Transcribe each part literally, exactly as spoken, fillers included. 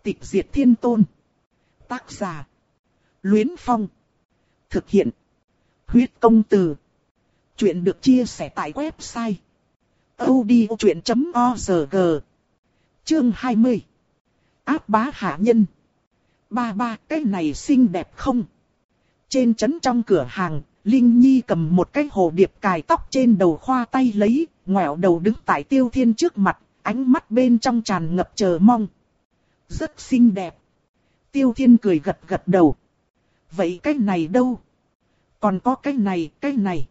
Tịch diệt thiên tôn. Tác giả. Luyến Phong. Thực hiện. Huyết công từ. Chuyện được chia sẻ tại website audiochuyện chấm org. Chương hai mươi. Áp bá hạ nhân. Ba ba, cái này xinh đẹp không? Trên trấn trong cửa hàng, Linh Nhi cầm một cái hồ điệp cài tóc trên đầu khoa tay lấy, ngoẹo đầu đứng tại Tiêu Thiên trước mặt, ánh mắt bên trong tràn ngập chờ mong. Rất xinh đẹp. Tiêu Thiên cười gật gật đầu. Vậy cái này đâu? Còn có cái này, cái này.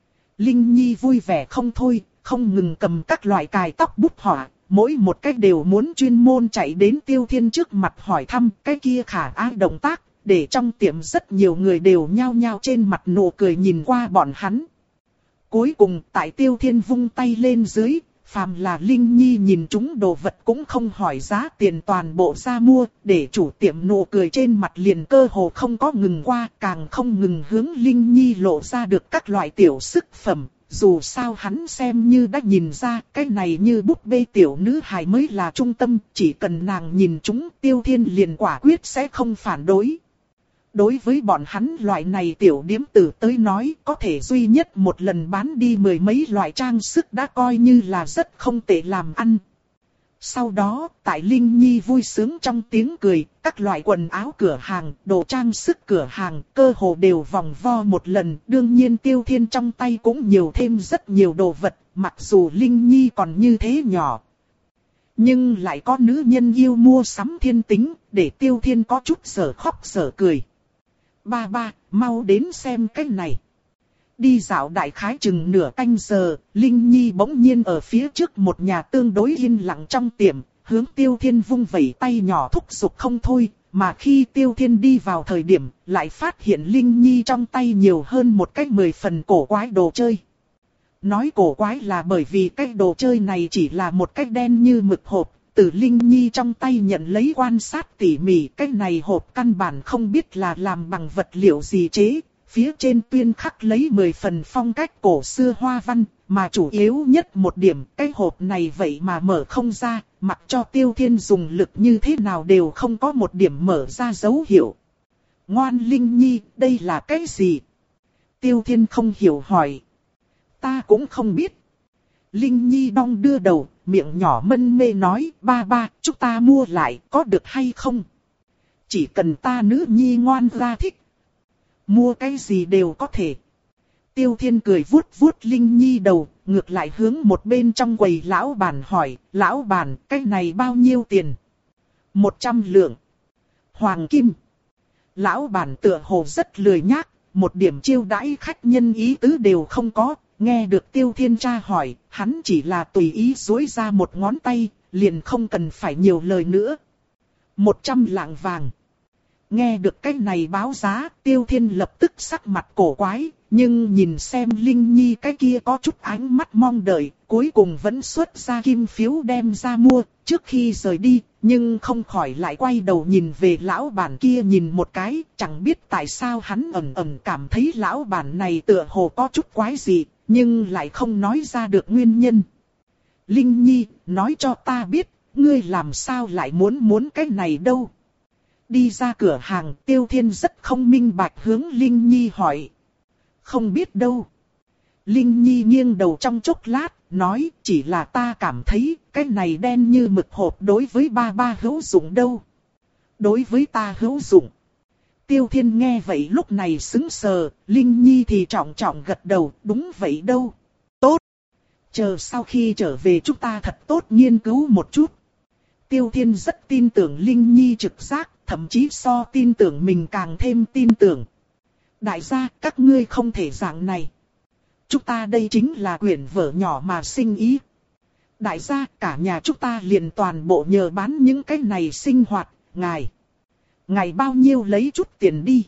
Linh Nhi vui vẻ không thôi, không ngừng cầm các loại cài tóc bút họa, mỗi một cái đều muốn chuyên môn chạy đến Tiêu Thiên trước mặt hỏi thăm cái kia khả ái động tác, để trong tiệm rất nhiều người đều nhao nhao trên mặt nụ cười nhìn qua bọn hắn. Cuối cùng tại Tiêu Thiên vung tay lên dưới, phàm là Linh Nhi nhìn chúng đồ vật cũng không hỏi giá tiền toàn bộ ra mua, để chủ tiệm nụ cười trên mặt liền cơ hồ không có ngừng qua, càng không ngừng hướng Linh Nhi lộ ra được các loại tiểu sức phẩm. Dù sao hắn xem như đã nhìn ra, cái này như búp bê tiểu nữ hài mới là trung tâm, chỉ cần nàng nhìn chúng Tiêu Thiên liền quả quyết sẽ không phản đối. Đối với bọn hắn loại này tiểu điếm tử tới nói, có thể duy nhất một lần bán đi mười mấy loại trang sức đã coi như là rất không tệ làm ăn. Sau đó, tại Linh Nhi vui sướng trong tiếng cười, các loại quần áo cửa hàng, đồ trang sức cửa hàng, cơ hồ đều vòng vo một lần. Đương nhiên Tiêu Thiên trong tay cũng nhiều thêm rất nhiều đồ vật, mặc dù Linh Nhi còn như thế nhỏ. Nhưng lại có nữ nhân yêu mua sắm thiên tính, để Tiêu Thiên có chút sở khóc sở cười. Ba ba, mau đến xem cái này. Đi dạo đại khái chừng nửa canh giờ, Linh Nhi bỗng nhiên ở phía trước một nhà tương đối yên lặng trong tiệm, hướng Tiêu Thiên vung vẩy tay nhỏ thúc giục không thôi, mà khi Tiêu Thiên đi vào thời điểm, lại phát hiện Linh Nhi trong tay nhiều hơn một cái mười phần cổ quái đồ chơi. Nói cổ quái là bởi vì cái đồ chơi này chỉ là một cái đen như mực hộp. Từ Linh Nhi trong tay nhận lấy quan sát tỉ mỉ, cái này hộp căn bản không biết là làm bằng vật liệu gì chế, phía trên tuyên khắc lấy mười phần phong cách cổ xưa hoa văn, mà chủ yếu nhất một điểm, cái hộp này vậy mà mở không ra, mặc cho Tiêu Thiên dùng lực như thế nào đều không có một điểm mở ra dấu hiệu. Ngoan Linh Nhi, đây là cái gì? Tiêu Thiên không hiểu hỏi. Ta cũng không biết. Linh Nhi đong đưa đầu, miệng nhỏ mân mê nói, ba ba, chúng ta mua lại, có được hay không? Chỉ cần ta nữ nhi ngoan ra thích. Mua cái gì đều có thể. Tiêu Thiên cười vuốt vuốt Linh Nhi đầu, ngược lại hướng một bên trong quầy lão bản hỏi, lão bản, cái này bao nhiêu tiền? Một trăm lượng. Hoàng kim. Lão bản tựa hồ rất lười nhác, một điểm chiêu đãi khách nhân ý tứ đều không có. Nghe được Tiêu Thiên tra hỏi, hắn chỉ là tùy ý duỗi ra một ngón tay, liền không cần phải nhiều lời nữa. Một trăm lạng vàng. Nghe được cái này báo giá, Tiêu Thiên lập tức sắc mặt cổ quái, nhưng nhìn xem Linh Nhi cái kia có chút ánh mắt mong đợi, cuối cùng vẫn xuất ra kim phiếu đem ra mua, trước khi rời đi, nhưng không khỏi lại quay đầu nhìn về lão bản kia nhìn một cái, chẳng biết tại sao hắn ẩn ẩn cảm thấy lão bản này tựa hồ có chút quái gì. Nhưng lại không nói ra được nguyên nhân. Linh Nhi, nói cho ta biết, ngươi làm sao lại muốn muốn cái này đâu? Đi ra cửa hàng, Tiêu Thiên rất không minh bạch hướng Linh Nhi hỏi. Không biết đâu. Linh Nhi nghiêng đầu trong chốc lát, nói chỉ là ta cảm thấy cái này đen như mực hộp đối với ba ba hữu dụng đâu. Đối với ta hữu dụng. Tiêu Thiên nghe vậy lúc này sững sờ, Linh Nhi thì trọng trọng gật đầu, đúng vậy đâu. Tốt. Chờ sau khi trở về chúng ta thật tốt nghiên cứu một chút. Tiêu Thiên rất tin tưởng Linh Nhi trực giác, thậm chí so tin tưởng mình càng thêm tin tưởng. Đại gia, các ngươi không thể dạng này. Chúng ta đây chính là quyển vở nhỏ mà sinh ý. Đại gia, cả nhà chúng ta liền toàn bộ nhờ bán những cái này sinh hoạt, ngài. Ngày bao nhiêu lấy chút tiền đi.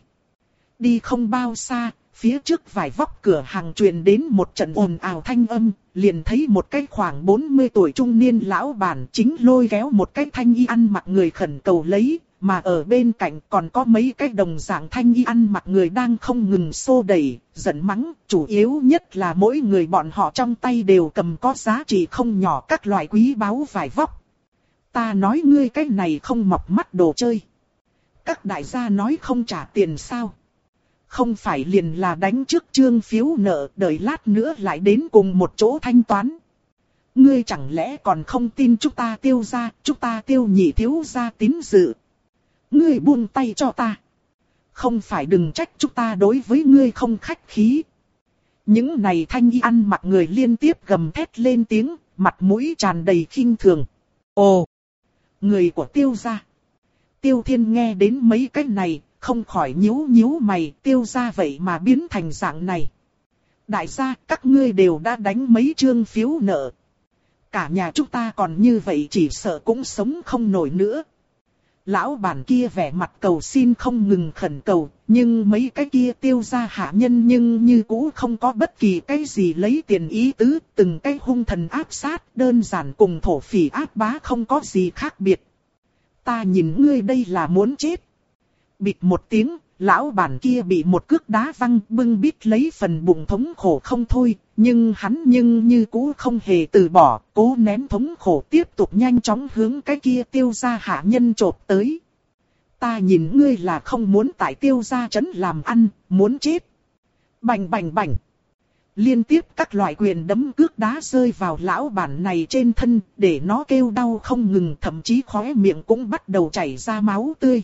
Đi không bao xa, phía trước vài vóc cửa hàng truyền đến một trận ồn ào thanh âm, liền thấy một cái khoảng bốn mươi tuổi trung niên lão bản chính lôi kéo một cái thanh y ăn mặc người khẩn cầu lấy, mà ở bên cạnh còn có mấy cái đồng dạng thanh y ăn mặc người đang không ngừng xô đẩy, giận mắng, chủ yếu nhất là mỗi người bọn họ trong tay đều cầm có giá trị không nhỏ các loại quý báu vải vóc. Ta nói ngươi cái này không mọc mắt đồ chơi. Các đại gia nói không trả tiền sao? Không phải liền là đánh trước trương phiếu nợ, đợi lát nữa lại đến cùng một chỗ thanh toán. Ngươi chẳng lẽ còn không tin chúng ta Tiêu gia, chúng ta Tiêu nhị thiếu gia tín dự. Ngươi buông tay cho ta. Không phải đừng trách chúng ta đối với ngươi không khách khí. Những này thanh y ăn mặc người liên tiếp gầm thét lên tiếng, mặt mũi tràn đầy khinh thường. Ồ! Người của Tiêu gia. Tiêu Thiên nghe đến mấy cái này, không khỏi nhíu nhíu mày, Tiêu gia vậy mà biến thành dạng này. Đại gia, các ngươi đều đã đánh mấy trương phiếu nợ. Cả nhà chúng ta còn như vậy chỉ sợ cũng sống không nổi nữa. Lão bản kia vẻ mặt cầu xin không ngừng khẩn cầu, nhưng mấy cái kia Tiêu gia hạ nhân nhưng như cũ không có bất kỳ cái gì lấy tiền ý tứ, từng cái hung thần áp sát, đơn giản cùng thổ phỉ áp bá không có gì khác biệt. Ta nhìn ngươi đây là muốn chết. Bịt một tiếng, lão bản kia bị một cước đá văng, bưng bít lấy phần bụng thống khổ không thôi, nhưng hắn nhưng như cũ không hề từ bỏ, cố nén thống khổ tiếp tục nhanh chóng hướng cái kia Tiêu gia hạ nhân chộp tới. Ta nhìn ngươi là không muốn tại Tiêu gia trấn làm ăn, muốn chết. Bành bành bành. Liên tiếp các loại quyền đấm cước đá rơi vào lão bản này trên thân, để nó kêu đau không ngừng, thậm chí khóe miệng cũng bắt đầu chảy ra máu tươi.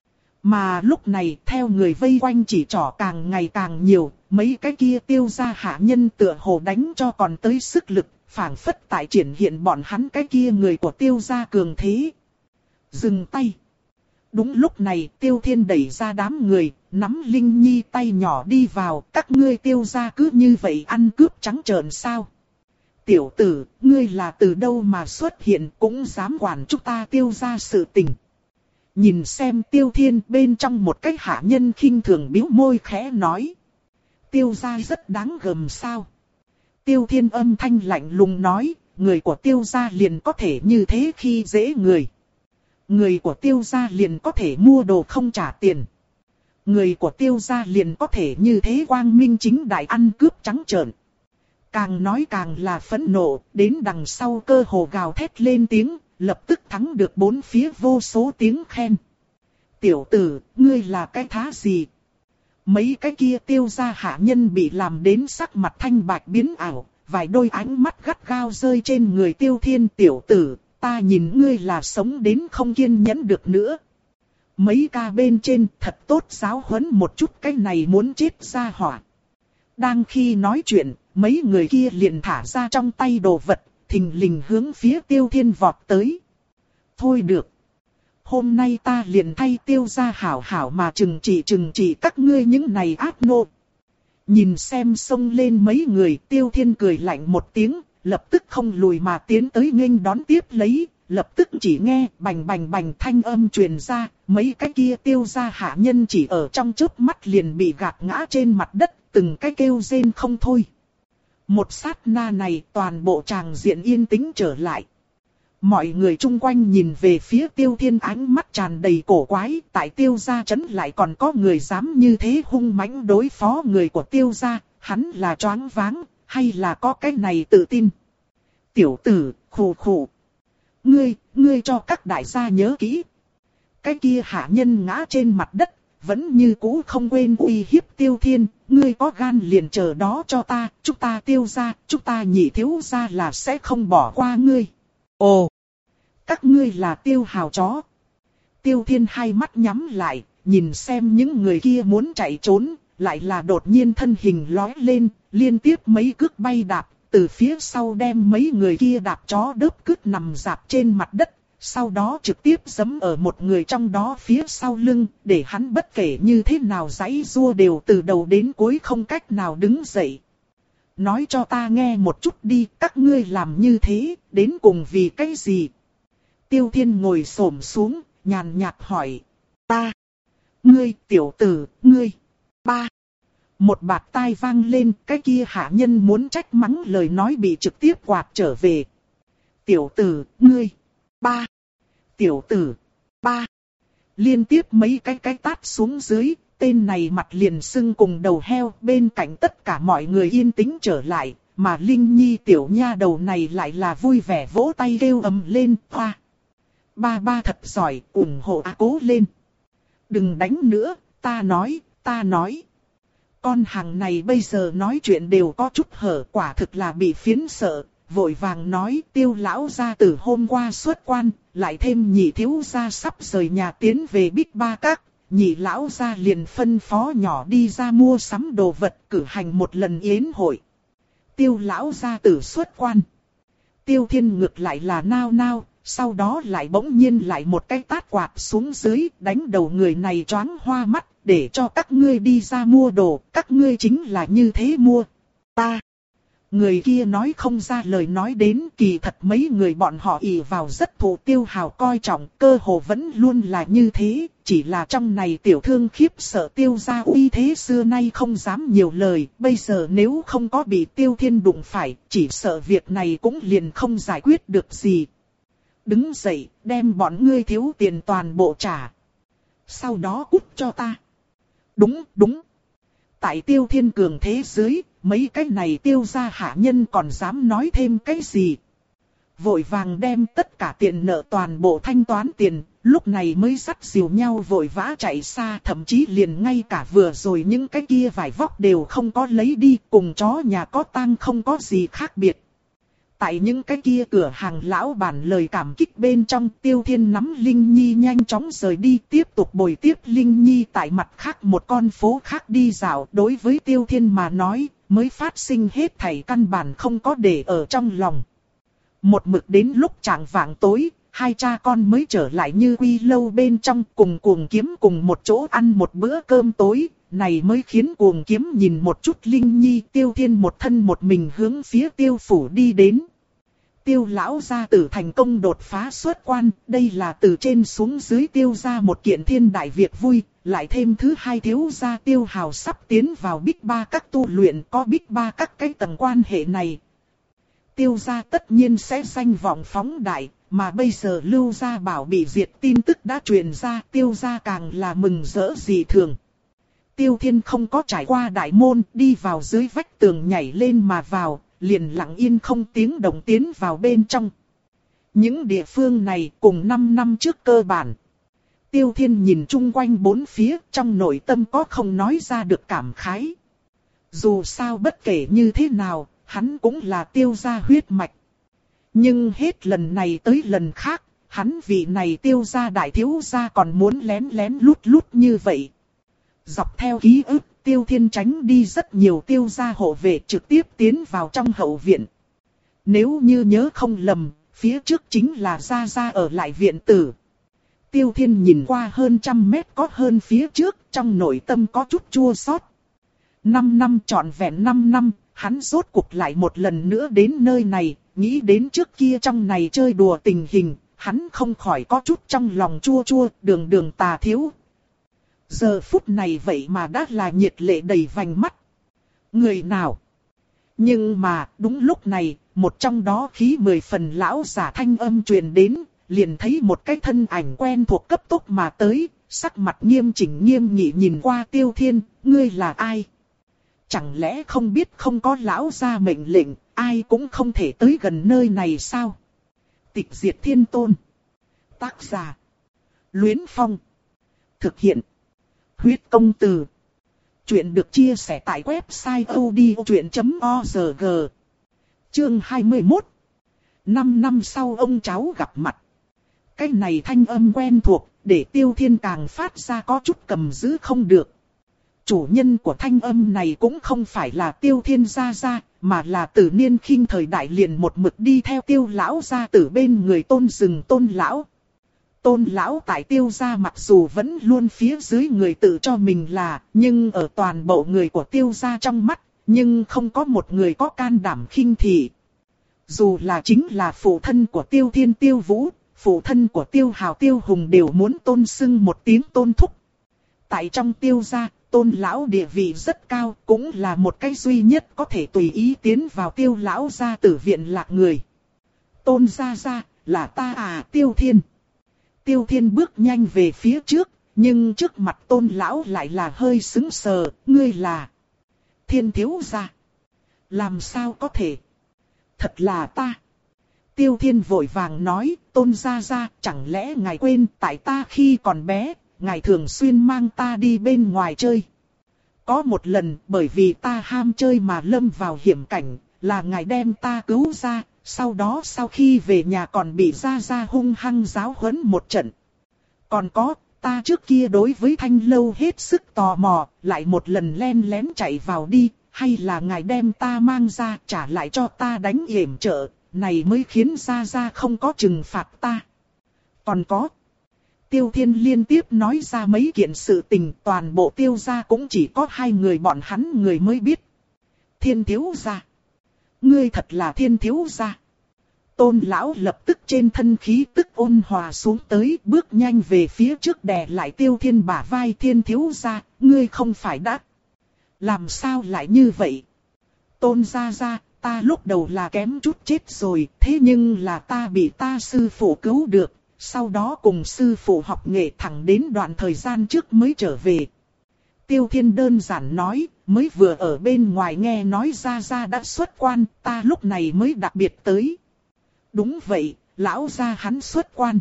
Mà lúc này theo người vây quanh chỉ trỏ càng ngày càng nhiều, mấy cái kia Tiêu gia hạ nhân tựa hồ đánh cho còn tới sức lực, phảng phất tại triển hiện bọn hắn cái kia người của Tiêu gia cường thế. Dừng tay. Đúng lúc này Tiêu Thiên đẩy ra đám người, nắm Linh Nhi tay nhỏ đi vào, các ngươi Tiêu gia cứ như vậy ăn cướp trắng trợn sao? Tiểu tử, ngươi là từ đâu mà xuất hiện cũng dám quản chúng ta Tiêu gia sự tình. Nhìn xem Tiêu Thiên bên trong một cái hạ nhân khinh thường bĩu môi khẽ nói. Tiêu gia rất đáng gờm sao? Tiêu Thiên âm thanh lạnh lùng nói, người của Tiêu gia liền có thể như thế khi dễ người. Người của Tiêu gia liền có thể mua đồ không trả tiền. Người của Tiêu gia liền có thể như thế quang minh chính đại ăn cướp trắng trợn. Càng nói càng là phẫn nộ, đến đằng sau cơ hồ gào thét lên tiếng, lập tức thắng được bốn phía vô số tiếng khen. Tiểu tử, ngươi là cái thá gì? Mấy cái kia Tiêu gia hạ nhân bị làm đến sắc mặt thanh bạch biến ảo, vài đôi ánh mắt gắt gao rơi trên người Tiêu Thiên. Tiểu tử, ta nhìn ngươi là sống đến không kiên nhẫn được nữa. Mấy ca bên trên thật tốt giáo huấn một chút, cái này muốn chết ra hỏa. Đang khi nói chuyện, mấy người kia liền thả ra trong tay đồ vật, thình lình hướng phía Tiêu Thiên vọt tới. Thôi được. Hôm nay ta liền thay Tiêu gia hảo hảo mà trừng trị trừng trị các ngươi những này ác nô. Nhìn xem xông lên mấy người, Tiêu Thiên cười lạnh một tiếng, lập tức không lùi mà tiến tới nghênh đón tiếp lấy. Lập tức chỉ nghe bành bành bành thanh âm truyền ra, mấy cái kia Tiêu gia hạ nhân chỉ ở trong chớp mắt liền bị gạt ngã trên mặt đất, từng cái kêu rên không thôi. Một sát na này toàn bộ tràng diện yên tĩnh trở lại. Mọi người chung quanh nhìn về phía Tiêu Thiên ánh mắt tràn đầy cổ quái, tại Tiêu gia trấn lại còn có người dám như thế hung mãnh đối phó người của Tiêu gia, hắn là choáng váng, hay là có cái này tự tin. Tiểu tử, khù khù. Ngươi, ngươi cho các đại gia nhớ kỹ. Cái kia hạ nhân ngã trên mặt đất, vẫn như cũ không quên uy hiếp Tiêu Thiên. Ngươi có gan liền chờ đó cho ta, chúng ta Tiêu gia, chúng ta nhị thiếu gia là sẽ không bỏ qua ngươi. Ồ, các ngươi là Tiêu hào chó. Tiêu Thiên hai mắt nhắm lại, nhìn xem những người kia muốn chạy trốn, lại là đột nhiên thân hình lói lên, liên tiếp mấy cước bay đạp. Từ phía sau đem mấy người kia đạp chó đớp cứt nằm dạp trên mặt đất, sau đó trực tiếp giẫm ở một người trong đó phía sau lưng, để hắn bất kể như thế nào giãy giụa đều từ đầu đến cuối không cách nào đứng dậy. Nói cho ta nghe một chút đi, các ngươi làm như thế, đến cùng vì cái gì? Tiêu Thiên ngồi xổm xuống, nhàn nhạt hỏi. Ta. Ngươi, tiểu tử, ngươi. Ba. Một bạt tai vang lên, cái kia hạ nhân muốn trách mắng lời nói bị trực tiếp quạt trở về. Tiểu tử, ngươi. Ba. Tiểu tử. Ba. Liên tiếp mấy cái cái tát xuống dưới, tên này mặt liền sưng cùng đầu heo, bên cạnh tất cả mọi người yên tĩnh trở lại, mà Linh Nhi tiểu nha đầu này lại là vui vẻ vỗ tay kêu ầm lên, hoa. Ba ba thật giỏi, ủng hộ à, cố lên. Đừng đánh nữa, ta nói, ta nói. Con hàng này bây giờ nói chuyện đều có chút hở, quả thực là bị phiến sợ. Vội vàng nói Tiêu lão gia từ hôm qua xuất quan, lại thêm nhị thiếu gia sắp rời nhà tiến về Bích Ba Các. Nhị lão gia liền phân phó nhỏ đi ra mua sắm đồ vật, cử hành một lần yến hội. Tiêu lão gia tử xuất quan. Tiêu Thiên ngược lại là nao nao, sau đó lại bỗng nhiên lại một cái tát quạt xuống dưới, đánh đầu người này choáng hoa mắt, để cho các ngươi đi ra mua đồ, các ngươi chính là như thế mua. Ta. Người kia nói không ra lời nói đến, kỳ thật mấy người bọn họ ỷ vào rất thụ Tiêu Hào coi trọng, cơ hồ vẫn luôn là như thế, chỉ là trong này tiểu thương khiếp sợ Tiêu gia uy thế xưa nay không dám nhiều lời, bây giờ nếu không có bị Tiêu Thiên đụng phải, chỉ sợ việc này cũng liền không giải quyết được gì. Đứng dậy, đem bọn ngươi thiếu tiền toàn bộ trả. Sau đó cút cho ta. Đúng, đúng. Tại Tiêu Thiên cường thế dưới, mấy cái này Tiêu gia hạ nhân còn dám nói thêm cái gì. Vội vàng đem tất cả tiền nợ toàn bộ thanh toán tiền, lúc này mới dắt dìu nhau vội vã chạy xa, thậm chí liền ngay cả vừa rồi những cái kia vải vóc đều không có lấy đi, cùng chó nhà có tang không có gì khác biệt. Tại những cái kia cửa hàng lão bản lời cảm kích bên trong, Tiêu Thiên nắm Linh Nhi nhanh chóng rời đi, tiếp tục bồi tiếp Linh Nhi tại mặt khác một con phố khác đi dạo. Đối với Tiêu Thiên mà nói, mới phát sinh hết thảy căn bản không có để ở trong lòng. Một mực đến lúc chạng vạng tối, hai cha con mới trở lại Như Quy lâu bên trong, cùng Cuồng Kiếm cùng một chỗ ăn một bữa cơm tối. Này mới khiến Cuồng Kiếm nhìn một chút Linh Nhi. Tiêu Thiên một thân một mình hướng phía Tiêu phủ đi đến. Tiêu lão gia tử thành công đột phá xuất quan, đây là từ trên xuống dưới Tiêu gia một kiện thiên đại việc vui, lại thêm thứ hai thiếu gia Tiêu Hào sắp tiến vào Bích Ba Các tu luyện, có Bích Ba Các cái tầng quan hệ này. Tiêu gia tất nhiên sẽ danh vọng phóng đại, mà bây giờ Lưu gia bảo bị diệt tin tức đã truyền ra, Tiêu gia càng là mừng rỡ dị thường. Tiêu Thiên không có trải qua đại môn, đi vào dưới vách tường nhảy lên mà vào, liền lặng yên không tiếng động tiến vào bên trong. Những địa phương này cùng năm năm trước cơ bản. Tiêu Thiên nhìn chung quanh bốn phía, trong nội tâm có không nói ra được cảm khái. Dù sao bất kể như thế nào, hắn cũng là Tiêu gia huyết mạch. Nhưng hết lần này tới lần khác, hắn vị này Tiêu gia đại thiếu gia còn muốn lén lén lút lút như vậy. Dọc theo ký ức, Tiêu Thiên tránh đi rất nhiều Tiêu gia hộ vệ trực tiếp tiến vào trong hậu viện. Nếu như nhớ không lầm, phía trước chính là Gia Gia ở lại viện tử. Tiêu Thiên nhìn qua hơn trăm mét có hơn phía trước, trong nội tâm có chút chua xót. Năm năm trọn vẹn năm năm, hắn rốt cuộc lại một lần nữa đến nơi này, nghĩ đến trước kia trong này chơi đùa tình hình, hắn không khỏi có chút trong lòng chua chua, đường đường tà thiếu. Giờ phút này vậy mà đã là nhiệt lệ đầy vành mắt. Người nào? Nhưng mà đúng lúc này, một trong đó khí mười phần lão giả thanh âm truyền đến, liền thấy một cái thân ảnh quen thuộc cấp tốc mà tới, sắc mặt nghiêm chỉnh nghiêm nghị nhìn qua Tiêu Thiên, ngươi là ai? Chẳng lẽ không biết không có lão gia mệnh lệnh, ai cũng không thể tới gần nơi này sao? Tịch diệt thiên tôn. Tác giả. Luyến Phong. Thực hiện. Huyết công từ. Chuyện được chia sẻ tại website odchuyện chấm org. Chương hai mươi mốt. Năm năm sau ông cháu gặp mặt. Cái này thanh âm quen thuộc, để Tiêu Thiên càng phát ra có chút cầm giữ không được. Chủ nhân của thanh âm này cũng không phải là Tiêu Thiên gia gia, mà là Tử Niên Khinh thời đại liền một mực đi theo Tiêu lão gia tử bên người Tôn Dừng Tôn lão. Tôn lão tại Tiêu gia mặc dù vẫn luôn phía dưới người tự cho mình là, nhưng ở toàn bộ người của Tiêu gia trong mắt, nhưng không có một người có can đảm khinh thị. Dù là chính là phụ thân của Tiêu Thiên Tiêu Vũ, phụ thân của Tiêu Hào Tiêu Hùng đều muốn tôn xưng một tiếng tôn thúc. Tại trong Tiêu gia, Tôn lão địa vị rất cao, cũng là một cái duy nhất có thể tùy ý tiến vào Tiêu lão gia tử viện lạc người. Tôn gia gia, là ta à, Tiêu Thiên. Tiêu Thiên bước nhanh về phía trước, nhưng trước mặt Tôn lão lại là hơi sững sờ, ngươi là Thiên thiếu gia. Làm sao có thể? Thật là ta. Tiêu Thiên vội vàng nói, Tôn gia gia, chẳng lẽ ngài quên tại ta khi còn bé, ngài thường xuyên mang ta đi bên ngoài chơi. Có một lần, bởi vì ta ham chơi mà lâm vào hiểm cảnh, là ngài đem ta cứu ra, sau đó sau khi về nhà còn bị gia gia hung hăng giáo huấn một trận. Còn có, ta trước kia đối với Thanh Lâu hết sức tò mò, lại một lần len lén chạy vào đi, hay là ngài đem ta mang ra trả lại cho ta đánh yểm trợ, này mới khiến gia gia không có trừng phạt ta. Còn có, Tiêu Thiên liên tiếp nói ra mấy kiện sự tình, toàn bộ Tiêu gia cũng chỉ có hai người bọn hắn người mới biết. Thiên thiếu gia, ngươi thật là thiên thiếu gia. Tôn lão lập tức trên thân khí tức ôn hòa xuống tới, bước nhanh về phía trước đè lại Tiêu Thiên bả vai. Thiên thiếu gia, ngươi không phải đã. Làm sao lại như vậy? Tôn gia gia, ta lúc đầu là kém chút chết rồi, thế nhưng là ta bị ta sư phụ cứu được, sau đó cùng sư phụ học nghệ thẳng đến đoạn thời gian trước mới trở về. Tiêu Thiên đơn giản nói, mới vừa ở bên ngoài nghe nói gia gia đã xuất quan, ta lúc này mới đặc biệt tới. Đúng vậy, lão gia hắn xuất quan.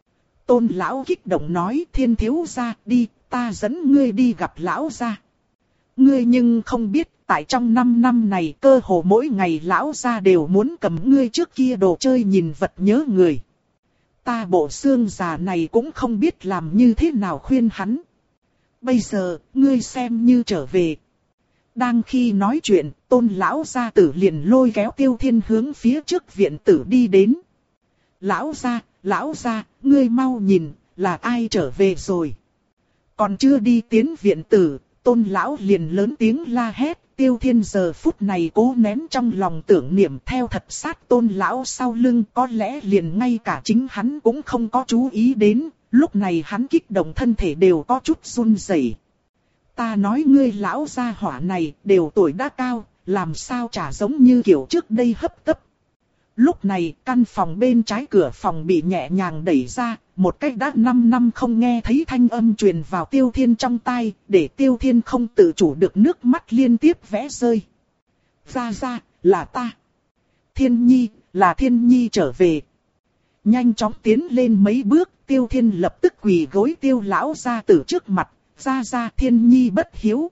Tôn lão kích động nói, Thiên thiếu gia, đi, ta dẫn ngươi đi gặp lão gia. Ngươi nhưng không biết, tại trong năm năm này cơ hồ mỗi ngày lão gia đều muốn cầm ngươi trước kia đồ chơi nhìn vật nhớ người. Ta bộ xương già này cũng không biết làm như thế nào khuyên hắn. Bây giờ, ngươi xem như trở về. Đang khi nói chuyện, Tôn lão gia tử liền lôi kéo Tiêu Thiên hướng phía trước viện tử đi đến. Lão gia, lão gia, ngươi mau nhìn, là ai trở về rồi. Còn chưa đi tiến viện tử, Tôn lão liền lớn tiếng la hét. Tiêu Thiên giờ phút này cố nén trong lòng tưởng niệm theo thật sát Tôn lão sau lưng, có lẽ liền ngay cả chính hắn cũng không có chú ý đến, lúc này hắn kích động thân thể đều có chút run rẩy. Ta nói ngươi lão gia hỏa này đều tuổi đã cao, làm sao chả giống như kiểu trước đây hấp tấp. Lúc này căn phòng bên trái cửa phòng bị nhẹ nhàng đẩy ra, một cách đã năm năm không nghe thấy thanh âm truyền vào Tiêu Thiên trong tai, để Tiêu Thiên không tự chủ được nước mắt liên tiếp vẽ rơi. Ra ra, là ta. Thiên Nhi, là Thiên Nhi trở về. Nhanh chóng tiến lên mấy bước, Tiêu Thiên lập tức quỳ gối Tiêu lão gia tử trước mặt. Ra ra, Thiên Nhi bất hiếu.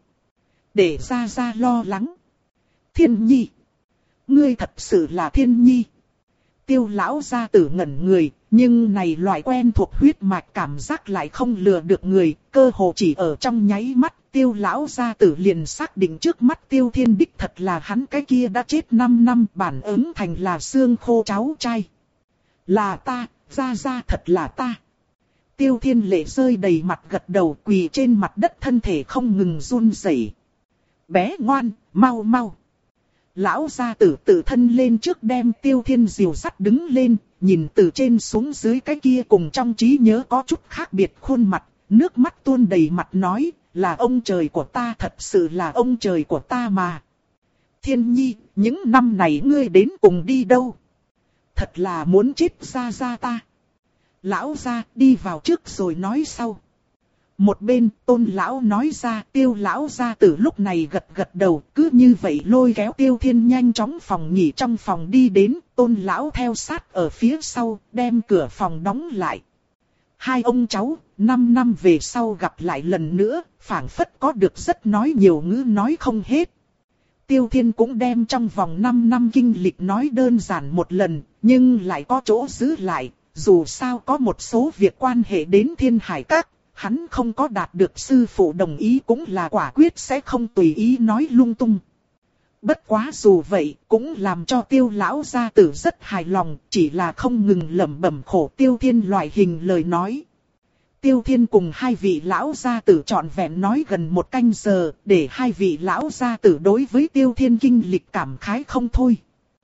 Để ra ra lo lắng. Thiên Nhi, ngươi thật sự là Thiên Nhi. Tiêu lão gia tử ngẩn người, nhưng này loại quen thuộc huyết mạch cảm giác lại không lừa được người, cơ hồ chỉ ở trong nháy mắt, Tiêu lão gia tử liền xác định trước mắt Tiêu Thiên đích thật là hắn cái kia đã chết năm năm, bản ứng thành là xương khô cháu trai. Là ta, ra ra thật là ta. Tiêu Thiên lệ rơi đầy mặt gật đầu, quỳ trên mặt đất thân thể không ngừng run rẩy. Bé ngoan, mau mau. Lão gia tử tự thân lên trước đem Tiêu Thiên dìu dắt đứng lên, nhìn từ trên xuống dưới cái kia cùng trong trí nhớ có chút khác biệt khuôn mặt, nước mắt tuôn đầy mặt nói, là ông trời của ta, thật sự là ông trời của ta mà. Thiên Nhi, những năm này ngươi đến cùng đi đâu? Thật là muốn chết ra ra ta. Lão gia đi vào trước rồi nói sau. Một bên Tôn lão nói ra, Tiêu lão gia tử lúc này gật gật đầu, cứ như vậy lôi kéo Tiêu Thiên nhanh chóng phòng nghỉ trong phòng đi đến, Tôn lão theo sát ở phía sau, đem cửa phòng đóng lại. Hai ông cháu, năm năm về sau gặp lại lần nữa, phảng phất có được rất nói nhiều ngữ nói không hết. Tiêu Thiên cũng đem trong vòng năm năm kinh lịch nói đơn giản một lần, nhưng lại có chỗ giữ lại, dù sao có một số việc quan hệ đến Thiên Hải Các. Hắn không có đạt được sư phụ đồng ý cũng là quả quyết sẽ không tùy ý nói lung tung. Bất quá dù vậy cũng làm cho Tiêu lão gia tử rất hài lòng, chỉ là không ngừng lẩm bẩm khổ Tiêu Thiên loại hình lời nói. Tiêu Thiên cùng hai vị lão gia tử trọn vẹn nói gần một canh giờ, để hai vị lão gia tử đối với Tiêu Thiên kinh lịch cảm khái không thôi.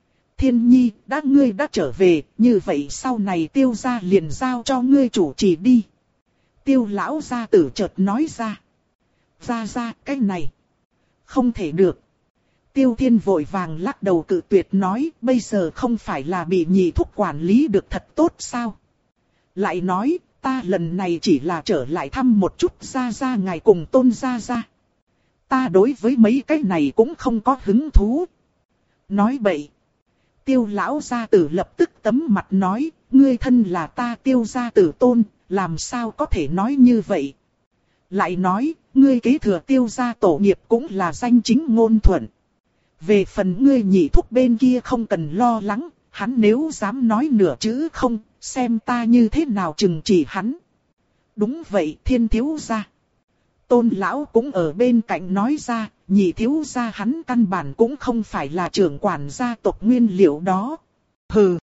Thiên Nhi, đã ngươi đã trở về, như vậy sau này Tiêu gia liền giao cho ngươi chủ trì đi. Tiêu lão gia tử chợt nói ra. Ra ra, cái này không thể được. Tiêu Thiên vội vàng lắc đầu cự tuyệt nói, bây giờ không phải là bị nhị thúc quản lý được thật tốt sao? Lại nói, ta lần này chỉ là trở lại thăm một chút ra ra ngài cùng Tôn gia gia. Ta đối với mấy cái này cũng không có hứng thú. Nói bậy. Tiêu lão gia tử lập tức tấm mặt nói, ngươi thân là ta Tiêu gia tử tôn, làm sao có thể nói như vậy. Lại nói, ngươi kế thừa Tiêu gia tổ nghiệp cũng là danh chính ngôn thuận. Về phần ngươi nhị thúc bên kia không cần lo lắng, hắn nếu dám nói nửa chữ không, xem ta như thế nào trừng trị hắn. Đúng vậy Thiên thiếu gia. Tôn lão cũng ở bên cạnh nói ra, nhị thiếu gia hắn căn bản cũng không phải là trưởng quản gia tộc nguyên liệu đó. Hừ.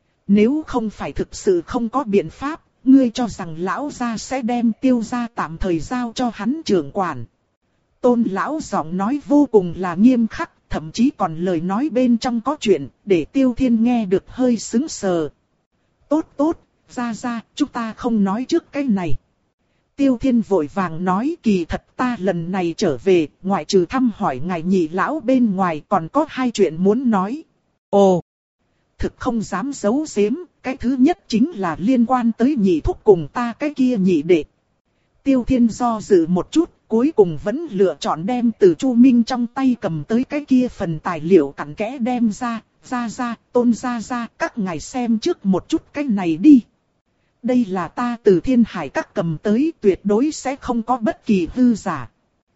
Nếu không phải thực sự không có biện pháp, ngươi cho rằng lão gia sẽ đem Tiêu gia tạm thời giao cho hắn trưởng quản. Tôn lão giọng nói vô cùng là nghiêm khắc, thậm chí còn lời nói bên trong có chuyện, để Tiêu Thiên nghe được hơi sững sờ. Tốt tốt, gia gia, chúng ta không nói trước cái này. Tiêu Thiên vội vàng nói, kỳ thật ta lần này trở về, ngoại trừ thăm hỏi ngài nhị lão bên ngoài còn có hai chuyện muốn nói. Ồ, thực không dám giấu giếm, cái thứ nhất chính là liên quan tới nhị thúc cùng ta cái kia nhị đệ. Tiêu Thiên do dự một chút, cuối cùng vẫn lựa chọn đem từ Chu Minh trong tay cầm tới cái kia phần tài liệu cặn kẽ đem ra, ra ra, Tôn ra ra, các ngài xem trước một chút cái này đi. Đây là ta từ Thiên Hải các cầm tới, tuyệt đối sẽ không có bất kỳ hư giả.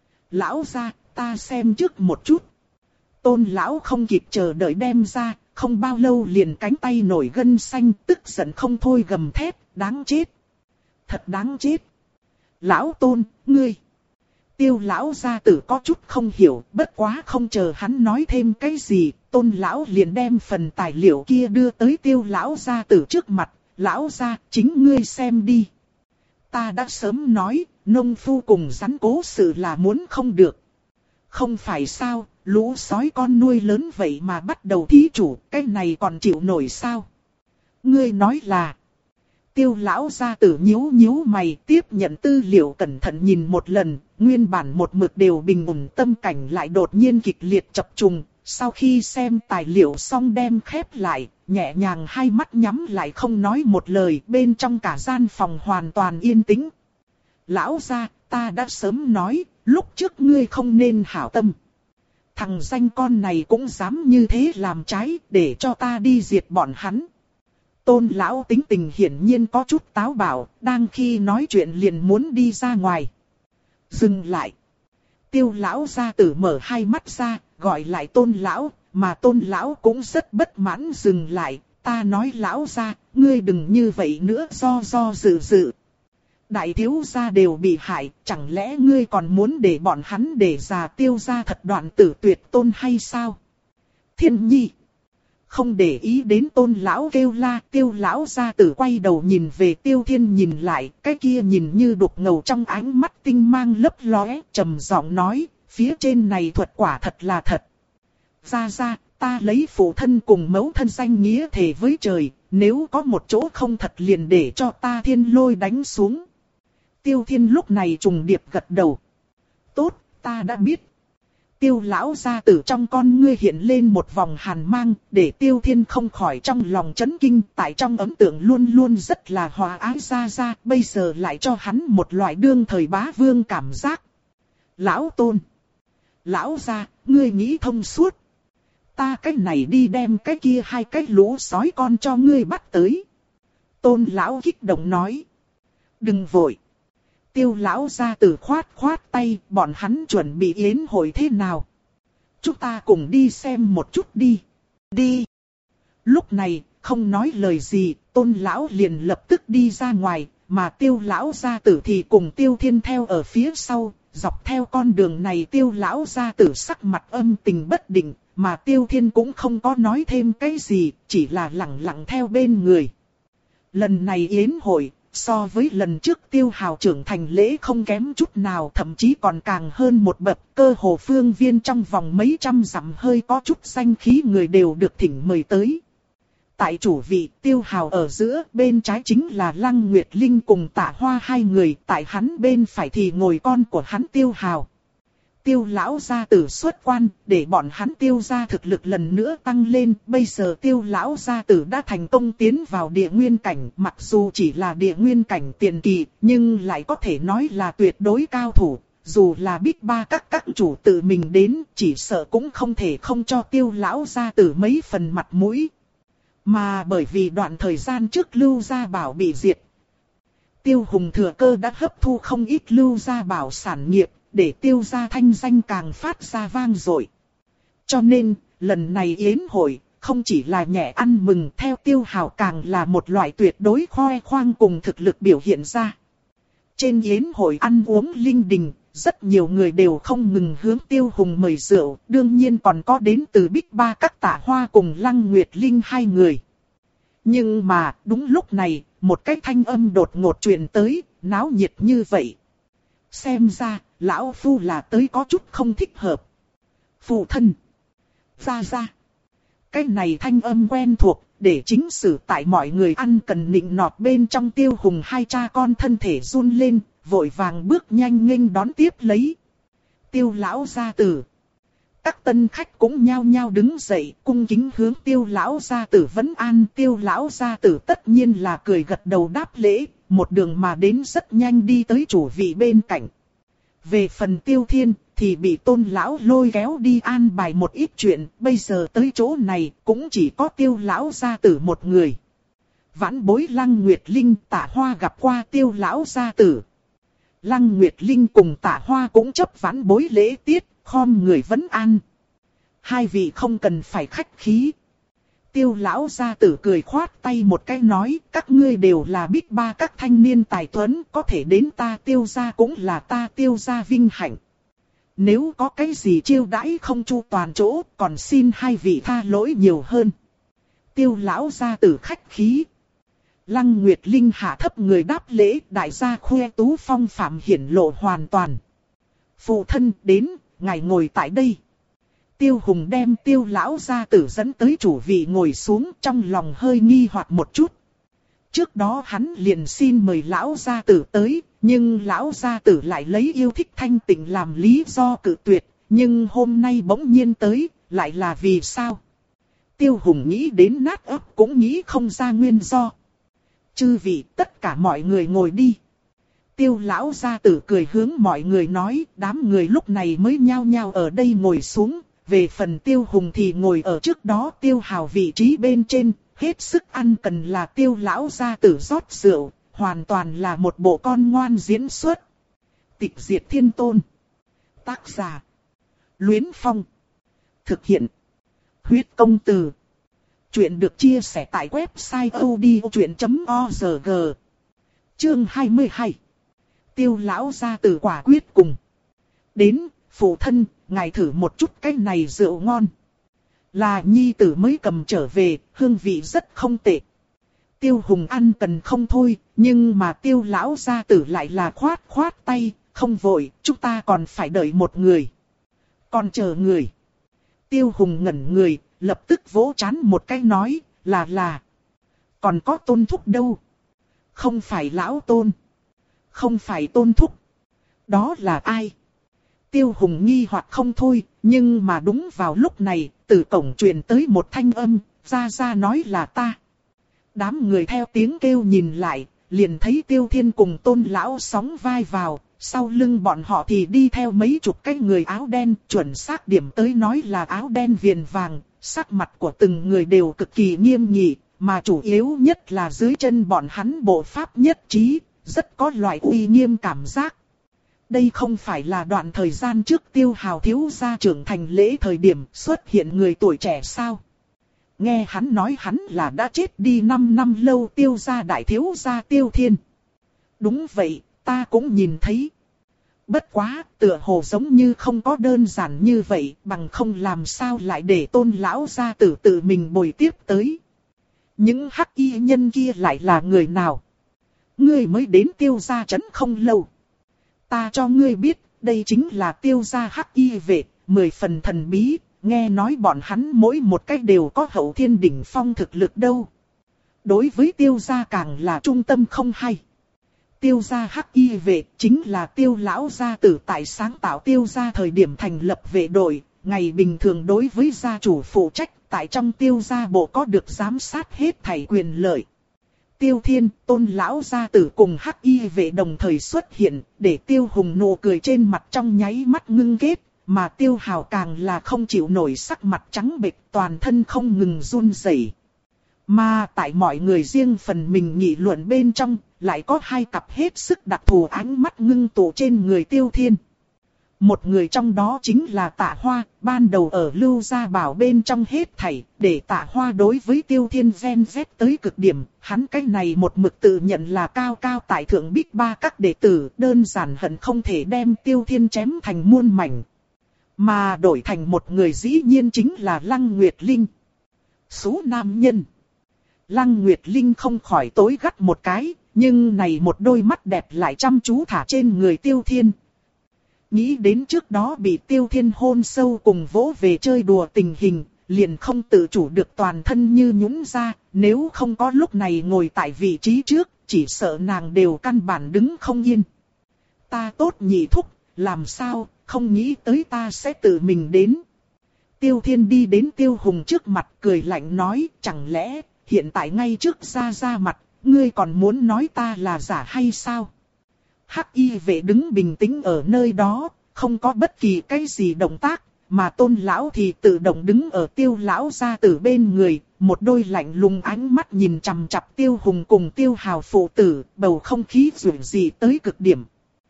Lão ra, ta xem trước một chút. Tôn lão không kịp chờ đợi đem ra, không bao lâu liền cánh tay nổi gân xanh, tức giận không thôi gầm thét, đáng chết. Thật đáng chết. Lão Tôn, ngươi. Tiêu lão gia tử có chút không hiểu, bất quá không chờ hắn nói thêm cái gì, Tôn lão liền đem phần tài liệu kia đưa tới Tiêu lão gia tử trước mặt. Lão gia, chính ngươi xem đi. Ta đã sớm nói, nông phu cùng rắn cố sự là muốn không được. Không phải sao, lũ sói con nuôi lớn vậy mà bắt đầu thí chủ, cái này còn chịu nổi sao? Ngươi nói là... Tiêu lão gia tử nhíu nhíu mày, tiếp nhận tư liệu cẩn thận nhìn một lần, nguyên bản một mực đều bình ổn tâm cảnh lại đột nhiên kịch liệt chập trùng. Sau khi xem tài liệu xong đem khép lại, nhẹ nhàng hai mắt nhắm lại không nói một lời, bên trong cả gian phòng hoàn toàn yên tĩnh. Lão gia, ta đã sớm nói, lúc trước ngươi không nên hảo tâm. Thằng danh con này cũng dám như thế làm trái, để cho ta đi diệt bọn hắn. Tôn lão tính tình hiển nhiên có chút táo bạo, đang khi nói chuyện liền muốn đi ra ngoài. Dừng lại. Tiêu lão gia tử mở hai mắt ra, gọi lại Tôn lão, mà Tôn lão cũng rất bất mãn dừng lại. Ta nói lão gia, ngươi đừng như vậy nữa, do do dự dự. Đại thiếu gia đều bị hại, chẳng lẽ ngươi còn muốn để bọn hắn để già Tiêu gia thật đoạn tử tuyệt tôn hay sao? Thiên nhi. Không để ý đến Tôn lão kêu la, Tiêu lão gia tử quay đầu nhìn về Tiêu Thiên nhìn lại, cái kia nhìn như đục ngầu trong ánh mắt tinh mang lấp lóe, trầm giọng nói, phía trên này thuật quả thật là thật. Ra ra, ta lấy phụ thân cùng mẫu thân danh nghĩa thề với trời, nếu có một chỗ không thật liền để cho ta thiên lôi đánh xuống. Tiêu Thiên lúc này trùng điệp gật đầu. Tốt, ta đã biết. Tiêu lão gia tử trong con ngươi hiện lên một vòng hàn mang, để Tiêu Thiên không khỏi trong lòng chấn kinh, tại trong ấn tượng luôn luôn rất là hòa ái ra ra, bây giờ lại cho hắn một loại đương thời bá vương cảm giác. Lão Tôn. Lão gia, ngươi nghĩ thông suốt. Ta cách này đi đem cái kia hai cái lũ sói con cho ngươi bắt tới. Tôn lão kích động nói. Đừng vội. Tiêu lão gia tử khoát khoát tay, bọn hắn chuẩn bị yến hội thế nào? Chúng ta cùng đi xem một chút đi. Đi. Lúc này, không nói lời gì, Tôn lão liền lập tức đi ra ngoài, mà Tiêu lão gia tử thì cùng Tiêu Thiên theo ở phía sau, dọc theo con đường này Tiêu lão gia tử sắc mặt âm tình bất định, mà Tiêu Thiên cũng không có nói thêm cái gì, chỉ là lặng lặng theo bên người. Lần này yến hội, so với lần trước Tiêu Hào trưởng thành lễ không kém chút nào, thậm chí còn càng hơn một bậc, cơ hồ phương viên trong vòng mấy trăm dặm hơi có chút danh khí người đều được thỉnh mời tới. Tại chủ vị Tiêu Hào ở giữa, bên trái chính là Lăng Nguyệt Linh cùng Tạ Hoa hai người, tại hắn bên phải thì ngồi con của hắn Tiêu Hào. Tiêu lão gia tử xuất quan, để bọn hắn Tiêu gia thực lực lần nữa tăng lên, bây giờ Tiêu lão gia tử đã thành công tiến vào địa nguyên cảnh, mặc dù chỉ là địa nguyên cảnh tiền kỳ, nhưng lại có thể nói là tuyệt đối cao thủ, dù là Big Ba các các chủ tự mình đến, chỉ sợ cũng không thể không cho Tiêu lão gia tử mấy phần mặt mũi. Mà bởi vì đoạn thời gian trước Lưu Gia Bảo bị diệt, Tiêu Hùng thừa cơ đã hấp thu không ít Lưu Gia Bảo sản nghiệp, để Tiêu gia thanh danh càng phát ra vang dội. Cho nên, lần này yến hội, không chỉ là nhẹ ăn mừng, theo Tiêu Hào càng là một loại tuyệt đối khoe khoang cùng thực lực biểu hiện ra. Trên yến hội ăn uống linh đình, rất nhiều người đều không ngừng hướng Tiêu Hùng mời rượu, đương nhiên còn có đến từ Big Ba các Tạ Hoa cùng Lăng Nguyệt Linh hai người. Nhưng mà, đúng lúc này, một cái thanh âm đột ngột truyền tới, náo nhiệt như vậy. Xem ra, lão phu là tới có chút không thích hợp. Phụ thân. Ra ra. Cái này thanh âm quen thuộc, để chính sử tại mọi người ăn cần nịnh nọt bên trong Tiêu Hùng hai cha con thân thể run lên, vội vàng bước nhanh nghênh đón tiếp lấy. Tiêu lão gia tử. Các tân khách cũng nhao nhao đứng dậy, cung kính hướng Tiêu lão gia tử vấn an. Tiêu lão gia tử tất nhiên là cười gật đầu đáp lễ, một đường mà đến rất nhanh đi tới chủ vị bên cạnh. Về phần Tiêu Thiên, thì bị Tôn lão lôi kéo đi an bài một ít chuyện, bây giờ tới chỗ này cũng chỉ có Tiêu lão gia tử một người. Vãn bối Lăng Nguyệt Linh, Tạ Hoa gặp qua Tiêu lão gia tử. Lăng Nguyệt Linh cùng Tạ Hoa cũng chấp vãn bối lễ tiết, khom người vấn an. Hai vị không cần phải khách khí. Tiêu lão gia tử cười khoát tay một cái nói, các ngươi đều là Big Ba các thanh niên tài tuấn, có thể đến ta Tiêu gia cũng là ta Tiêu gia vinh hạnh. Nếu có cái gì chiêu đãi không chu toàn chỗ, còn xin hai vị tha lỗi nhiều hơn. Tiêu lão gia tử khách khí. Lăng Nguyệt Linh hạ thấp người đáp lễ, đại gia khoe tú phong phạm hiển lộ hoàn toàn. Phụ thân đến, ngài ngồi tại đây. Tiêu Hùng đem Tiêu lão gia tử dẫn tới chủ vị ngồi xuống, trong lòng hơi nghi hoặc một chút. Trước đó hắn liền xin mời lão gia tử tới, nhưng lão gia tử lại lấy yêu thích thanh tịnh làm lý do cự tuyệt, nhưng hôm nay bỗng nhiên tới, lại là vì sao? Tiêu Hùng nghĩ đến nát ấp cũng nghĩ không ra nguyên do. Chư vị, tất cả mọi người ngồi đi. Tiêu lão gia tử cười hướng mọi người nói, đám người lúc này mới nhao nhao ở đây ngồi xuống. Về phần Tiêu Hùng thì ngồi ở trước đó Tiêu Hào vị trí bên trên, hết sức ăn cần là Tiêu lão gia tử rót rượu, hoàn toàn là một bộ con ngoan diễn xuất. Tịch diệt thiên tôn. Tác giả. Luyến Phong. Thực hiện. Huyết công từ. Chuyện được chia sẻ tại website odchuyện chấm org. Chương hai mươi hai. Tiêu lão gia tử quả quyết cùng. Đến, phụ thân, ngài thử một chút cái này rượu ngon. Là nhi tử mới cầm trở về, hương vị rất không tệ. Tiêu Hùng ăn cần không thôi, nhưng mà Tiêu lão gia tử lại là khoát khoát tay, không vội, chúng ta còn phải đợi một người. Còn chờ người. Tiêu Hùng ngẩn người, lập tức vỗ trán một cái nói, là là. Còn có Tôn thúc đâu? Không phải lão Tôn. Không phải Tôn thúc. Đó là ai? Tiêu Hùng nghi hoặc không thôi, nhưng mà đúng vào lúc này, từ cổng truyền tới một thanh âm, ra ra nói là ta. Đám người theo tiếng kêu nhìn lại, liền thấy Tiêu Thiên cùng Tôn lão sóng vai vào, sau lưng bọn họ thì đi theo mấy chục cái người áo đen, chuẩn xác điểm tới nói là áo đen viền vàng, sắc mặt của từng người đều cực kỳ nghiêm nghị, mà chủ yếu nhất là dưới chân bọn hắn bộ pháp nhất trí, rất có loại uy nghiêm cảm giác. Đây không phải là đoạn thời gian trước Tiêu Hào thiếu gia trưởng thành lễ thời điểm xuất hiện người tuổi trẻ sao? Nghe hắn nói hắn là đã chết đi năm năm lâu Tiêu gia đại thiếu gia Tiêu Thiên. Đúng vậy, ta cũng nhìn thấy. Bất quá, tựa hồ giống như không có đơn giản như vậy, bằng không làm sao lại để Tôn lão gia tử tự mình bồi tiếp tới. Những hắc y nhân kia lại là người nào? Ngươi mới đến Tiêu gia trấn không lâu. Ta cho ngươi biết, đây chính là Tiêu gia hắc y vệ, mười phần thần bí, nghe nói bọn hắn mỗi một cách đều có hậu thiên đỉnh phong thực lực đâu. Đối với Tiêu gia càng là trung tâm không hay. Tiêu gia hắc y vệ chính là Tiêu lão gia tử tại sáng tạo Tiêu gia thời điểm thành lập vệ đội, ngày bình thường đối với gia chủ phụ trách tại trong Tiêu gia bộ có được giám sát hết thảy quyền lợi. Tiêu Thiên, Tôn lão gia tử cùng Hắc Y vệ đồng thời xuất hiện, để Tiêu Hùng nụ cười trên mặt trong nháy mắt ngưng kết, mà Tiêu Hào càng là không chịu nổi sắc mặt trắng bệch, toàn thân không ngừng run rẩy. Mà tại mọi người riêng phần mình nghị luận bên trong, lại có hai cặp hết sức đặc thù ánh mắt ngưng tụ trên người Tiêu Thiên. Một người trong đó chính là Tạ Hoa, ban đầu ở Lưu Gia Bảo bên trong hết thảy, để Tạ Hoa đối với Tiêu Thiên ven vét tới cực điểm, hắn cái này một mực tự nhận là cao cao tại thượng bích ba các đệ tử, đơn giản hận không thể đem Tiêu Thiên chém thành muôn mảnh. Mà đổi thành một người dĩ nhiên chính là Lăng Nguyệt Linh. Số nam nhân. Lăng Nguyệt Linh không khỏi tối gắt một cái, nhưng này một đôi mắt đẹp lại chăm chú thả trên người Tiêu Thiên. Nghĩ đến trước đó bị Tiêu Thiên hôn sâu cùng vỗ về chơi đùa tình hình, liền không tự chủ được toàn thân như nhũn ra, nếu không có lúc này ngồi tại vị trí trước, chỉ sợ nàng đều căn bản đứng không yên. Ta tốt nhị thúc, làm sao, không nghĩ tới ta sẽ tự mình đến. Tiêu Thiên đi đến Tiêu Hùng trước mặt cười lạnh nói, chẳng lẽ hiện tại ngay trước ra ra mặt, ngươi còn muốn nói ta là giả hay sao? Hắc Y vệ đứng bình tĩnh ở nơi đó, không có bất kỳ cái gì động tác, mà Tôn lão thì tự động đứng ở Tiêu lão gia tử bên người, một đôi lạnh lùng ánh mắt nhìn chằm chằm Tiêu Hùng cùng Tiêu Hào phụ tử, bầu không khí rủi dị tới cực điểm.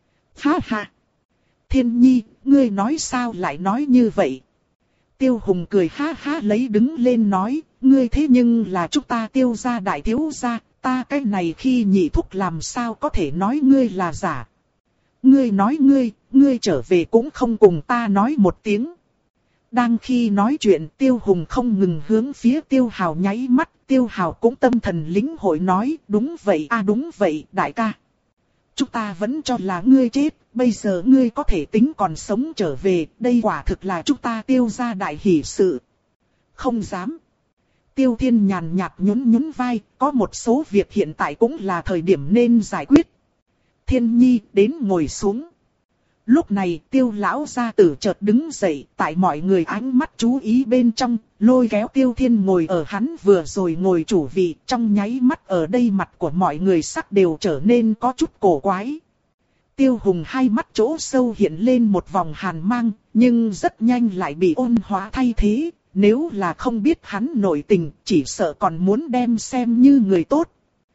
Ha ha! Thiên Nhi, ngươi nói sao lại nói như vậy? Tiêu Hùng cười ha ha lấy đứng lên nói, ngươi thế nhưng là chúng ta Tiêu gia đại thiếu gia, ta cái này khi nhị thúc làm sao có thể nói ngươi là giả. Ngươi nói ngươi, ngươi trở về cũng không cùng ta nói một tiếng. Đang khi nói chuyện Tiêu Hùng không ngừng hướng phía Tiêu Hào nháy mắt, Tiêu Hào cũng tâm thần lĩnh hội nói, đúng vậy a à, đúng vậy đại ca. Chúng ta vẫn cho là ngươi chết, bây giờ ngươi có thể tính còn sống trở về, đây quả thực là chúng ta Tiêu gia đại hỷ sự. Không dám. Tiêu Thiên nhàn nhạt nhún nhún vai, có một số việc hiện tại cũng là thời điểm nên giải quyết. Thiên Nhi đến ngồi xuống. Lúc này Tiêu lão gia tử chợt đứng dậy, tại mọi người ánh mắt chú ý bên trong, lôi kéo Tiêu Thiên ngồi ở hắn vừa rồi ngồi chủ vị, trong nháy mắt ở đây mặt của mọi người sắc đều trở nên có chút cổ quái. Tiêu Hùng hai mắt chỗ sâu hiện lên một vòng hàn mang, nhưng rất nhanh lại bị ôn hóa thay thế. Nếu là không biết hắn nội tình, chỉ sợ còn muốn đem xem như người tốt.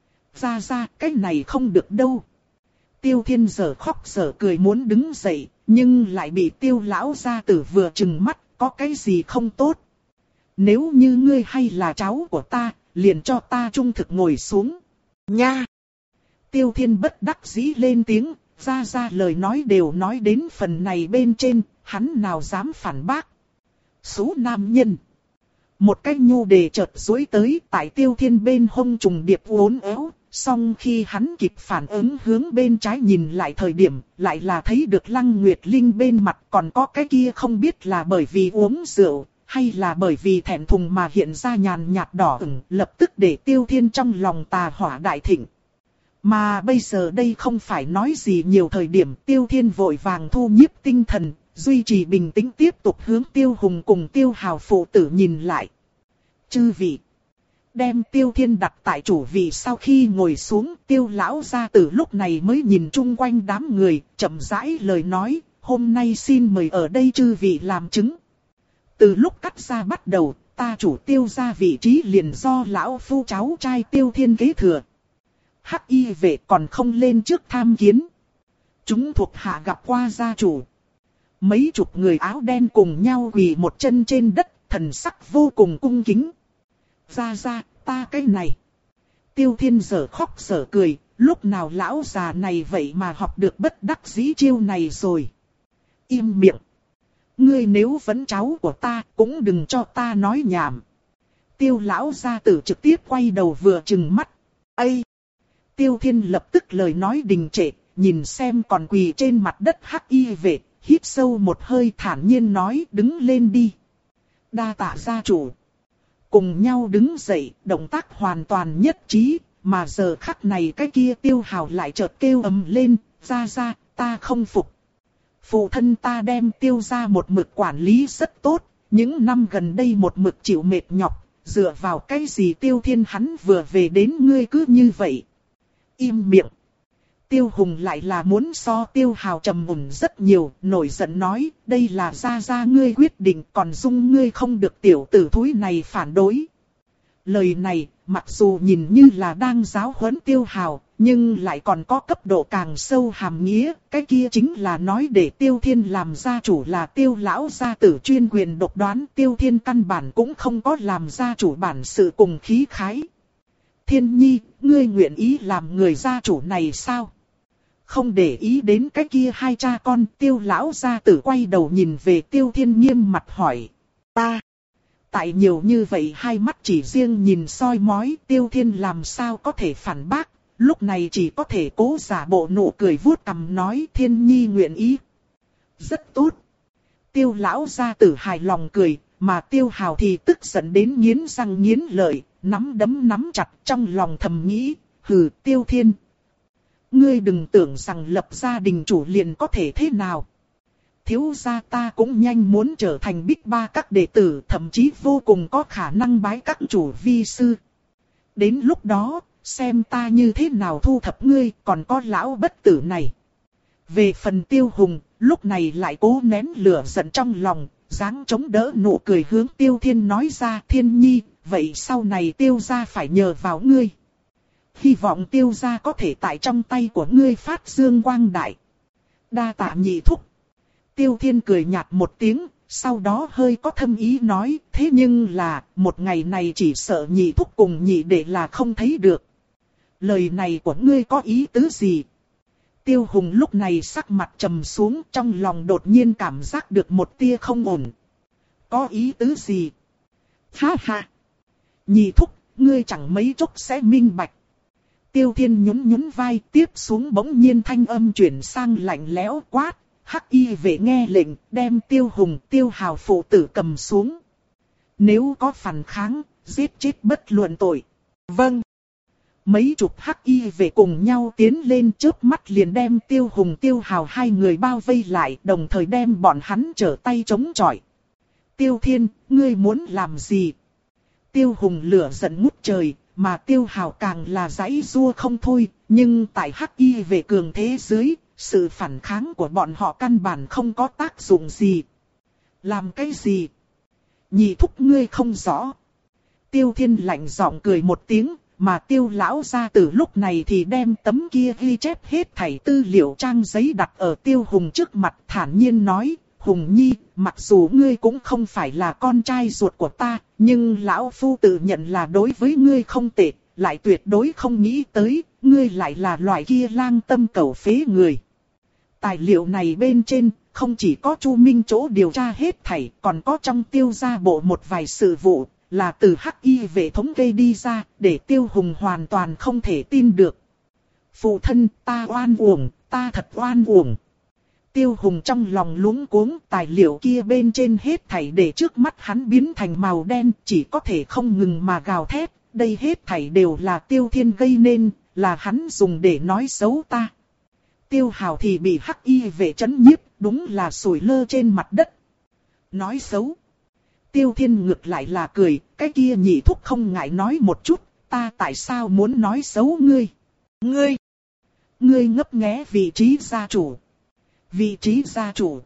Ra ra, cái này không được đâu. Tiêu Thiên giờ khóc giờ cười muốn đứng dậy, nhưng lại bị Tiêu lão gia tử vừa trừng mắt, có cái gì không tốt. Nếu như ngươi hay là cháu của ta, liền cho ta trung thực ngồi xuống. Nha! Tiêu Thiên bất đắc dĩ lên tiếng, ra ra lời nói đều nói đến phần này bên trên, hắn nào dám phản bác. Số nam nhân. Một cái nhu đề chợt duỗi tới tại Tiêu Thiên bên hông trùng điệp uốn éo, song khi hắn kịp phản ứng hướng bên trái nhìn lại thời điểm, lại là thấy được Lăng Nguyệt Linh bên mặt còn có cái kia không biết là bởi vì uống rượu, hay là bởi vì thẹn thùng mà hiện ra nhàn nhạt đỏ ửng, lập tức để Tiêu Thiên trong lòng tà hỏa đại thịnh. Mà bây giờ đây không phải nói gì nhiều thời điểm, Tiêu Thiên vội vàng thu nhiếp tinh thần, duy trì bình tĩnh tiếp tục hướng Tiêu Hùng cùng Tiêu Hào phụ tử nhìn lại. Chư vị. Đem Tiêu Thiên đặt tại chủ vị sau khi ngồi xuống, Tiêu lão gia tử lúc này mới nhìn chung quanh đám người, chậm rãi lời nói, hôm nay xin mời ở đây chư vị làm chứng. Từ lúc cắt ra bắt đầu, ta chủ Tiêu gia vị trí liền do lão phu cháu trai Tiêu Thiên kế thừa. Hắc Y vệ còn không lên trước tham kiến. Chúng thuộc hạ gặp qua gia chủ. Mấy chục người áo đen cùng nhau quỳ một chân trên đất, thần sắc vô cùng cung kính. Ra ra, ta cái này. Tiêu Thiên giờ khóc giờ cười, lúc nào lão già này vậy mà học được bất đắc dĩ chiêu này rồi. Im miệng. Ngươi nếu vẫn cháu của ta, cũng đừng cho ta nói nhảm. Tiêu lão gia tử trực tiếp quay đầu vừa trừng mắt. Ây! Tiêu Thiên lập tức lời nói đình trệ, nhìn xem còn quỳ trên mặt đất Hắc Y vệ, hít sâu một hơi thản nhiên nói đứng lên đi. Đa tạ gia chủ. Cùng nhau đứng dậy, động tác hoàn toàn nhất trí, mà giờ khắc này cái kia Tiêu Hào lại chợt kêu ầm lên, ra ra, ta không phục. Phụ thân ta đem Tiêu gia một mực quản lý rất tốt, những năm gần đây một mực chịu mệt nhọc, dựa vào cái gì Tiêu Thiên hắn vừa về đến ngươi cứ như vậy. Im miệng. Tiêu Hùng lại là muốn so Tiêu Hào trầm mùn rất nhiều, nổi giận nói, đây là gia gia ngươi quyết định, còn dung ngươi không được tiểu tử thúi này phản đối. Lời này, mặc dù nhìn như là đang giáo huấn Tiêu Hào, nhưng lại còn có cấp độ càng sâu hàm nghĩa, cái kia chính là nói để Tiêu Thiên làm gia chủ là Tiêu lão gia tử chuyên quyền độc đoán, Tiêu Thiên căn bản cũng không có làm gia chủ bản sự cùng khí khái. Thiên Nhi, ngươi nguyện ý làm người gia chủ này sao? Không để ý đến cái kia hai cha con, Tiêu lão gia tử quay đầu nhìn về Tiêu Thiên nghiêm mặt hỏi. Ta. Tại nhiều như vậy hai mắt chỉ riêng nhìn soi mói, Tiêu Thiên làm sao có thể phản bác, lúc này chỉ có thể cố giả bộ nụ cười vuốt cằm nói Thiên Nhi nguyện ý. Rất tốt. Tiêu lão gia tử hài lòng cười, mà Tiêu Hào thì tức giận đến nghiến răng nghiến lợi, nắm đấm nắm chặt trong lòng thầm nghĩ, hừ Tiêu Thiên. Ngươi đừng tưởng rằng lập gia đình chủ liền có thể thế nào. Thiếu gia ta cũng nhanh muốn trở thành bích ba các đệ tử, thậm chí vô cùng có khả năng bái các chủ vi sư. Đến lúc đó, xem ta như thế nào thu thập ngươi, còn có lão bất tử này. Về phần Tiêu Hùng, lúc này lại cố nén lửa giận trong lòng, dáng chống đỡ nụ cười hướng Tiêu Thiên nói ra Thiên Nhi, vậy sau này Tiêu gia phải nhờ vào ngươi. Hy vọng Tiêu gia có thể tại trong tay của ngươi phát dương quang đại. Đa tạ nhị thúc. Tiêu Thiên cười nhạt một tiếng, sau đó hơi có thâm ý nói, thế nhưng là, một ngày này chỉ sợ nhị thúc cùng nhị đệ là không thấy được. Lời này của ngươi có ý tứ gì? Tiêu Hùng lúc này sắc mặt trầm xuống, trong lòng đột nhiên cảm giác được một tia không ổn. Có ý tứ gì? Ha ha! Nhị thúc, ngươi chẳng mấy chốc sẽ minh bạch. Tiêu Thiên nhún nhún vai, tiếp xuống bỗng nhiên thanh âm chuyển sang lạnh lẽo quát. Hắc y vệ nghe lệnh, đem Tiêu Hùng, Tiêu Hào phụ tử cầm xuống. Nếu có phản kháng, giết chết bất luận tội. Vâng. Mấy chục hắc y vệ cùng nhau tiến lên, chớp mắt liền đem Tiêu Hùng, Tiêu Hào hai người bao vây lại, đồng thời đem bọn hắn trở tay chống chọi. Tiêu Thiên, ngươi muốn làm gì? Tiêu Hùng lửa giận ngút trời, mà Tiêu Hào càng là giãy giụa không thôi, nhưng tại hắc y vệ cường thế dưới, sự phản kháng của bọn họ căn bản không có tác dụng gì. Làm cái gì? Nhị thúc ngươi không rõ. Tiêu Thiên lạnh giọng cười một tiếng, mà Tiêu lão gia tử lúc này thì đem tấm kia ghi chép hết thảy tư liệu trang giấy đặt ở Tiêu Hùng trước mặt, thản nhiên nói, Hùng Nhi, mặc dù ngươi cũng không phải là con trai ruột của ta, nhưng lão phu tự nhận là đối với ngươi không tệ, lại tuyệt đối không nghĩ tới, ngươi lại là loại kia lang tâm cầu phế người. Tài liệu này bên trên, không chỉ có Chu Minh chỗ điều tra hết thảy, còn có trong Tiêu gia bộ một vài sự vụ, là từ hắc y vệ thống kê đi ra, để Tiêu Hùng hoàn toàn không thể tin được. Phụ thân, ta oan uổng, ta thật oan uổng. Tiêu Hùng trong lòng luống cuống, tài liệu kia bên trên hết thảy để trước mắt hắn biến thành màu đen, chỉ có thể không ngừng mà gào thét, đây hết thảy đều là Tiêu Thiên gây nên, là hắn dùng để nói xấu ta. Tiêu Hào thì bị hắc y vệ trấn nhiếp, đúng là sủi lơ trên mặt đất. Nói xấu. Tiêu Thiên ngược lại là cười, cái kia nhị thúc không ngại nói một chút, ta tại sao muốn nói xấu ngươi? Ngươi! Ngươi ngấp nghé vị trí gia chủ. Vị trí gia chủ.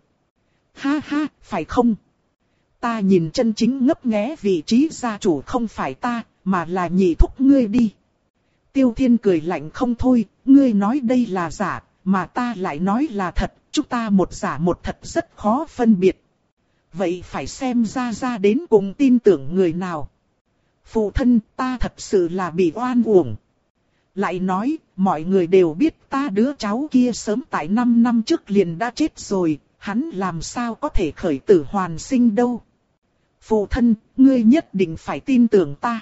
Ha ha, phải không? Ta nhìn chân chính ngấp nghé vị trí gia chủ không phải ta, mà là nhị thúc ngươi đi. Tiêu Thiên cười lạnh không thôi, ngươi nói đây là giả, mà ta lại nói là thật, chúng ta một giả một thật rất khó phân biệt. Vậy phải xem ra ra đến cùng tin tưởng người nào. Phụ thân, ta thật sự là bị oan uổng. Lại nói, mọi người đều biết ta đứa cháu kia sớm tại năm năm trước liền đã chết rồi, hắn làm sao có thể khởi tử hoàn sinh đâu. Phụ thân, ngươi nhất định phải tin tưởng ta.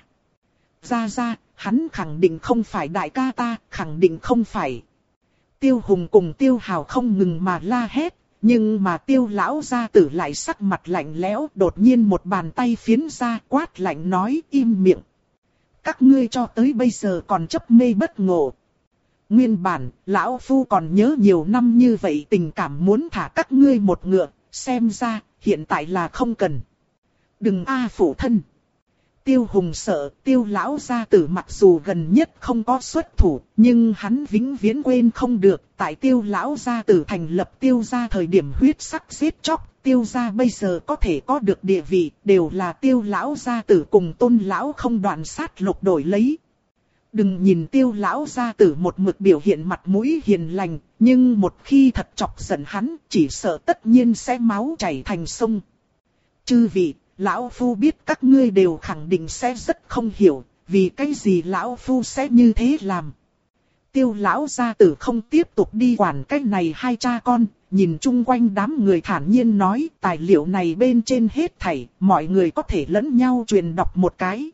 Ra ra, hắn khẳng định không phải đại ca ta, khẳng định không phải. Tiêu Hùng cùng Tiêu Hào không ngừng mà la hét, nhưng mà Tiêu lão gia tử lại sắc mặt lạnh lẽo, đột nhiên một bàn tay phiến ra, quát lạnh nói im miệng. Các ngươi cho tới bây giờ còn chấp mê bất ngộ. Nguyên bản, lão phu còn nhớ nhiều năm như vậy tình cảm muốn thả các ngươi một ngựa, xem ra, hiện tại là không cần. Đừng a phụ thân. Tiêu Hùng sợ Tiêu lão gia tử mặc dù gần nhất không có xuất thủ, nhưng hắn vĩnh viễn quên không được, tại Tiêu lão gia tử thành lập Tiêu gia thời điểm huyết sắc giết chóc, Tiêu gia bây giờ có thể có được địa vị, đều là Tiêu lão gia tử cùng Tôn lão không đoạn sát lục đổi lấy. Đừng nhìn Tiêu lão gia tử một mực biểu hiện mặt mũi hiền lành, nhưng một khi thật chọc giận hắn, chỉ sợ tất nhiên sẽ máu chảy thành sông. Chư vị, lão phu biết các ngươi đều khẳng định sẽ rất không hiểu, vì cái gì lão phu sẽ như thế làm. Tiêu lão gia tử không tiếp tục đi quản cái này hai cha con, nhìn chung quanh đám người thản nhiên nói, tài liệu này bên trên hết thảy, mọi người có thể lẫn nhau truyền đọc một cái.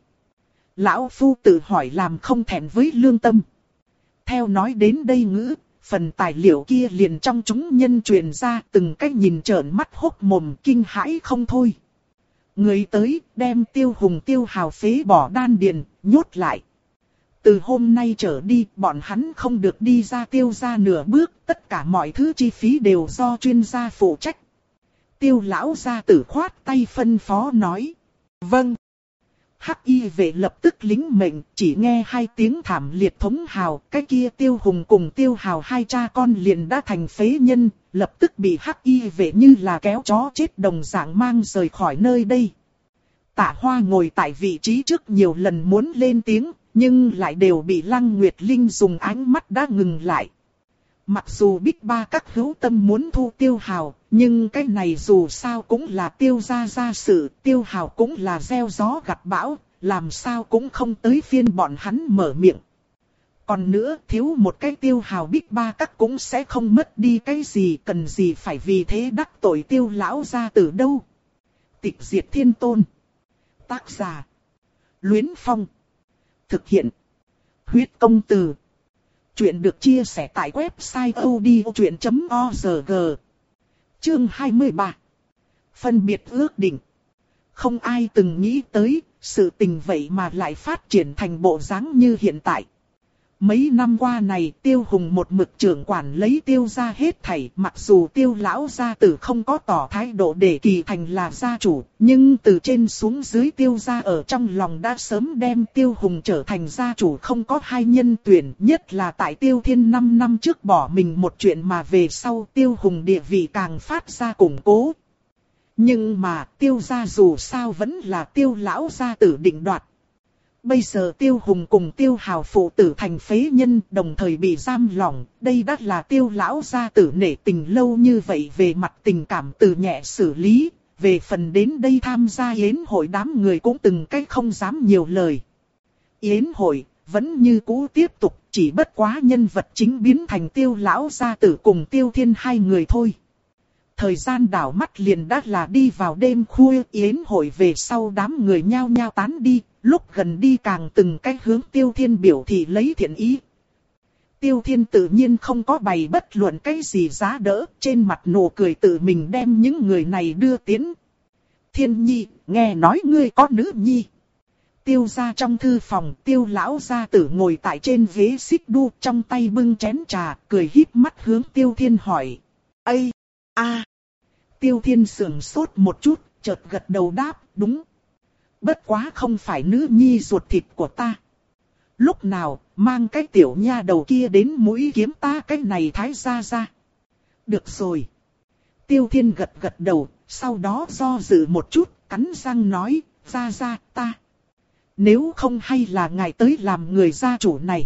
Lão phu tự hỏi làm không thẹn với lương tâm. Theo nói đến đây ngữ, phần tài liệu kia liền trong chúng nhân truyền ra, từng cách nhìn trợn mắt hốc mồm kinh hãi không thôi. Người tới, đem Tiêu Hùng Tiêu Hào phế bỏ đan điền, nhốt lại. Từ hôm nay trở đi, bọn hắn không được đi ra Tiêu gia nửa bước, tất cả mọi thứ chi phí đều do chuyên gia phụ trách. Tiêu lão gia tử khoát tay phân phó nói. Vâng. Hắc y vệ lập tức lính mệnh, chỉ nghe hai tiếng thảm liệt thống hào, cái kia Tiêu Hùng cùng Tiêu Hào hai cha con liền đã thành phế nhân, lập tức bị hắc y vệ như là kéo chó chết đồng dạng mang rời khỏi nơi đây. Tạ Hoa ngồi tại vị trí trước nhiều lần muốn lên tiếng, nhưng lại đều bị Lăng Nguyệt Linh dùng ánh mắt đã ngừng lại. Mặc dù Bích Ba các hữu tâm muốn thu Tiêu Hào, nhưng cái này dù sao cũng là Tiêu gia gia sự, Tiêu Hào cũng là gieo gió gặt bão, làm sao cũng không tới phiên bọn hắn mở miệng. Còn nữa, thiếu một cái Tiêu Hào Bích Ba các cũng sẽ không mất đi cái gì, cần gì phải vì thế đắc tội Tiêu lão gia tử đâu. Tịch Diệt Thiên Tôn. Tác giả: Luyến Phong. Thực hiện: Huyết Công Từ. Chuyện được chia sẻ tại website odchuyện chấm org. Chương hai mươi ba. Phân biệt ước định. Không ai từng nghĩ tới, sự tình vậy mà lại phát triển thành bộ dáng như hiện tại. Mấy năm qua này Tiêu Hùng một mực trưởng quản lấy Tiêu gia hết thảy, mặc dù Tiêu lão gia tử không có tỏ thái độ để kỳ thành là gia chủ, nhưng từ trên xuống dưới Tiêu gia ở trong lòng đã sớm đem Tiêu Hùng trở thành gia chủ không có hai nhân tuyển, nhất là tại Tiêu Thiên năm năm trước bỏ mình một chuyện mà về sau Tiêu Hùng địa vị càng phát ra củng cố. Nhưng mà Tiêu gia dù sao vẫn là Tiêu lão gia tử định đoạt. Bây giờ Tiêu Hùng cùng Tiêu Hào phụ tử thành phế nhân, đồng thời bị giam lỏng, đây đã là Tiêu lão gia tử nể tình lâu như vậy về mặt tình cảm từ nhẹ xử lý, về phần đến đây tham gia yến hội đám người cũng từng cách không dám nhiều lời. Yến hội vẫn như cũ tiếp tục, chỉ bất quá nhân vật chính biến thành Tiêu lão gia tử cùng Tiêu Thiên hai người thôi. Thời gian đảo mắt liền đã là đi vào đêm khuya, yến hội về sau đám người nhao nhao tán đi, lúc gần đi càng từng cách hướng Tiêu Thiên biểu thị lấy thiện ý. Tiêu Thiên tự nhiên không có bày bất luận cái gì giá đỡ, trên mặt nụ cười tự mình đem những người này đưa tiến. Thiên Nhi, nghe nói ngươi có nữ nhi. Tiêu gia trong thư phòng, Tiêu lão gia tử ngồi tại trên ghế xích đu, trong tay bưng chén trà, cười híp mắt hướng Tiêu Thiên hỏi. Ây! A. Tiêu Thiên sườn sốt một chút, chợt gật đầu đáp, đúng. Bất quá không phải nữ nhi ruột thịt của ta. Lúc nào, mang cái tiểu nha đầu kia đến mũi kiếm ta cái này thái gia ra. Được rồi. Tiêu Thiên gật gật đầu, sau đó do dự một chút, cắn răng nói, gia gia ta. Nếu không hay là ngài tới làm người gia chủ này.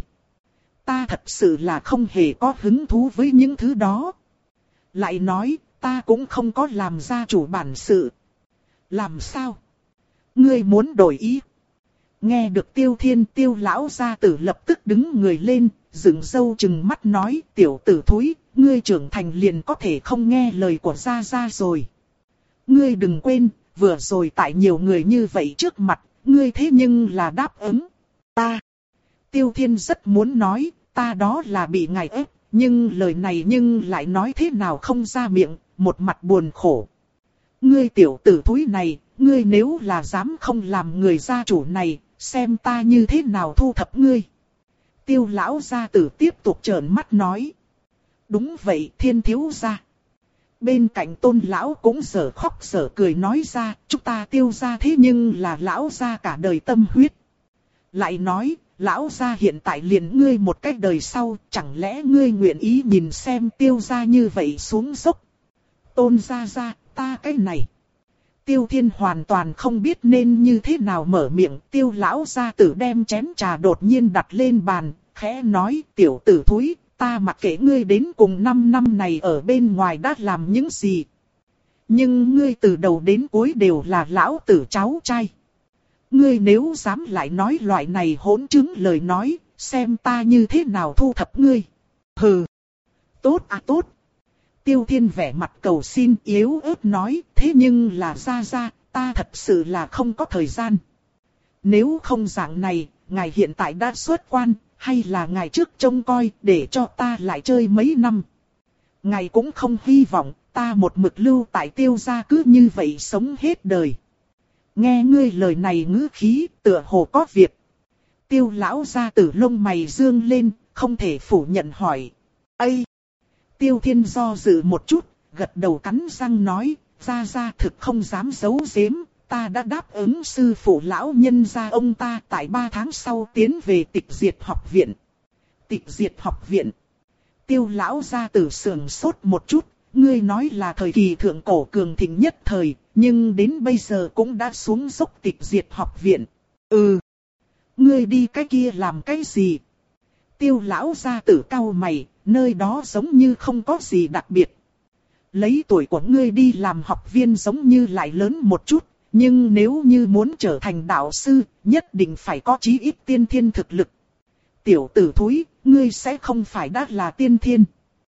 Ta thật sự là không hề có hứng thú với những thứ đó. Lại nói, ta cũng không có làm gia chủ bản sự. Làm sao? Ngươi muốn đổi ý? Nghe được Tiêu Thiên, Tiêu lão gia tử lập tức đứng người lên, dựng râu chừng mắt nói, tiểu tử thúi, ngươi trưởng thành liền có thể không nghe lời của gia gia rồi. Ngươi đừng quên, vừa rồi tại nhiều người như vậy trước mặt, ngươi thế nhưng là đáp ứng. Ta. Tiêu Thiên rất muốn nói, ta đó là bị ngài ép. Nhưng lời này nhưng lại nói thế nào không ra miệng, một mặt buồn khổ. Ngươi tiểu tử thúi này, ngươi nếu là dám không làm người gia chủ này, xem ta như thế nào thu thập ngươi. Tiêu lão gia tử tiếp tục trợn mắt nói. Đúng vậy Thiên thiếu gia. Bên cạnh Tôn lão cũng giở khóc giở cười nói ra, chúng ta Tiêu gia thế nhưng là lão gia cả đời tâm huyết. Lại nói, lão gia hiện tại liền ngươi một cách đời sau, chẳng lẽ ngươi nguyện ý nhìn xem Tiêu gia như vậy xuống dốc. Tôn gia gia, ta cái này. Tiêu Thiên hoàn toàn không biết nên như thế nào mở miệng. Tiêu lão gia tử đem chén trà đột nhiên đặt lên bàn, khẽ nói, tiểu tử thúi, ta mặc kệ ngươi đến cùng năm năm này ở bên ngoài đã làm những gì. Nhưng ngươi từ đầu đến cuối đều là lão tử cháu trai. Ngươi nếu dám lại nói loại này hỗn chứng lời nói, xem ta như thế nào thu thập ngươi. Hừ, tốt à tốt. Tiêu Thiên vẻ mặt cầu xin yếu ớt nói, thế nhưng là ra ra, ta thật sự là không có thời gian. Nếu không dạng này, ngài hiện tại đã xuất quan, hay là ngài trước trông coi để cho ta lại chơi mấy năm. Ngài cũng không hy vọng ta một mực lưu tại Tiêu gia cứ như vậy sống hết đời. Nghe ngươi lời này ngữ khí, tựa hồ có việc. Tiêu lão gia tử lông mày dương lên, không thể phủ nhận hỏi. Ây! Tiêu Thiên do dự một chút, gật đầu cắn răng nói, ra ra thực không dám giấu giếm, ta đã đáp ứng sư phụ lão nhân gia ông ta tại ba tháng sau tiến về Tịch Diệt học viện. Tịch Diệt học viện. Tiêu lão gia tử sườn sốt một chút, ngươi nói là thời kỳ thượng cổ cường thịnh nhất thời, nhưng đến bây giờ cũng đã xuống dốc Tịch Diệt học viện. Ừ. Ngươi đi cái kia làm cái gì? Tiêu lão gia tử cau mày, nơi đó giống như không có gì đặc biệt. Lấy tuổi của ngươi đi làm học viên giống như lại lớn một chút, nhưng nếu như muốn trở thành đạo sư, nhất định phải có chí ít tiên thiên thực lực. Tiểu tử thúi, ngươi sẽ không phải đã là tiên thiên.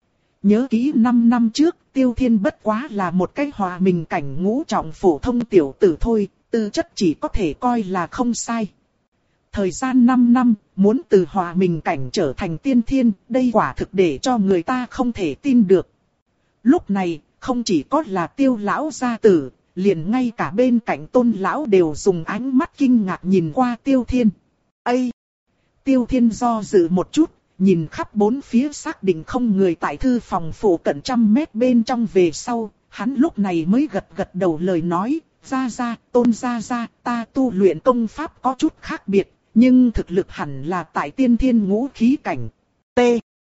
Nhớ kỹ năm năm trước, Tiêu Thiên bất quá là một cái hòa mình cảnh ngũ trọng phổ thông tiểu tử thôi, tư chất chỉ có thể coi là không sai. Thời gian năm năm, muốn từ hòa mình cảnh trở thành tiên thiên, đây quả thực để cho người ta không thể tin được. Lúc này, không chỉ có là Tiêu lão gia tử, liền ngay cả bên cạnh Tôn lão đều dùng ánh mắt kinh ngạc nhìn qua Tiêu Thiên. Ây! Tiêu Thiên do dự một chút, nhìn khắp bốn phía xác định không người tại thư phòng phủ cận trăm mét bên trong về sau, hắn lúc này mới gật gật đầu lời nói, ra ra, Tôn ra ra, ta tu luyện công pháp có chút khác biệt, nhưng thực lực hẳn là tại tiên thiên ngũ khí cảnh. T.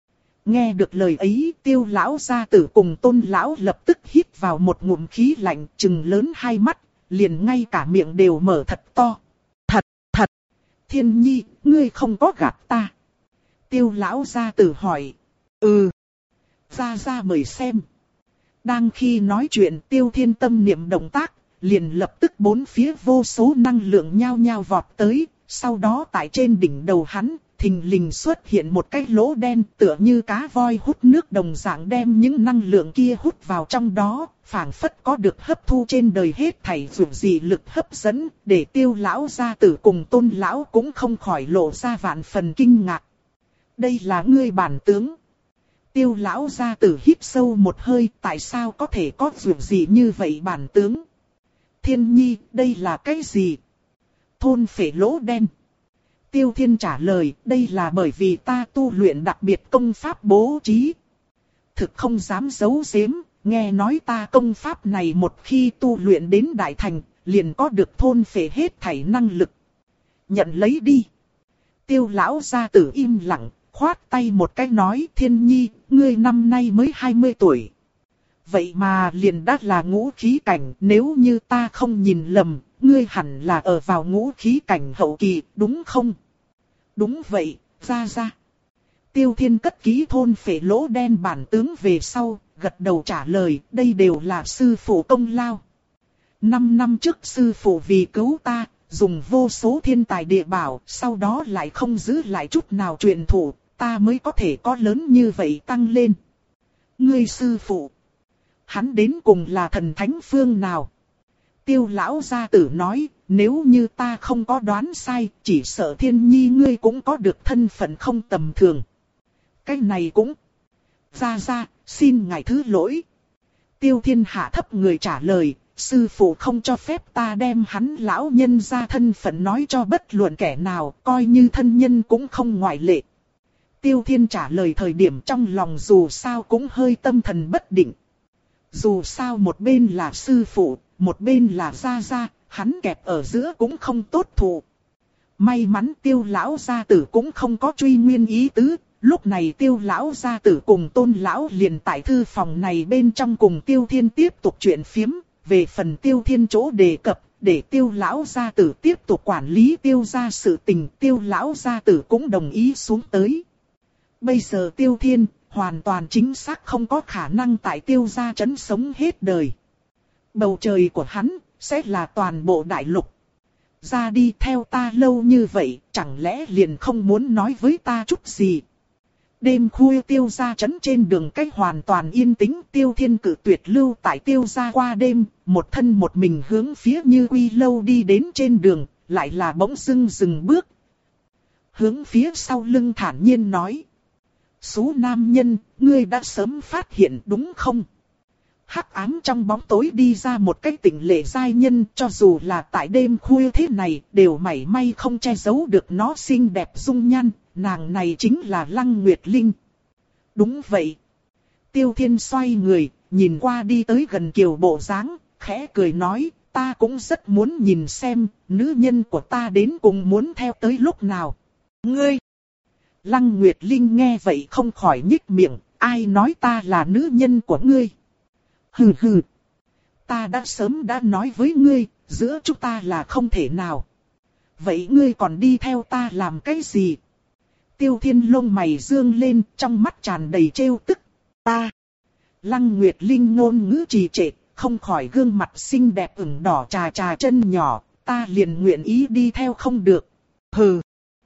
Nghe được lời ấy, Tiêu lão gia tử cùng Tôn lão lập tức hít vào một ngụm khí lạnh, trừng lớn hai mắt, liền ngay cả miệng đều mở thật to. Thật, thật. Thiên Nhi, ngươi không có gạt ta. Tiêu lão gia tử hỏi. Ừ. Ra ra mời xem. Đang khi nói chuyện, Tiêu Thiên tâm niệm động tác, liền lập tức bốn phía vô số năng lượng nhao nhao vọt tới. Sau đó tại trên đỉnh đầu hắn, thình lình xuất hiện một cái lỗ đen tựa như cá voi hút nước đồng dạng đem những năng lượng kia hút vào trong đó, phảng phất có được hấp thu trên đời hết thảy dụng dị lực hấp dẫn, để Tiêu lão gia tử cùng Tôn lão cũng không khỏi lộ ra vạn phần kinh ngạc. Đây là ngươi bản tướng. Tiêu lão gia tử hít sâu một hơi, tại sao có thể có dụng dị như vậy bản tướng? Thiên Nhi, đây là cái gì? Thôn phệ lỗ đen. Tiêu Thiên trả lời, đây là bởi vì ta tu luyện đặc biệt công pháp bố trí. Thực không dám giấu giếm, nghe nói ta công pháp này một khi tu luyện đến đại thành, liền có được thôn phệ hết thảy năng lực. Nhận lấy đi. Tiêu lão gia tử im lặng, khoát tay một cái nói, Thiên Nhi, ngươi năm nay mới hai mươi tuổi. Vậy mà liền đã là ngũ khí cảnh, nếu như ta không nhìn lầm, ngươi hẳn là ở vào ngũ khí cảnh hậu kỳ, đúng không? Đúng vậy, ra ra. Tiêu Thiên cất ký thôn phệ lỗ đen bản tướng về sau, gật đầu trả lời, đây đều là sư phụ công lao. Năm năm trước sư phụ vì cứu ta, dùng vô số thiên tài địa bảo, sau đó lại không giữ lại chút nào truyền thụ, ta mới có thể có lớn như vậy tăng lên. Ngươi sư phụ, hắn đến cùng là thần thánh phương nào? Tiêu lão gia tử nói, nếu như ta không có đoán sai, chỉ sợ Thiên Nhi ngươi cũng có được thân phận không tầm thường. Cái này cũng... Ra ra, xin ngài thứ lỗi. Tiêu Thiên hạ thấp người trả lời, sư phụ không cho phép ta đem hắn lão nhân ra thân phận nói cho bất luận kẻ nào, coi như thân nhân cũng không ngoại lệ. Tiêu Thiên trả lời thời điểm trong lòng dù sao cũng hơi tâm thần bất định. Dù sao một bên là sư phụ, một bên là gia gia, hắn kẹp ở giữa cũng không tốt thụ. May mắn Tiêu lão gia tử cũng không có truy nguyên ý tứ, lúc này Tiêu lão gia tử cùng Tôn lão liền tại thư phòng này bên trong cùng Tiêu Thiên tiếp tục chuyện phiếm, về phần Tiêu Thiên chỗ đề cập, để Tiêu lão gia tử tiếp tục quản lý Tiêu gia sự tình, Tiêu lão gia tử cũng đồng ý xuống tới. Bây giờ Tiêu Thiên hoàn toàn chính xác không có khả năng tại Tiêu gia trấn sống hết đời. Bầu trời của hắn sẽ là toàn bộ đại lục. Ra đi theo ta lâu như vậy, chẳng lẽ liền không muốn nói với ta chút gì. Đêm khuya Tiêu gia trấn trên đường cách hoàn toàn yên tĩnh, Tiêu Thiên cử tuyệt lưu tại Tiêu gia qua đêm, một thân một mình hướng phía Như Quy lâu đi đến trên đường, lại là bỗng dưng dừng bước. Hướng phía sau lưng thản nhiên nói: "Sú nam nhân, ngươi đã sớm phát hiện đúng không?" Hắc ám trong bóng tối đi ra một cái tỉnh lệ giai nhân, cho dù là tại đêm khuya thế này, đều mảy may không che giấu được nó xinh đẹp dung nhan, nàng này chính là Lăng Nguyệt Linh. Đúng vậy. Tiêu Thiên xoay người, nhìn qua đi tới gần Kiều bộ dáng, khẽ cười nói, ta cũng rất muốn nhìn xem, nữ nhân của ta đến cùng muốn theo tới lúc nào. Ngươi! Lăng Nguyệt Linh nghe vậy không khỏi nhích miệng, ai nói ta là nữ nhân của ngươi? Hừ hừ. Ta đã sớm đã nói với ngươi, giữa chúng ta là không thể nào. Vậy ngươi còn đi theo ta làm cái gì? Tiêu Thiên lông mày dương lên, trong mắt tràn đầy trêu tức. Ta. Lăng Nguyệt Linh ngôn ngữ trì trệ, không khỏi gương mặt xinh đẹp ửng đỏ trà trà chân nhỏ, ta liền nguyện ý đi theo không được. Hừ.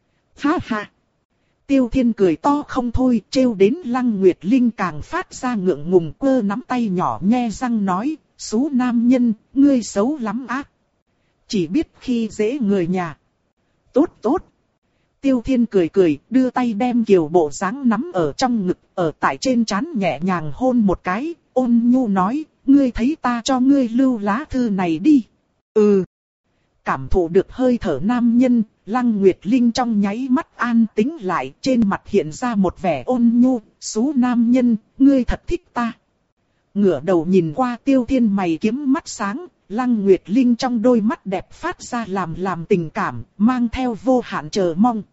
Ha ha. Tiêu Thiên cười to không thôi, trêu đến Lăng Nguyệt Linh càng phát ra ngượng ngùng, quơ nắm tay nhỏ nhe răng nói, Sú nam nhân, ngươi xấu lắm á. Chỉ biết khi dễ người nhà. Tốt tốt. Tiêu Thiên cười cười, đưa tay đem Kiều bộ dáng nắm ở trong ngực, ở tại trên trán nhẹ nhàng hôn một cái, ôn nhu nói, ngươi thấy ta cho ngươi lưu lá thư này đi. Ừ. Cảm thụ được hơi thở nam nhân, Lăng Nguyệt Linh trong nháy mắt an tĩnh lại, trên mặt hiện ra một vẻ ôn nhu, Sú nam nhân, ngươi thật thích ta. Ngửa đầu nhìn qua Tiêu Thiên mày kiếm mắt sáng, Lăng Nguyệt Linh trong đôi mắt đẹp phát ra làm làm tình cảm, mang theo vô hạn chờ mong.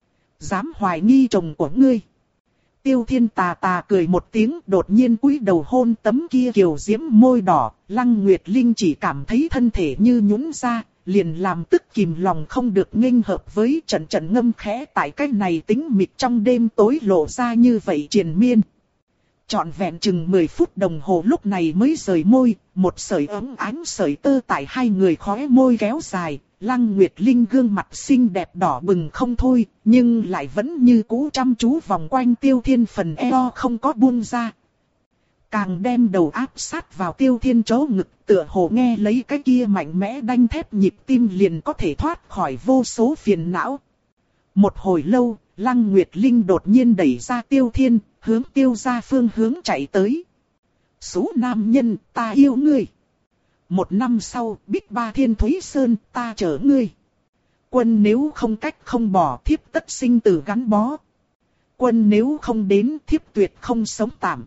Dám hoài nghi chồng của ngươi. Tiêu Thiên tà tà cười một tiếng, đột nhiên cúi đầu hôn tấm kia kiều diễm môi đỏ, Lăng Nguyệt Linh chỉ cảm thấy thân thể như nhũn ra, liền làm tức kìm lòng không được nghênh hợp với trận trận ngâm khẽ tại cái này tĩnh mịch trong đêm tối lộ ra như vậy triền miên. Trọn vẹn chừng mười phút đồng hồ lúc này mới rời môi, một sợi ấm ánh sợi tơ tại hai người khóe môi kéo dài, Lăng Nguyệt Linh gương mặt xinh đẹp đỏ bừng không thôi, nhưng lại vẫn như cũ chăm chú vòng quanh Tiêu Thiên phần eo không có buông ra. Càng đem đầu áp sát vào Tiêu Thiên chỗ ngực, tựa hồ nghe lấy cái kia mạnh mẽ đanh thép nhịp tim liền có thể thoát khỏi vô số phiền não. Một hồi lâu, Lăng Nguyệt Linh đột nhiên đẩy ra Tiêu Thiên, hướng Tiêu gia phương hướng chạy tới. Sú nam nhân, ta yêu ngươi. Một năm sau, Bích Ba Thiên Thúy Sơn, ta chở ngươi. Quân nếu không cách không bỏ, thiếp tất sinh tử gắn bó. Quân nếu không đến, thiếp tuyệt không sống tạm.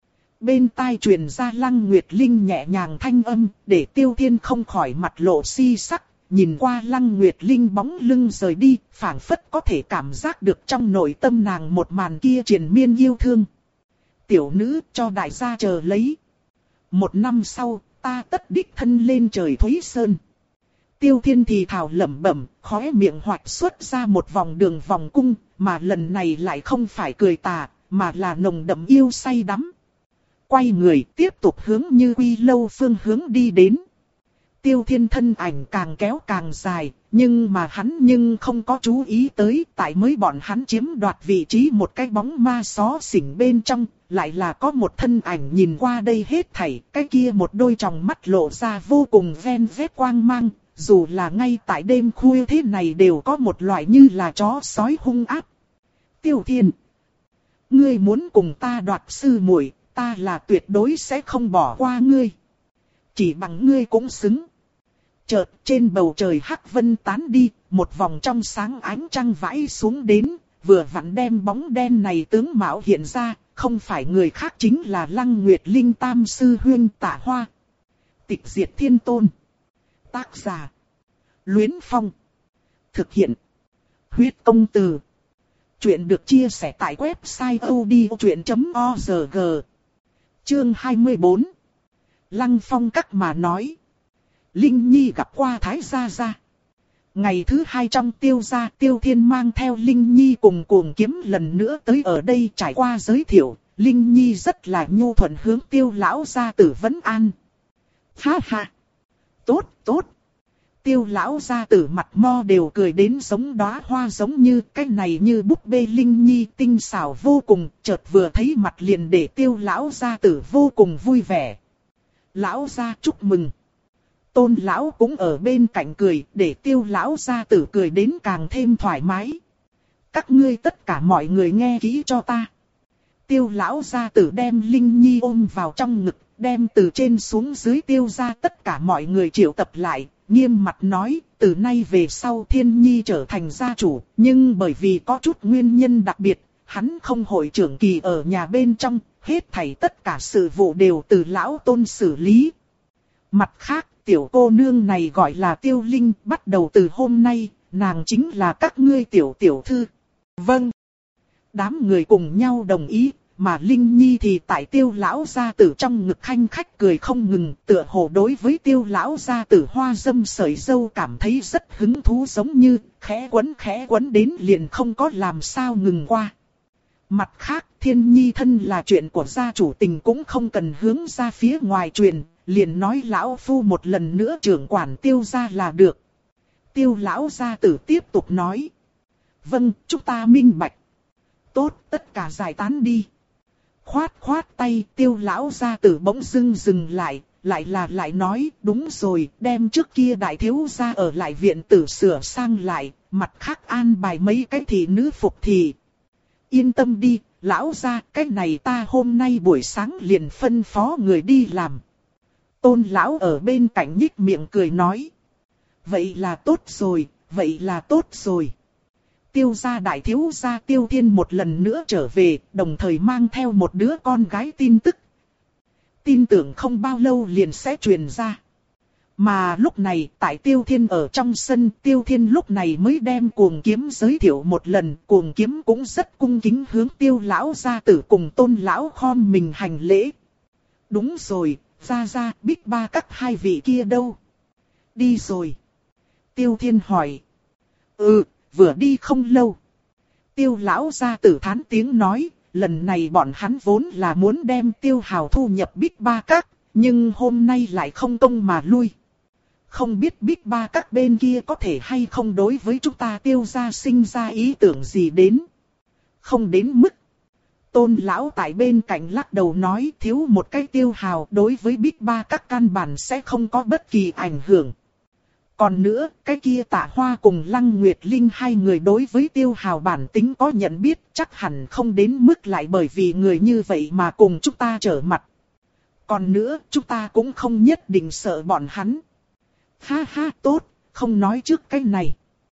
Bên tai truyền ra Lăng Nguyệt Linh nhẹ nhàng thanh âm, để Tiêu Thiên không khỏi mặt lộ si sắc, nhìn qua Lăng Nguyệt Linh bóng lưng rời đi, phảng phất có thể cảm giác được trong nội tâm nàng một màn kia triền miên yêu thương. Tiểu nữ cho đại gia chờ lấy. Một năm sau, ta tất đích thân lên trời Thúy Sơn. Tiêu Thiên thì thào lẩm bẩm, khóe miệng hoạch xuất ra một vòng đường vòng cung, mà lần này lại không phải cười tà, mà là nồng đậm yêu say đắm. Quay người tiếp tục hướng Như Quy lâu phương hướng đi đến. Tiêu Thiên thân ảnh càng kéo càng dài, nhưng mà hắn nhưng không có chú ý tới, tại mới bọn hắn chiếm đoạt vị trí một cái bóng ma xó xỉnh bên trong, lại là có một thân ảnh nhìn qua đây hết thảy, cái kia một đôi tròng mắt lộ ra vô cùng ven vét quang mang, dù là ngay tại đêm khuya thế này đều có một loại như là chó sói hung ác. Tiêu Thiên, ngươi muốn cùng ta đoạt sư muội, ta là tuyệt đối sẽ không bỏ qua ngươi. Chỉ bằng ngươi cũng xứng. Chợt trên bầu trời hắc vân tán đi, một vòng trong sáng ánh trăng vãi xuống đến, vừa vặn đem bóng đen này tướng mạo hiện ra, không phải người khác chính là Lăng Nguyệt Linh tam sư huynh Tạ Hoa. Tịch diệt thiên tôn. Tác giả. Luyến Phong. Thực hiện. Huyết công từ. Chuyện được chia sẻ tại website odchuyện chấm org. Chương hai mươi bốn. Lăng Phong các mà nói. Linh Nhi gặp qua Thái Gia Gia. Ngày thứ hai trong Tiêu gia, Tiêu Thiên mang theo Linh Nhi cùng Cuồng Kiếm lần nữa tới ở đây trải qua giới thiệu. Linh Nhi rất là nhu thuận hướng Tiêu lão gia tử vấn an. Ha ha. Tốt, tốt. Tiêu lão gia tử mặt mo đều cười đến giống đóa hoa giống như cái này như búp bê Linh Nhi tinh xảo vô cùng, chợt vừa thấy mặt liền để Tiêu lão gia tử vô cùng vui vẻ. Lão gia chúc mừng. Tôn lão cũng ở bên cạnh cười, để Tiêu lão gia tử cười đến càng thêm thoải mái. Các ngươi tất cả mọi người nghe kỹ cho ta. Tiêu lão gia tử đem Linh Nhi ôm vào trong ngực, đem từ trên xuống dưới Tiêu gia tất cả mọi người triệu tập lại, nghiêm mặt nói, từ nay về sau Thiên Nhi trở thành gia chủ, nhưng bởi vì có chút nguyên nhân đặc biệt, hắn không hội trưởng kỳ ở nhà bên trong, hết thảy tất cả sự vụ đều từ lão Tôn xử lý. Mặt khác, tiểu cô nương này gọi là Tiêu Linh, bắt đầu từ hôm nay, nàng chính là các ngươi tiểu tiểu thư. Vâng. Đám người cùng nhau đồng ý, mà Linh Nhi thì tại Tiêu lão gia tử trong ngực khanh khách cười không ngừng, tựa hồ đối với Tiêu lão gia tử hoa dâm sợi dâu cảm thấy rất hứng thú giống như, khẽ quấn khẽ quấn đến liền không có làm sao ngừng qua. Mặt khác, Thiên Nhi thân là chuyện của gia chủ tình cũng không cần hướng ra phía ngoài truyền, liền nói lão phu một lần nữa trưởng quản Tiêu gia là được. Tiêu lão gia tử tiếp tục nói. Vâng, chúng ta minh bạch. Tốt, tất cả giải tán đi. Khoát khoát tay, Tiêu lão gia tử bỗng dưng dừng lại, lại là lại nói, đúng rồi, đem trước kia đại thiếu gia ở lại viện tử sửa sang lại, mặt khác an bài mấy cái thị nữ phục thị. Yên tâm đi, lão gia, cái này ta hôm nay buổi sáng liền phân phó người đi làm. Tôn lão ở bên cạnh nhích miệng cười nói. Vậy là tốt rồi, vậy là tốt rồi. Tiêu gia đại thiếu gia Tiêu Thiên một lần nữa trở về, đồng thời mang theo một đứa con gái tin tức. Tin tưởng không bao lâu liền sẽ truyền ra. Mà lúc này, tại Tiêu Thiên ở trong sân, Tiêu Thiên lúc này mới đem Cuồng Kiếm giới thiệu một lần. Cuồng Kiếm cũng rất cung kính hướng Tiêu lão gia tử cùng Tôn lão khom mình hành lễ. Đúng rồi, gia gia, Bích Ba các hai vị kia đâu? Đi rồi. Tiêu Thiên hỏi. Ừ. Vừa đi không lâu. Tiêu lão gia tử thán tiếng nói, lần này bọn hắn vốn là muốn đem Tiêu Hào thu nhập Bích Ba Các, nhưng hôm nay lại không công mà lui. Không biết Bích Ba Các bên kia có thể hay không đối với chúng ta Tiêu gia sinh ra ý tưởng gì đến. Không đến mức. Tôn lão tại bên cạnh lắc đầu nói thiếu một cái Tiêu Hào đối với Bích Ba Các căn bản sẽ không có bất kỳ ảnh hưởng. Còn nữa, cái kia Tạ Hoa cùng Lăng Nguyệt Linh hai người đối với Tiêu Hào bản tính có nhận biết, chắc hẳn không đến mức lại bởi vì người như vậy mà cùng chúng ta trở mặt. Còn nữa, chúng ta cũng không nhất định sợ bọn hắn. Ha ha, tốt, không nói trước cái này.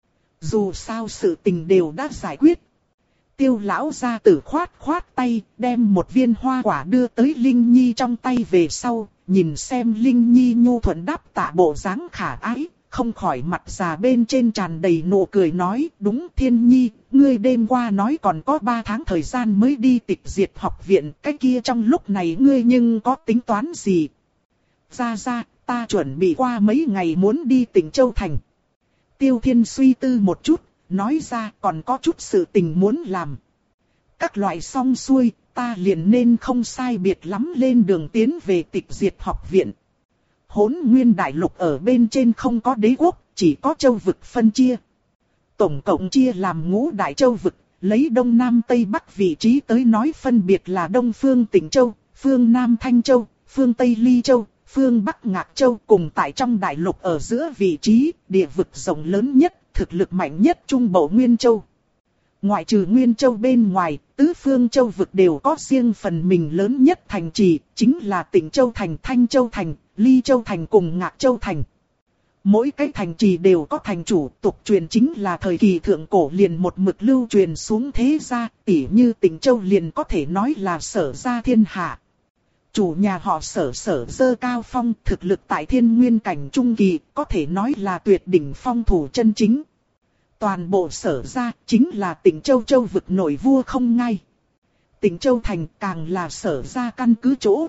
Dù sao sự tình đều đã giải quyết. Tiêu lão gia tử khoát khoát tay, đem một viên hoa quả đưa tới Linh Nhi trong tay về sau, nhìn xem Linh Nhi nhu thuận đáp tạ bộ dáng khả ái. Không khỏi mặt già bên trên tràn đầy nụ cười nói, đúng Thiên Nhi, ngươi đêm qua nói còn có ba tháng thời gian mới đi tịch diệt học viện, cái kia trong lúc này ngươi nhưng có tính toán gì? Ra ra, ta chuẩn bị qua mấy ngày muốn đi tỉnh Châu Thành. Tiêu Thiên suy tư một chút, nói ra còn có chút sự tình muốn làm. Các loại xong xuôi, ta liền nên không sai biệt lắm lên đường tiến về tịch diệt học viện. Hỗn Nguyên Đại Lục ở bên trên không có đế quốc, chỉ có châu vực phân chia. Tổng cộng chia làm ngũ đại châu vực, lấy Đông Nam Tây Bắc vị trí tới nói phân biệt là Đông Phương Tịnh Châu, Phương Nam Thanh Châu, Phương Tây Ly Châu, Phương Bắc Ngạc Châu cùng tại trong đại lục ở giữa vị trí, địa vực rộng lớn nhất, thực lực mạnh nhất Trung Bộ Nguyên Châu. Ngoại trừ Nguyên Châu bên ngoài, tứ phương châu vực đều có riêng phần mình lớn nhất thành trì, chính là Tịnh Châu Thành, Thanh Châu Thành, Ly Châu Thành cùng Ngạc Châu Thành. Mỗi cái thành trì đều có thành chủ, tục truyền chính là thời kỳ thượng cổ liền một mực lưu truyền xuống thế gia, tỉ như Tịnh Châu liền có thể nói là Sở gia thiên hạ. Chủ nhà họ Sở Sở Dơ Cao Phong, thực lực tại thiên nguyên cảnh trung kỳ, có thể nói là tuyệt đỉnh phong thủ chân chính. Toàn bộ Sở gia chính là Tịnh Châu châu vực nổi vua không ngay. Tịnh Châu thành càng là Sở gia căn cứ chỗ.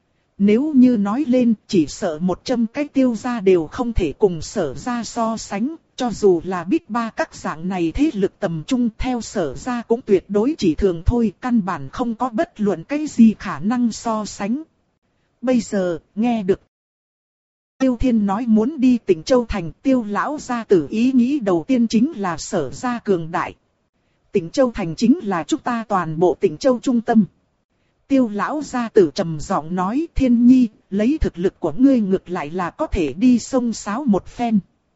Nếu như nói lên, chỉ sợ một trăm cái Tiêu gia đều không thể cùng Sở gia so sánh, cho dù là Bích Ba các dạng này thế lực tầm trung theo Sở gia cũng tuyệt đối chỉ thường thôi, căn bản không có bất luận cái gì khả năng so sánh. Bây giờ, nghe được Tiêu Thiên nói muốn đi Tịnh Châu thành, Tiêu lão gia tử ý nghĩ đầu tiên chính là Sở gia cường đại. Tịnh Châu thành chính là chúng ta toàn bộ Tịnh Châu trung tâm. Tiêu lão gia tử trầm giọng nói, Thiên Nhi, lấy thực lực của ngươi ngược lại là có thể đi xông xáo một phen.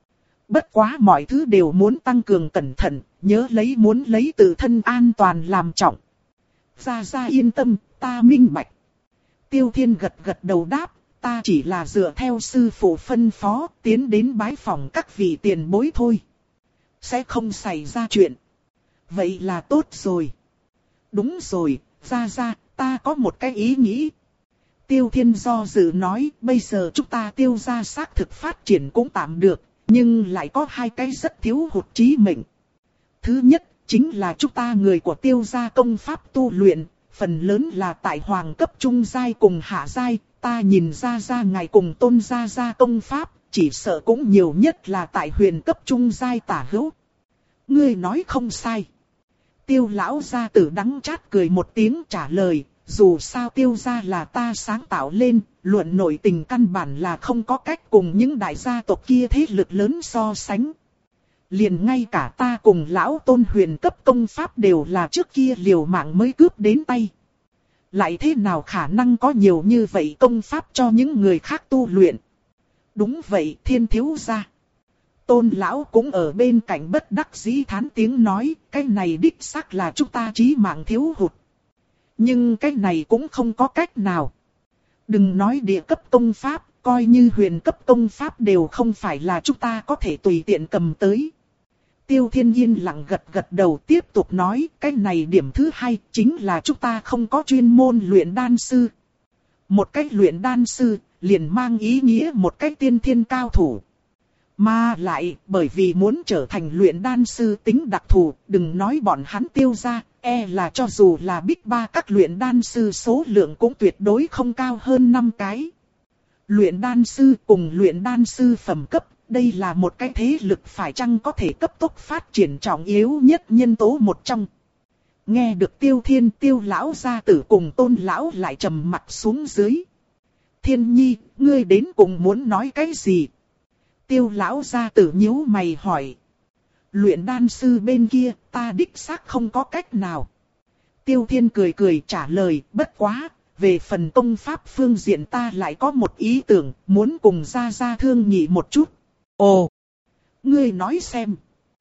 Bất quá mọi thứ đều muốn tăng cường cẩn thận, nhớ lấy muốn lấy tự thân an toàn làm trọng. Gia Gia yên tâm, ta minh bạch. Tiêu Thiên gật gật đầu đáp, ta chỉ là dựa theo sư phụ phân phó, tiến đến bái phỏng các vị tiền bối thôi. Sẽ không xảy ra chuyện. Vậy là tốt rồi. Đúng rồi, Gia Gia, ta có một cái ý nghĩ. Tiêu Thiên do dự nói, bây giờ chúng ta Tiêu gia xác thực phát triển cũng tạm được, nhưng lại có hai cái rất thiếu hụt chí mệnh. Thứ nhất, chính là chúng ta người của Tiêu gia công pháp tu luyện, phần lớn là tại hoàng cấp trung giai cùng hạ giai, ta nhìn ra ra ngài cùng Tôn gia gia công pháp, chỉ sợ cũng nhiều nhất là tại huyền cấp trung giai tả hữu. Ngươi nói không sai. Tiêu lão gia tử đắng chát cười một tiếng trả lời, dù sao Tiêu gia là ta sáng tạo lên, luận nội tình căn bản là không có cách cùng những đại gia tộc kia thế lực lớn so sánh. Liền ngay cả ta cùng lão Tôn huyền cấp công pháp đều là trước kia liều mạng mới cướp đến tay. Lại thế nào khả năng có nhiều như vậy công pháp cho những người khác tu luyện? Đúng vậy, Thiên thiếu gia. Tôn lão cũng ở bên cạnh bất đắc dĩ thán tiếng nói, cái này đích xác là chúng ta chí mạng thiếu hụt. Nhưng cái này cũng không có cách nào. Đừng nói địa cấp công pháp, coi như huyền cấp công pháp đều không phải là chúng ta có thể tùy tiện cầm tới. Tiêu Thiên yên lặng gật gật đầu tiếp tục nói, cái này điểm thứ hai chính là chúng ta không có chuyên môn luyện đan sư. Một cách luyện đan sư, liền mang ý nghĩa một cách tiên thiên cao thủ. Mà lại, bởi vì muốn trở thành luyện đan sư tính đặc thù, đừng nói bọn hắn Tiêu gia, e là cho dù là Bích Ba các luyện đan sư số lượng cũng tuyệt đối không cao hơn năm cái. Luyện đan sư cùng luyện đan sư phẩm cấp, đây là một cái thế lực phải chăng có thể cấp tốc phát triển trọng yếu nhất nhân tố một trong. Nghe được Tiêu Thiên, Tiêu lão gia tử cùng Tôn lão lại trầm mặt xuống dưới. Thiên Nhi, ngươi đến cùng muốn nói cái gì? Tiêu lão gia tử nhíu mày hỏi. Luyện đan sư bên kia, ta đích xác không có cách nào. Tiêu Thiên cười cười trả lời, bất quá, về phần công pháp phương diện ta lại có một ý tưởng, muốn cùng Gia Gia thương nghị một chút. Ồ, ngươi nói xem.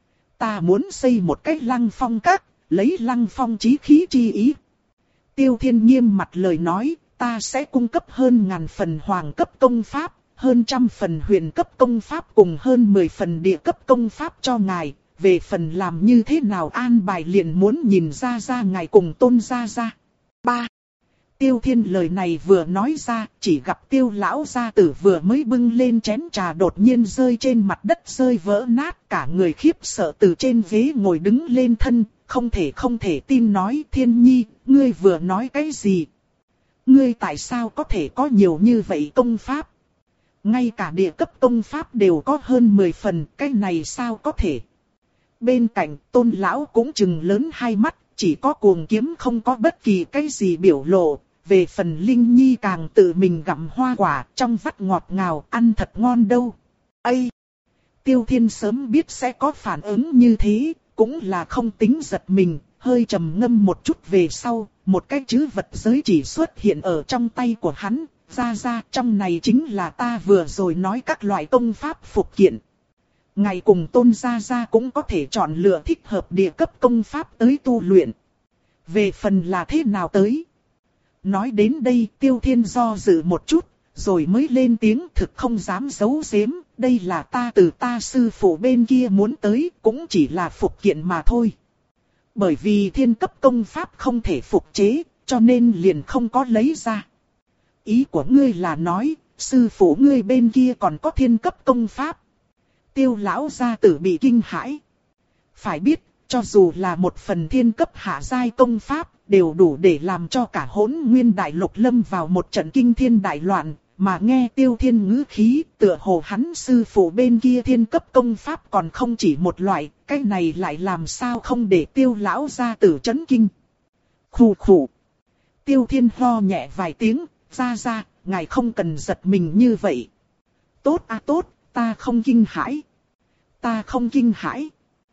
Ta muốn xây một cái Lăng Phong các, lấy Lăng Phong chí khí chi ý. Tiêu Thiên nghiêm mặt lời nói, ta sẽ cung cấp hơn ngàn phần hoàng cấp công pháp, hơn trăm phần huyền cấp công pháp cùng hơn mười phần địa cấp công pháp cho ngài. Về phần làm như thế nào an bài liền muốn nhìn Gia Gia ngài cùng Tôn Gia Gia. ba. Tiêu Thiên lời này vừa nói ra, chỉ gặp Tiêu lão gia tử vừa mới bưng lên chén trà đột nhiên rơi trên mặt đất rơi vỡ nát, cả người khiếp sợ từ trên ghế ngồi đứng lên thân, không thể không thể tin nói, Thiên Nhi, ngươi vừa nói cái gì? Ngươi tại sao có thể có nhiều như vậy công pháp? Ngay cả địa cấp công pháp đều có hơn mười phần, cái này sao có thể? Bên cạnh Tôn lão cũng trừng lớn hai mắt, chỉ có cuồng kiếm không có bất kỳ cái gì biểu lộ. Về phần Linh Nhi càng tự mình gặm hoa quả, trong vắt ngọt ngào, ăn thật ngon đâu. Ây! Tiêu Thiên sớm biết sẽ có phản ứng như thế, cũng là không tính giật mình, hơi trầm ngâm một chút về sau, một cái chữ vật giới chỉ xuất hiện ở trong tay của hắn, ra ra trong này chính là ta vừa rồi nói các loại công pháp phục kiện. Ngài cùng Tôn Gia Gia cũng có thể chọn lựa thích hợp địa cấp công pháp tới tu luyện. Về phần là thế nào tới? Nói đến đây Tiêu Thiên do dự một chút, rồi mới lên tiếng thực không dám giấu giếm, đây là ta từ ta sư phụ bên kia muốn tới, cũng chỉ là phục kiện mà thôi. Bởi vì thiên cấp công pháp không thể phục chế, cho nên liền không có lấy ra. Ý của ngươi là nói, sư phụ ngươi bên kia còn có thiên cấp công pháp. Tiêu lão gia tử bị kinh hãi. Phải biết, cho dù là một phần thiên cấp hạ giai công pháp, đều đủ để làm cho cả hỗn nguyên đại lục lâm vào một trận kinh thiên đại loạn. Mà nghe Tiêu Thiên ngữ khí, tựa hồ hắn sư phụ bên kia thiên cấp công pháp còn không chỉ một loại, cái này lại làm sao không để Tiêu lão gia tử chấn kinh. Khù khù. Tiêu Thiên ho nhẹ vài tiếng, ra ra, ngài không cần giật mình như vậy. Tốt à tốt, ta không kinh hãi. Ta không kinh hãi.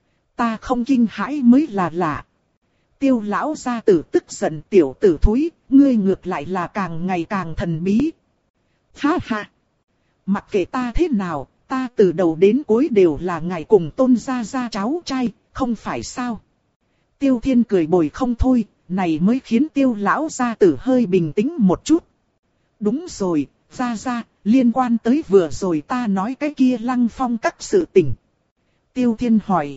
Ta không kinh hãi mới là lạ. Tiêu lão gia tử tức giận, tiểu tử thúi, ngươi ngược lại là càng ngày càng thần bí. Ha ha. Mặc kệ ta thế nào, ta từ đầu đến cuối đều là ngài cùng Tôn gia gia cháu trai, không phải sao? Tiêu Thiên cười bồi không thôi, này mới khiến Tiêu lão gia tử hơi bình tĩnh một chút. Đúng rồi, gia gia, liên quan tới vừa rồi ta nói cái kia Lăng Phong các sự tình. Tiêu Thiên hỏi.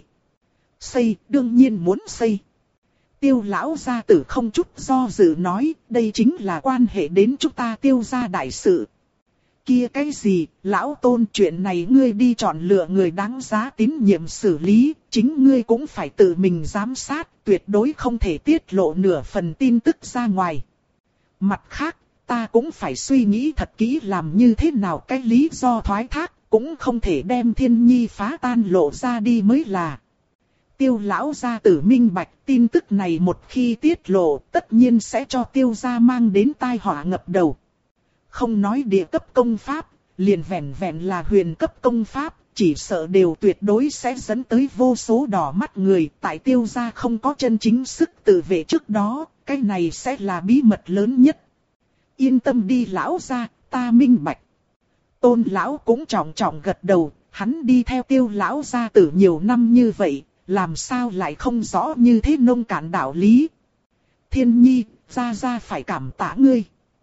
Xây, đương nhiên muốn xây. Tiêu lão gia tử không chút do dự nói, đây chính là quan hệ đến chúng ta Tiêu gia đại sự. Kia cái gì, lão Tôn, chuyện này ngươi đi chọn lựa người đáng giá tín nhiệm xử lý, chính ngươi cũng phải tự mình giám sát, tuyệt đối không thể tiết lộ nửa phần tin tức ra ngoài. Mặt khác, ta cũng phải suy nghĩ thật kỹ làm như thế nào cái lý do thoái thác, cũng không thể đem Thiên Nhi phá tan lộ ra đi mới là. Tiêu lão gia tử minh bạch, tin tức này một khi tiết lộ, tất nhiên sẽ cho Tiêu gia mang đến tai họa ngập đầu. Không nói địa cấp công pháp, liền vẹn vẹn là huyền cấp công pháp, chỉ sợ đều tuyệt đối sẽ dẫn tới vô số đỏ mắt người. Tại Tiêu gia không có chân chính sức tự vệ trước đó, cái này sẽ là bí mật lớn nhất. Yên tâm đi lão gia, ta minh bạch. Tôn lão cũng trọng trọng gật đầu, hắn đi theo Tiêu lão gia tử nhiều năm như vậy, làm sao lại không rõ như thế nông cạn đạo lý. Thiên Nhi, gia gia phải cảm tạ ngươi.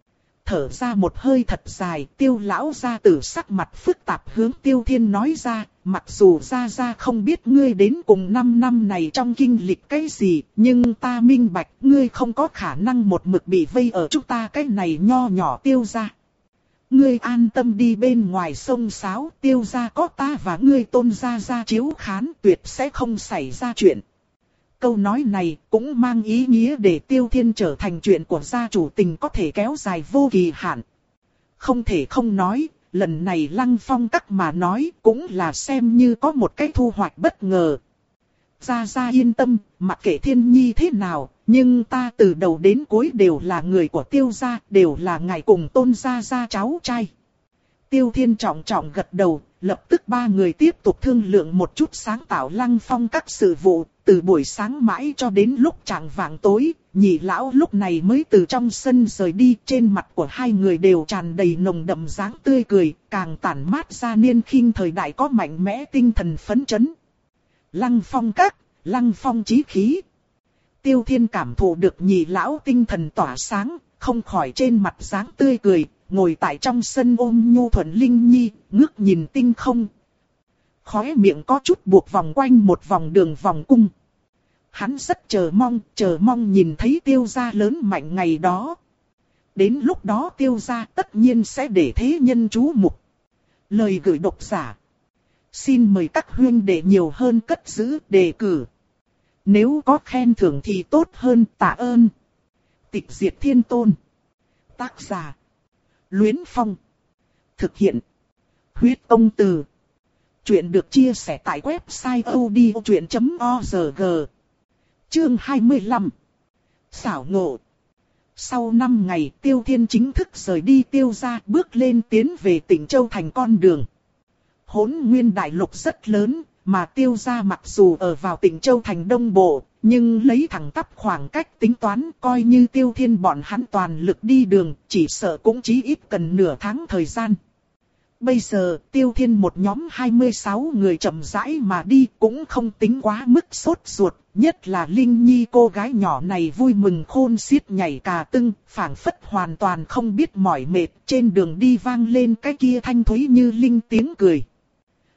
Thở ra một hơi thật dài, Tiêu lão gia tử sắc mặt phức tạp hướng Tiêu Thiên nói ra, mặc dù gia gia không biết ngươi đến cùng năm năm này trong kinh lịch cái gì, nhưng ta minh bạch ngươi không có khả năng một mực bị vây ở chúng ta cái này nho nhỏ Tiêu gia. Ngươi an tâm đi bên ngoài sông sáo, Tiêu gia có ta và ngươi Tôn gia gia chiếu khán, tuyệt sẽ không xảy ra chuyện. Câu nói này cũng mang ý nghĩa để Tiêu Thiên trở thành chuyện của gia chủ tình có thể kéo dài vô kỳ hạn. Không thể không nói, lần này Lăng Phong các mà nói cũng là xem như có một cái thu hoạch bất ngờ. Gia gia yên tâm, mặc kệ Thiên Nhi thế nào, nhưng ta từ đầu đến cuối đều là người của Tiêu gia, đều là ngài cùng Tôn gia gia cháu trai. Tiêu Thiên trọng trọng gật đầu, lập tức ba người tiếp tục thương lượng một chút sáng tạo Lăng Phong các sự vụ. Từ buổi sáng mãi cho đến lúc chạng vạng tối, nhị lão lúc này mới từ trong sân rời đi. Trên mặt của hai người đều tràn đầy nồng đậm dáng tươi cười, càng tản mát ra niên khinh thời đại có mạnh mẽ tinh thần phấn chấn. Lăng Phong các, Lăng Phong chí khí. Tiêu Thiên cảm thụ được nhị lão tinh thần tỏa sáng, không khỏi trên mặt dáng tươi cười, ngồi tại trong sân ôm nhu thuận Linh Nhi, ngước nhìn tinh không. Khóe miệng có chút buộc vòng quanh một vòng đường vòng cung. Hắn rất chờ mong, chờ mong nhìn thấy Tiêu gia lớn mạnh ngày đó. Đến lúc đó Tiêu gia tất nhiên sẽ để thế nhân chú mục. Lời gửi độc giả. Xin mời các huynh đệ nhiều hơn cất giữ đề cử. Nếu có khen thưởng thì tốt hơn, tạ ơn. Tịch diệt thiên tôn. Tác giả. Luyến Phong. Thực hiện. Huyết Công Từ. Chuyện được chia sẻ tại website odchuyện chấm org. Chương hai mươi lăm. Xảo ngộ. Sau năm ngày Tiêu Thiên chính thức rời đi Tiêu gia, bước lên tiến về Tịnh Châu thành con đường. Hỗn nguyên đại lục rất lớn, mà Tiêu gia mặc dù ở vào Tịnh Châu thành đông bộ, nhưng lấy thẳng tắp khoảng cách tính toán, coi như Tiêu Thiên bọn hắn toàn lực đi đường, chỉ sợ cũng chí ít cần nửa tháng thời gian. Bây giờ Tiêu Thiên một nhóm hai mươi sáu người chậm rãi mà đi cũng không tính quá mức sốt ruột, nhất là Linh Nhi cô gái nhỏ này vui mừng khôn xiết nhảy cà tưng, phảng phất hoàn toàn không biết mỏi mệt, trên đường đi vang lên cái kia thanh thúy như linh tiếng cười.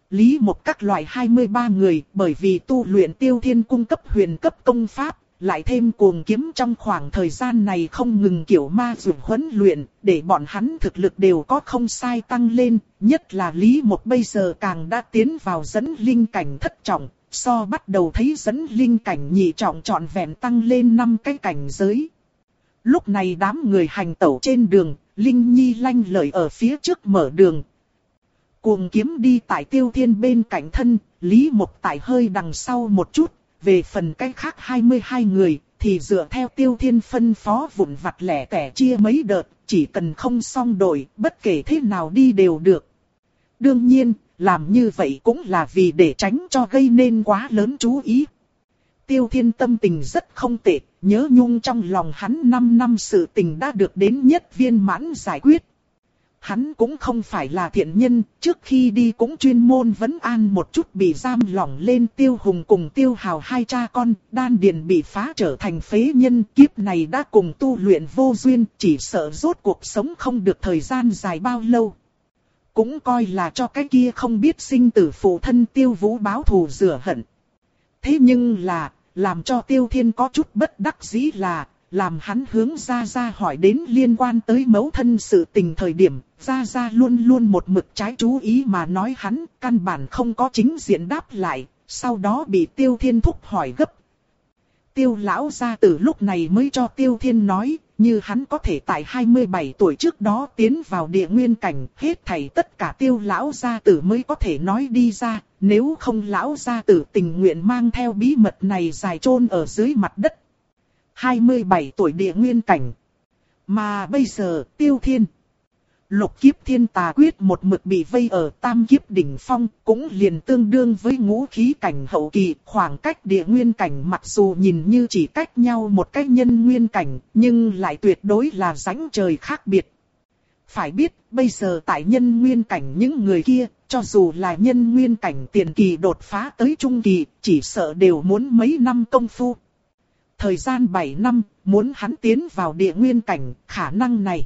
Lý Mộc các loại hai mươi ba người, bởi vì tu luyện Tiêu Thiên cung cấp huyền cấp công pháp, lại thêm Cuồng Kiếm trong khoảng thời gian này không ngừng kiểu ma dược huấn luyện, để bọn hắn thực lực đều có không sai tăng lên, nhất là Lý Mộc bây giờ càng đã tiến vào dẫn linh cảnh thất trọng, so bắt đầu thấy dẫn linh cảnh nhị trọng trọn vẹn tăng lên năm cái cảnh giới. Lúc này đám người hành tẩu trên đường, Linh Nhi lanh lợi ở phía trước mở đường. Cuồng Kiếm đi tại Tiêu Thiên bên cạnh thân, Lý Mộc tại hơi đằng sau một chút, về phần cái khác hai mươi hai người, thì dựa theo Tiêu Thiên phân phó vụn vặt lẻ tẻ chia mấy đợt, chỉ cần không song đổi, bất kể thế nào đi đều được. Đương nhiên, làm như vậy cũng là vì để tránh cho gây nên quá lớn chú ý. Tiêu Thiên tâm tình rất không tệ, nhớ nhung trong lòng hắn năm năm sự tình đã được đến nhất viên mãn giải quyết. Hắn cũng không phải là thiện nhân, trước khi đi cũng chuyên môn vấn an một chút bị giam lỏng lên Tiêu Hùng cùng Tiêu Hào hai cha con, đan điền bị phá trở thành phế nhân, kiếp này đã cùng tu luyện vô duyên, chỉ sợ rốt cuộc sống không được thời gian dài bao lâu. Cũng coi là cho cái kia không biết sinh tử phụ thân Tiêu Vũ báo thù rửa hận. Thế nhưng là, làm cho Tiêu Thiên có chút bất đắc dĩ là, làm hắn hướng Gia Gia hỏi đến liên quan tới mẫu thân sự tình thời điểm, Gia Gia luôn luôn một mực trái chú ý mà nói hắn, căn bản không có chính diện đáp lại, sau đó bị Tiêu Thiên thúc hỏi gấp. Tiêu lão gia tử lúc này mới cho Tiêu Thiên nói, như hắn có thể tại hai mươi bảy tuổi trước đó tiến vào địa nguyên cảnh, hết thảy tất cả Tiêu lão gia tử mới có thể nói đi ra, nếu không lão gia tử tình nguyện mang theo bí mật này dài chôn ở dưới mặt đất. hai mươi bảy tuổi địa nguyên cảnh. Mà bây giờ, Tiêu Thiên, lục kiếp thiên tà quyết một mực bị vây ở tam kiếp đỉnh phong, cũng liền tương đương với ngũ khí cảnh hậu kỳ, khoảng cách địa nguyên cảnh mặc dù nhìn như chỉ cách nhau một cái nhân nguyên cảnh, nhưng lại tuyệt đối là rãnh trời khác biệt. Phải biết, bây giờ tại nhân nguyên cảnh những người kia, cho dù là nhân nguyên cảnh tiền kỳ đột phá tới trung kỳ, chỉ sợ đều muốn mấy năm công phu. Thời gian bảy năm, muốn hắn tiến vào địa nguyên cảnh, khả năng này.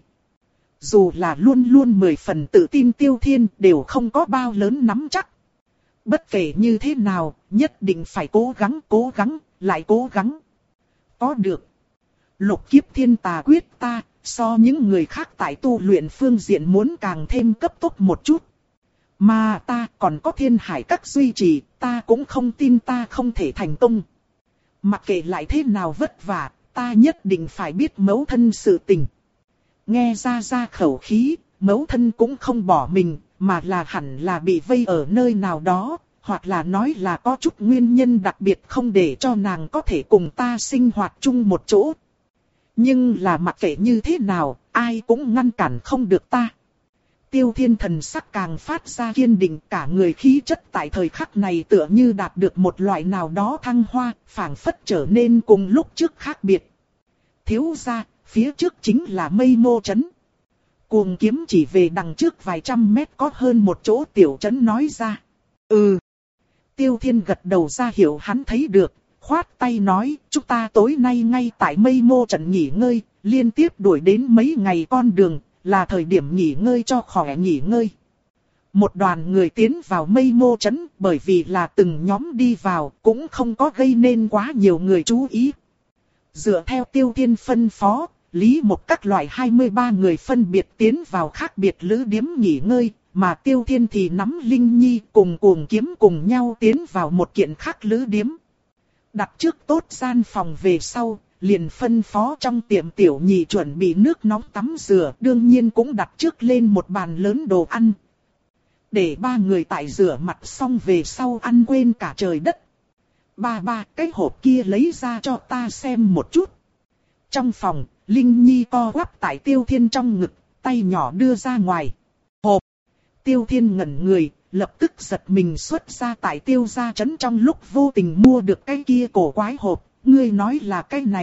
Dù là luôn luôn mười phần tự tin Tiêu Thiên đều không có bao lớn nắm chắc. Bất kể như thế nào, nhất định phải cố gắng, cố gắng, lại cố gắng. Có được. Lục kiếp thiên tà quyết ta, so những người khác tại tu luyện phương diện muốn càng thêm cấp tốc một chút. Mà ta còn có thiên hải các duy trì, ta cũng không tin ta không thể thành công. Mặc kệ lại thế nào vất vả, ta nhất định phải biết mẫu thân sự tình. Nghe ra ra khẩu khí, mẫu thân cũng không bỏ mình, mà là hẳn là bị vây ở nơi nào đó, hoặc là nói là có chút nguyên nhân đặc biệt không để cho nàng có thể cùng ta sinh hoạt chung một chỗ. Nhưng là mặc kệ như thế nào, ai cũng ngăn cản không được ta. Tiêu Thiên thần sắc càng phát ra kiên định, cả người khí chất tại thời khắc này tựa như đạt được một loại nào đó thăng hoa, phảng phất trở nên cùng lúc trước khác biệt. Thiếu gia, phía trước chính là Mây Mô trấn. Cuồng Kiếm chỉ về đằng trước vài trăm mét có hơn một chỗ tiểu trấn nói ra. Ừ. Tiêu Thiên gật đầu ra hiểu hắn thấy được, khoát tay nói, chúng ta tối nay ngay tại Mây Mô trấn nghỉ ngơi, liên tiếp đuổi đến mấy ngày con đường. Là thời điểm nghỉ ngơi cho khỏe nghỉ ngơi. Một đoàn người tiến vào Mây Mô trấn, bởi vì là từng nhóm đi vào, cũng không có gây nên quá nhiều người chú ý. Dựa theo Tiêu Thiên phân phó, Lý Mộc các loại hai mươi ba người phân biệt tiến vào khác biệt lữ điếm nghỉ ngơi, mà Tiêu Thiên thì nắm Linh Nhi cùng Cuồng Kiếm cùng nhau tiến vào một kiện khác lữ điếm. Đặt trước tốt gian phòng về sau, liền phân phó trong tiệm tiểu nhị chuẩn bị nước nóng tắm rửa, đương nhiên cũng đặt trước lên một bàn lớn đồ ăn. Để ba người tại rửa mặt xong về sau ăn quên cả trời đất. Ba ba, cái hộp kia lấy ra cho ta xem một chút. Trong phòng, Linh Nhi co quắp tại Tiêu Thiên trong ngực, tay nhỏ đưa ra ngoài. Hộp. Tiêu Thiên ngẩn người, lập tức giật mình xuất ra tại Tiêu gia trấn trong lúc vô tình mua được cái kia cổ quái hộp. Ngươi nói là cái này.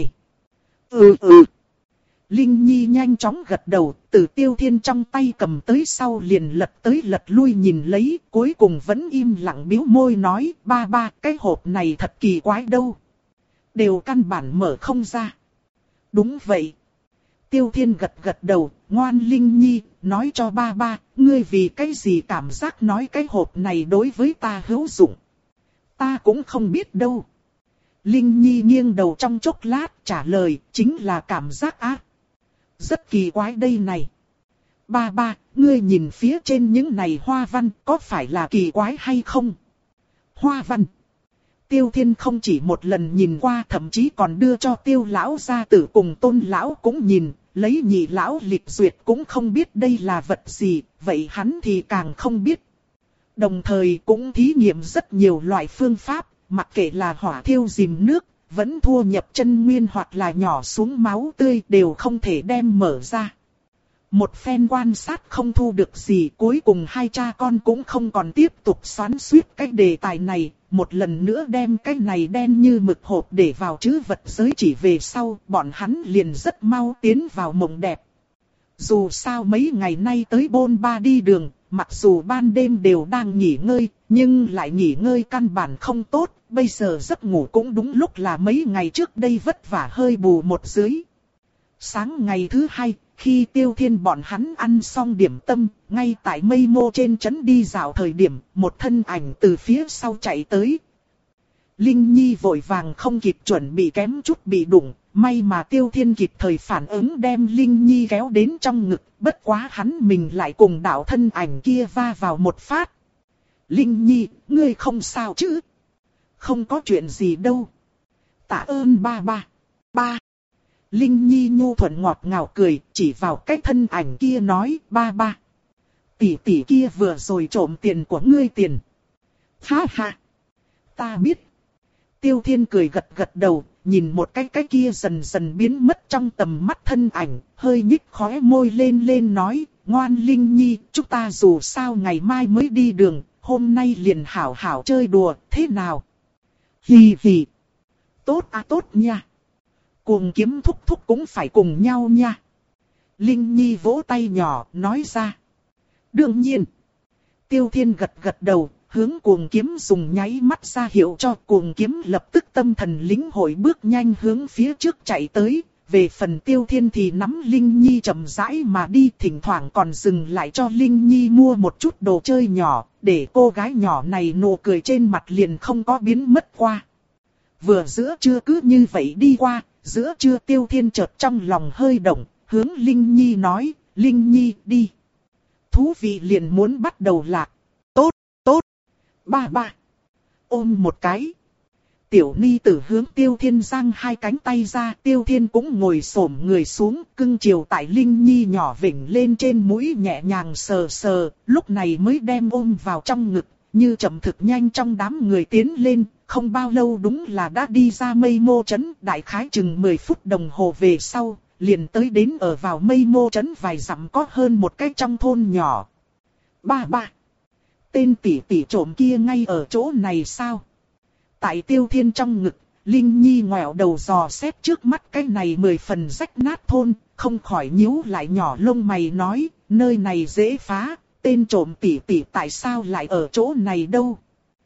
Ừ ừ. Linh Nhi nhanh chóng gật đầu, từ Tiêu Thiên trong tay cầm tới sau liền lật tới lật lui nhìn lấy, cuối cùng vẫn im lặng biếu môi nói, ba ba, cái hộp này thật kỳ quái đâu. Đều căn bản mở không ra. Đúng vậy. Tiêu Thiên gật gật đầu, ngoan Linh Nhi, nói cho ba ba, ngươi vì cái gì cảm giác nói cái hộp này đối với ta hữu dụng. Ta cũng không biết đâu. Linh Nhi nghiêng đầu trong chốc lát trả lời, chính là cảm giác ác. Rất kỳ quái đây này. Ba ba, ngươi nhìn phía trên những này hoa văn có phải là kỳ quái hay không? Hoa văn. Tiêu Thiên không chỉ một lần nhìn qua, thậm chí còn đưa cho Tiêu lão gia tử cùng Tôn lão cũng nhìn, lấy nhị lão lịch duyệt cũng không biết đây là vật gì, vậy hắn thì càng không biết. Đồng thời cũng thí nghiệm rất nhiều loại phương pháp, mặc kệ là hỏa thiêu dìm nước, vẫn thua nhập chân nguyên hoặc là nhỏ xuống máu tươi đều không thể đem mở ra. Một phen quan sát không thu được gì, cuối cùng hai cha con cũng không còn tiếp tục xoắn xuýt cái đề tài này, một lần nữa đem cái này đen như mực hộp để vào trữ vật giới chỉ về sau, bọn hắn liền rất mau tiến vào mộng đẹp. Dù sao mấy ngày nay tới bôn ba đi đường, mặc dù ban đêm đều đang nghỉ ngơi, nhưng lại nghỉ ngơi căn bản không tốt, bây giờ giấc ngủ cũng đúng lúc là mấy ngày trước đây vất vả hơi bù một dưới. Sáng ngày thứ hai, khi Tiêu Thiên bọn hắn ăn xong điểm tâm, ngay tại mây mô trên trấn đi dạo thời điểm, một thân ảnh từ phía sau chạy tới. Linh Nhi vội vàng không kịp chuẩn bị kém chút bị đụng, may mà Tiêu Thiên kịp thời phản ứng đem Linh Nhi kéo đến trong ngực, bất quá hắn mình lại cùng đạo thân ảnh kia va vào một phát. Linh Nhi, ngươi không sao chứ? Không có chuyện gì đâu. Tạ ơn ba ba. Ba. Linh Nhi nhu thuận ngọt ngào cười, chỉ vào cái thân ảnh kia nói, ba ba. Tỷ tỷ kia vừa rồi trộm tiền của ngươi tiền. Ha ha. Ta biết. Tiêu Thiên cười gật gật đầu, nhìn một cái cái kia dần dần biến mất trong tầm mắt thân ảnh, hơi nhích khóe môi lên lên nói, ngoan Linh Nhi, chúng ta dù sao ngày mai mới đi đường, hôm nay liền hảo hảo chơi đùa, thế nào? Hì hì. Tốt à tốt nha. Cuồng kiếm thúc thúc cũng phải cùng nhau nha. Linh Nhi vỗ tay nhỏ, nói ra. Đương nhiên. Tiêu Thiên gật gật đầu, hướng cuồng kiếm dùng nháy mắt ra hiệu cho cuồng kiếm lập tức tâm thần lĩnh hội bước nhanh hướng phía trước chạy tới. Về phần Tiêu Thiên thì nắm Linh Nhi chậm rãi mà đi, thỉnh thoảng còn dừng lại cho Linh Nhi mua một chút đồ chơi nhỏ, để cô gái nhỏ này nụ cười trên mặt liền không có biến mất qua. Vừa giữa trưa cứ như vậy đi qua, giữa trưa Tiêu Thiên chợt trong lòng hơi động, hướng Linh Nhi nói, Linh Nhi đi. Thú vị liền muốn bắt đầu lạc. Tốt, tốt. Ba ba. Ôm một cái. Tiểu Ni tử hướng Tiêu Thiên giang hai cánh tay ra, Tiêu Thiên cũng ngồi xổm người xuống, cưng chiều tại Linh Nhi nhỏ vểnh lên trên mũi nhẹ nhàng sờ sờ, lúc này mới đem ôm vào trong ngực, như chậm thực nhanh trong đám người tiến lên, không bao lâu đúng là đã đi ra mây mô trấn, đại khái chừng mười phút đồng hồ về sau, liền tới đến ở vào mây mô trấn vài dặm có hơn một cái trong thôn nhỏ. Ba ba. Tên tỷ tỷ trộm kia ngay ở chỗ này sao? Tại Tiêu Thiên trong ngực, Linh Nhi ngoẹo đầu dò xét trước mắt cái này mười phần rách nát thôn, không khỏi nhíu lại nhỏ lông mày nói, nơi này dễ phá, tên trộm tỷ tỷ tại sao lại ở chỗ này đâu?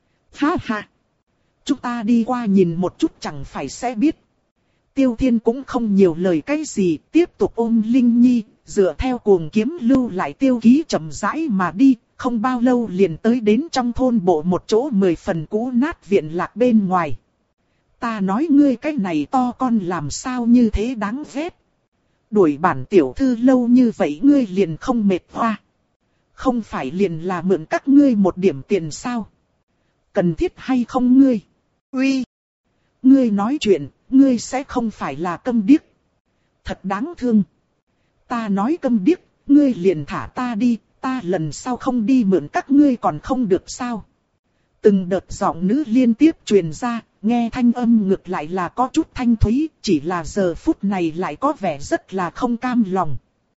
Ha ha! Chúng ta đi qua nhìn một chút chẳng phải sẽ biết. Tiêu Thiên cũng không nhiều lời cái gì, tiếp tục ôm Linh Nhi, dựa theo cuồng kiếm lưu lại tiêu ký chậm rãi mà đi, không bao lâu liền tới đến trong thôn bộ một chỗ mười phần cũ nát viện lạc bên ngoài. Ta nói ngươi cái này to con làm sao như thế đáng ghét. Đuổi bản tiểu thư lâu như vậy ngươi liền không mệt hoa. Không phải liền là mượn các ngươi một điểm tiền sao? Cần thiết hay không ngươi? Uy! Ngươi nói chuyện, ngươi sẽ không phải là câm điếc. Thật đáng thương. Ta nói câm điếc, ngươi liền thả ta đi, ta lần sau không đi mượn các ngươi còn không được sao? Từng đợt giọng nữ liên tiếp truyền ra, nghe thanh âm ngược lại là có chút thanh thúy, chỉ là giờ phút này lại có vẻ rất là không cam lòng.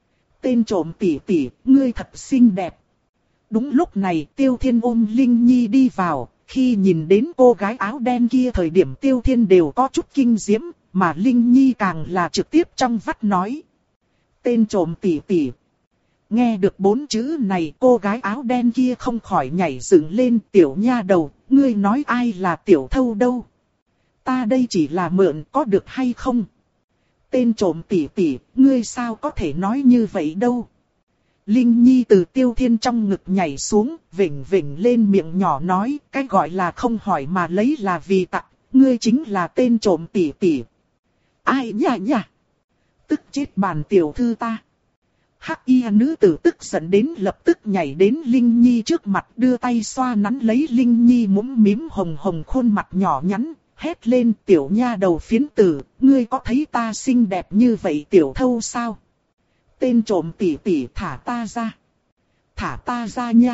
Tên trộm tỷ tỷ, ngươi thật xinh đẹp. Đúng lúc này Tiêu Thiên ôm Linh Nhi đi vào, khi nhìn đến cô gái áo đen kia thời điểm Tiêu Thiên đều có chút kinh diễm, mà Linh Nhi càng là trực tiếp trong vắt nói. Tên trộm tỷ tỷ. Nghe được bốn chữ này cô gái áo đen kia không khỏi nhảy dựng lên, tiểu nha đầu, ngươi nói ai là tiểu thâu đâu. Ta đây chỉ là mượn có được hay không? tên trộm tỷ tỷ, ngươi sao có thể nói như vậy đâu. Linh Nhi từ Tiêu Thiên trong ngực nhảy xuống, vểnh vểnh lên miệng nhỏ nói, cái gọi là không hỏi mà lấy là vì tặng, ngươi chính là tên trộm tỷ tỷ. Ai nhả nhả? Tức chết bàn tiểu thư ta. Hắc y nữ tử tức giận đến lập tức nhảy đến Linh Nhi trước mặt đưa tay xoa nắn lấy Linh Nhi mũm mím hồng hồng khuôn mặt nhỏ nhắn, hét lên tiểu nha đầu phiến tử, ngươi có thấy ta xinh đẹp như vậy tiểu thâu sao? Tên trộm tỷ tỷ thả ta ra. Thả ta ra nha.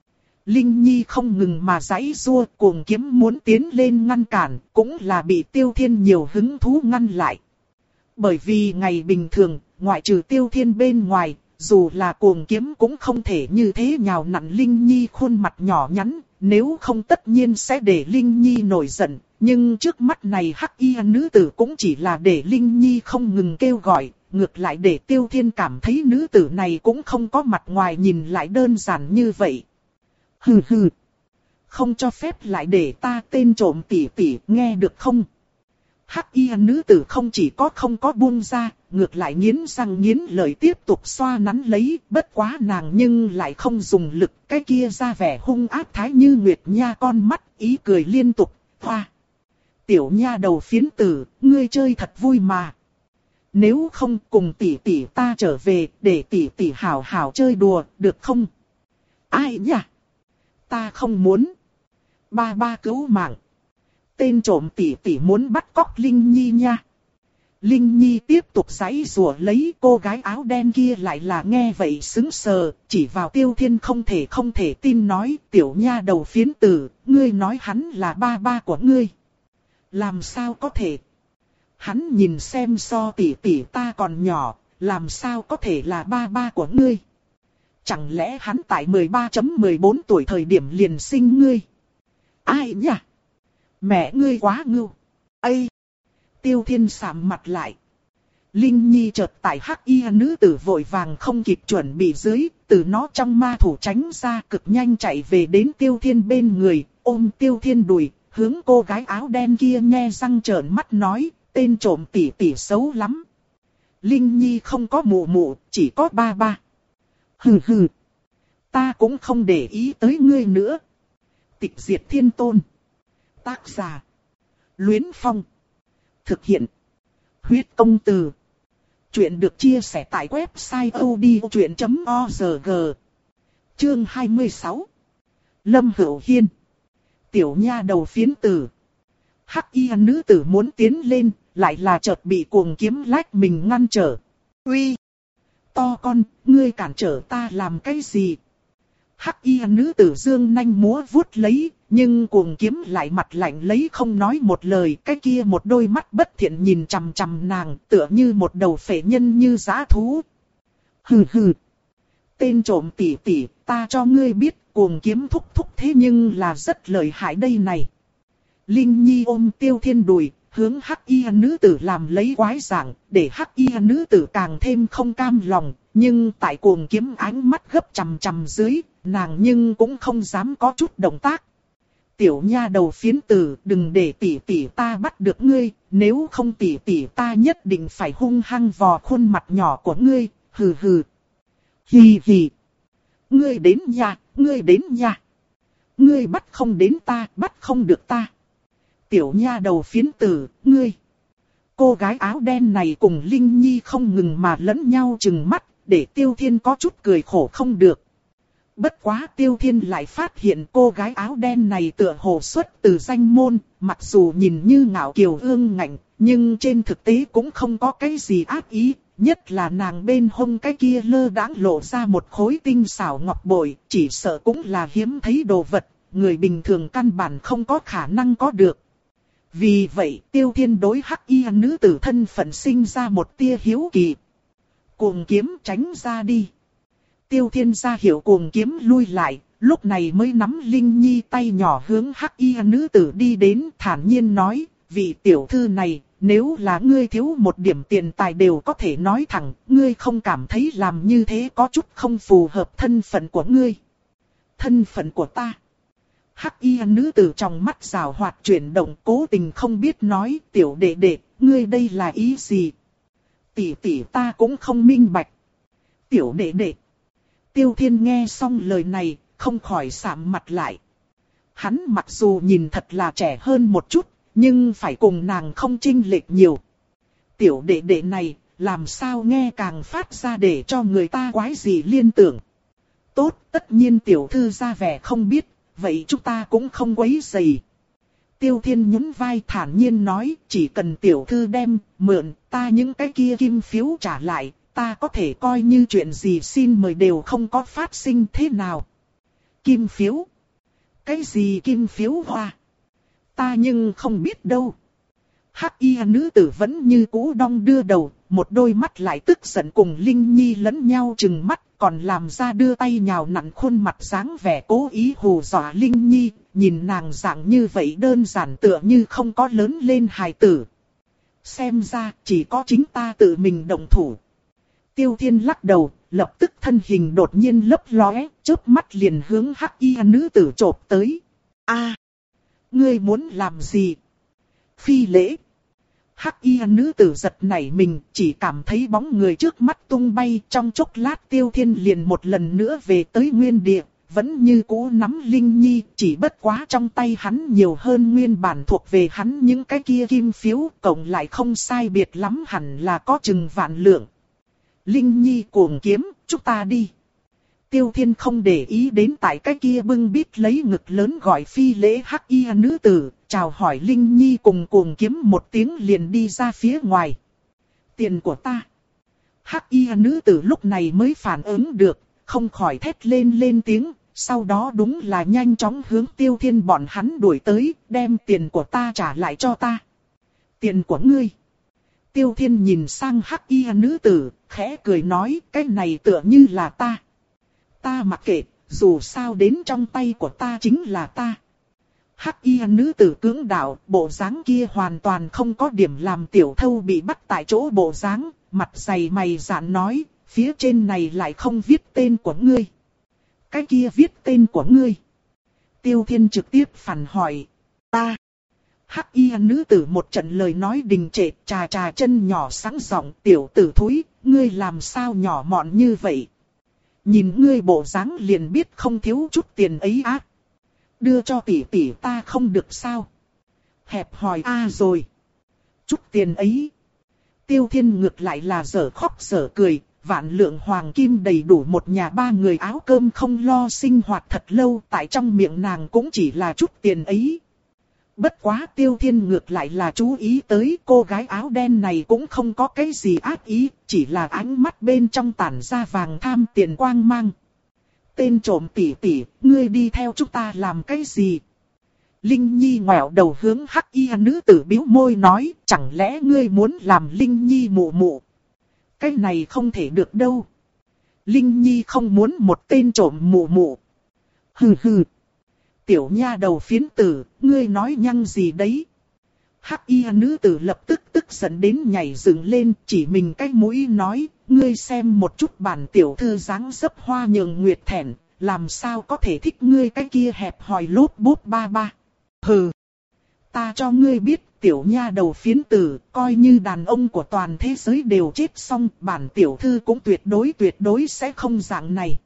Linh Nhi không ngừng mà giãy giụa cuồng kiếm muốn tiến lên ngăn cản, cũng là bị Tiêu Thiên nhiều hứng thú ngăn lại. Bởi vì ngày bình thường, ngoại trừ Tiêu Thiên bên ngoài, dù là cuồng kiếm cũng không thể như thế nhào nặn Linh Nhi khuôn mặt nhỏ nhắn, nếu không tất nhiên sẽ để Linh Nhi nổi giận. Nhưng trước mắt này hắc y nữ tử cũng chỉ là để Linh Nhi không ngừng kêu gọi, ngược lại để Tiêu Thiên cảm thấy nữ tử này cũng không có mặt ngoài nhìn lại đơn giản như vậy. Hừ hừ, không cho phép lại để ta tên trộm tỷ tỷ, nghe được không? Hắc y nữ tử không chỉ có không có buông ra, ngược lại nghiến răng nghiến lợi tiếp tục xoa nắn lấy, bất quá nàng nhưng lại không dùng lực, cái kia ra vẻ hung ác thái như nguyệt nha con mắt, ý cười liên tục, hoa. Tiểu nha đầu phiến tử, ngươi chơi thật vui mà. Nếu không cùng tỷ tỷ ta trở về, để tỷ tỷ hảo hảo chơi đùa, được không? Ai nhỉ? Ta không muốn. Ba ba cứu mạng. Tên trộm tỷ tỷ muốn bắt cóc Linh Nhi nha. Linh Nhi tiếp tục giãy giụa lấy, cô gái áo đen kia lại là nghe vậy sững sờ, chỉ vào Tiêu Thiên không thể không thể tin nói, tiểu nha đầu phiến tử, ngươi nói hắn là ba ba của ngươi. Làm sao có thể? Hắn nhìn xem so tỷ tỷ ta còn nhỏ, làm sao có thể là ba ba của ngươi? Chẳng lẽ hắn tại mười ba mười bốn tuổi thời điểm liền sinh ngươi? Ai nhỉ? Mẹ ngươi quá ngưu. Ây! Tiêu Thiên sạm mặt lại. Linh Nhi chợt tại hắc y nữ tử vội vàng không kịp chuẩn bị dưới, từ nó trong ma thủ tránh ra cực nhanh chạy về đến Tiêu Thiên bên người, ôm Tiêu Thiên đùi, hướng cô gái áo đen kia nhe răng trợn mắt nói, tên trộm tỷ tỷ xấu lắm. Linh Nhi không có mụ mụ, chỉ có ba ba. Hừ hừ. Ta cũng không để ý tới ngươi nữa. Tịch diệt thiên tôn. Tác giả. Luyến Phong. Thực hiện. Huyết công từ. Chuyện được chia sẻ tại website odchuyện chấm org. Chương hai mươi sáu. Lâm Hữu Hiên. Tiểu nha đầu phiến tử. Hắc y nữ tử muốn tiến lên, lại là chợt bị cuồng kiếm lách mình ngăn trở. Uy! To con, ngươi cản trở ta làm cái gì? Hắc y nữ tử dương nanh múa vuốt lấy, nhưng cuồng kiếm lại mặt lạnh lấy không nói một lời. Cái kia một đôi mắt bất thiện nhìn chằm chằm nàng, tựa như một đầu phệ nhân như dã thú. Hừ hừ! Tên trộm tỷ tỷ, ta cho ngươi biết, cuồng kiếm thúc thúc thế nhưng là rất lợi hại đây này. Linh Nhi ôm Tiêu Thiên đùi, hướng hắc y nữ tử làm lấy quái dạng, để hắc y nữ tử càng thêm không cam lòng, nhưng tại cuồng kiếm ánh mắt gấp chằm chằm dưới, nàng nhưng cũng không dám có chút động tác. Tiểu nha đầu phiến tử, đừng để tỷ tỷ ta bắt được ngươi, nếu không tỷ tỷ ta nhất định phải hung hăng vò khuôn mặt nhỏ của ngươi, hừ hừ. Hì hì. Ngươi đến nha, ngươi đến nha. Ngươi bắt không đến ta, bắt không được ta. Tiểu nha đầu phiến tử, ngươi. Cô gái áo đen này cùng Linh Nhi không ngừng mà lẫn nhau chừng mắt, để Tiêu Thiên có chút cười khổ không được. Bất quá Tiêu Thiên lại phát hiện cô gái áo đen này tựa hồ xuất từ danh môn, mặc dù nhìn như ngạo kiều ương ngạnh, nhưng trên thực tế cũng không có cái gì ác ý. Nhất là nàng bên hông cái kia lơ đãng lộ ra một khối tinh xảo ngọc bội, chỉ sợ cũng là hiếm thấy đồ vật, người bình thường căn bản không có khả năng có được. Vì vậy Tiêu Thiên đối hắc y nữ tử thân phận sinh ra một tia hiếu kỳ. Cuồng kiếm tránh ra đi. Tiêu Thiên ra hiệu cuồng kiếm lui lại, lúc này mới nắm Linh Nhi tay nhỏ hướng hắc y nữ tử đi đến, thản nhiên nói, vị tiểu thư này, nếu là ngươi thiếu một điểm tiền tài đều có thể nói thẳng, ngươi không cảm thấy làm như thế có chút không phù hợp thân phận của ngươi. Thân phận của ta. Hắc y nữ tử trong mắt rào hoạt chuyển động, cố tình không biết nói, tiểu đệ đệ, ngươi đây là ý gì? Tỷ tỷ ta cũng không minh bạch. Tiểu đệ đệ. Tiêu Thiên nghe xong lời này, không khỏi sạm mặt lại. Hắn mặc dù nhìn thật là trẻ hơn một chút, nhưng phải cùng nàng không chênh lệch nhiều. Tiểu đệ đệ này, làm sao nghe càng phát ra để cho người ta quái gì liên tưởng. Tốt, tất nhiên tiểu thư ra vẻ không biết, vậy chúng ta cũng không quấy rầy. Tiêu Thiên nhún vai thản nhiên nói, chỉ cần tiểu thư đem, mượn, ta những cái kia kim phiếu trả lại, ta có thể coi như chuyện gì xin mời đều không có phát sinh thế nào. Kim phiếu? Cái gì kim phiếu hoa? Ta nhưng không biết đâu. Hắc y nữ tử vẫn như cũ đong đưa đầu, một đôi mắt lại tức giận cùng Linh Nhi lẫn nhau chừng mắt, còn làm ra đưa tay nhào nặn khuôn mặt dáng vẻ cố ý hù dọa Linh Nhi, nhìn nàng dạng như vậy đơn giản tựa như không có lớn lên hài tử. Xem ra chỉ có chính ta tự mình động thủ. Tiêu Thiên lắc đầu, lập tức thân hình đột nhiên lấp lóe, chớp mắt liền hướng hắc y nữ tử chộp tới. A, ngươi muốn làm gì? Phi lễ. Hắc y nữ tử giật nảy mình, chỉ cảm thấy bóng người trước mắt tung bay, trong chốc lát Tiêu Thiên liền một lần nữa về tới nguyên địa, vẫn như cũ nắm Linh Nhi, chỉ bất quá trong tay hắn nhiều hơn nguyên bản thuộc về hắn những cái kia kim phiếu, cộng lại không sai biệt lắm hẳn là có chừng vạn lượng. Linh Nhi cuồng kiếm, chúng ta đi. Tiêu Thiên không để ý đến tại cái kia bưng bít lấy ngực lớn gọi phi lễ hắc y nữ tử, chào hỏi Linh Nhi cùng cuồng kiếm một tiếng liền đi ra phía ngoài. Tiền của ta. Hắc y nữ tử lúc này mới phản ứng được, không khỏi thét lên lên tiếng, sau đó đúng là nhanh chóng hướng Tiêu Thiên bọn hắn đuổi tới, đem tiền của ta trả lại cho ta. Tiền của ngươi. Tiêu Thiên nhìn sang hắc y nữ tử, khẽ cười nói, cái này tựa như là ta. Ta mặc kệ, dù sao đến trong tay của ta chính là ta. Hắc y nữ tử cưỡng đạo, bộ dáng kia hoàn toàn không có điểm làm tiểu thâu bị bắt tại chỗ bộ dáng, mặt dày mày dạn nói, phía trên này lại không viết tên của ngươi. Cái kia viết tên của ngươi. Tiêu Thiên trực tiếp phản hỏi, ta. Hắc y nữ tử một trận lời nói đình trệ, trà trà chân nhỏ sáng giọng, tiểu tử thúi, ngươi làm sao nhỏ mọn như vậy? Nhìn ngươi bộ dáng liền biết không thiếu chút tiền ấy á. Đưa cho tỷ tỷ ta không được sao? Hẹp hòi a à rồi. Chút tiền ấy. Tiêu Thiên ngược lại là dở khóc dở cười, vạn lượng hoàng kim đầy đủ một nhà ba người áo cơm không lo sinh hoạt thật lâu, tại trong miệng nàng cũng chỉ là chút tiền ấy. Bất quá Tiêu Thiên ngược lại là chú ý tới cô gái áo đen này cũng không có cái gì ác ý, chỉ là ánh mắt bên trong tản ra vàng tham tiền quang mang. Tên trộm tỷ tỷ, ngươi đi theo chúng ta làm cái gì? Linh Nhi ngoẹo đầu hướng hắc y nữ tử bĩu môi nói, chẳng lẽ ngươi muốn làm Linh Nhi mụ mụ? Cái này không thể được đâu. Linh Nhi không muốn một tên trộm mụ mụ. Hừ hừ. Tiểu nha đầu phiến tử, ngươi nói nhăng gì đấy? Hắc y nữ tử lập tức tức giận đến nhảy dựng lên, chỉ mình cái mũi nói, ngươi xem một chút bản tiểu thư dáng dấp hoa nhường nguyệt thẹn, làm sao có thể thích ngươi cái kia hẹp hòi lốp bút ba ba. Hừ, ta cho ngươi biết, tiểu nha đầu phiến tử, coi như đàn ông của toàn thế giới đều chết xong, bản tiểu thư cũng tuyệt đối tuyệt đối sẽ không dạng này.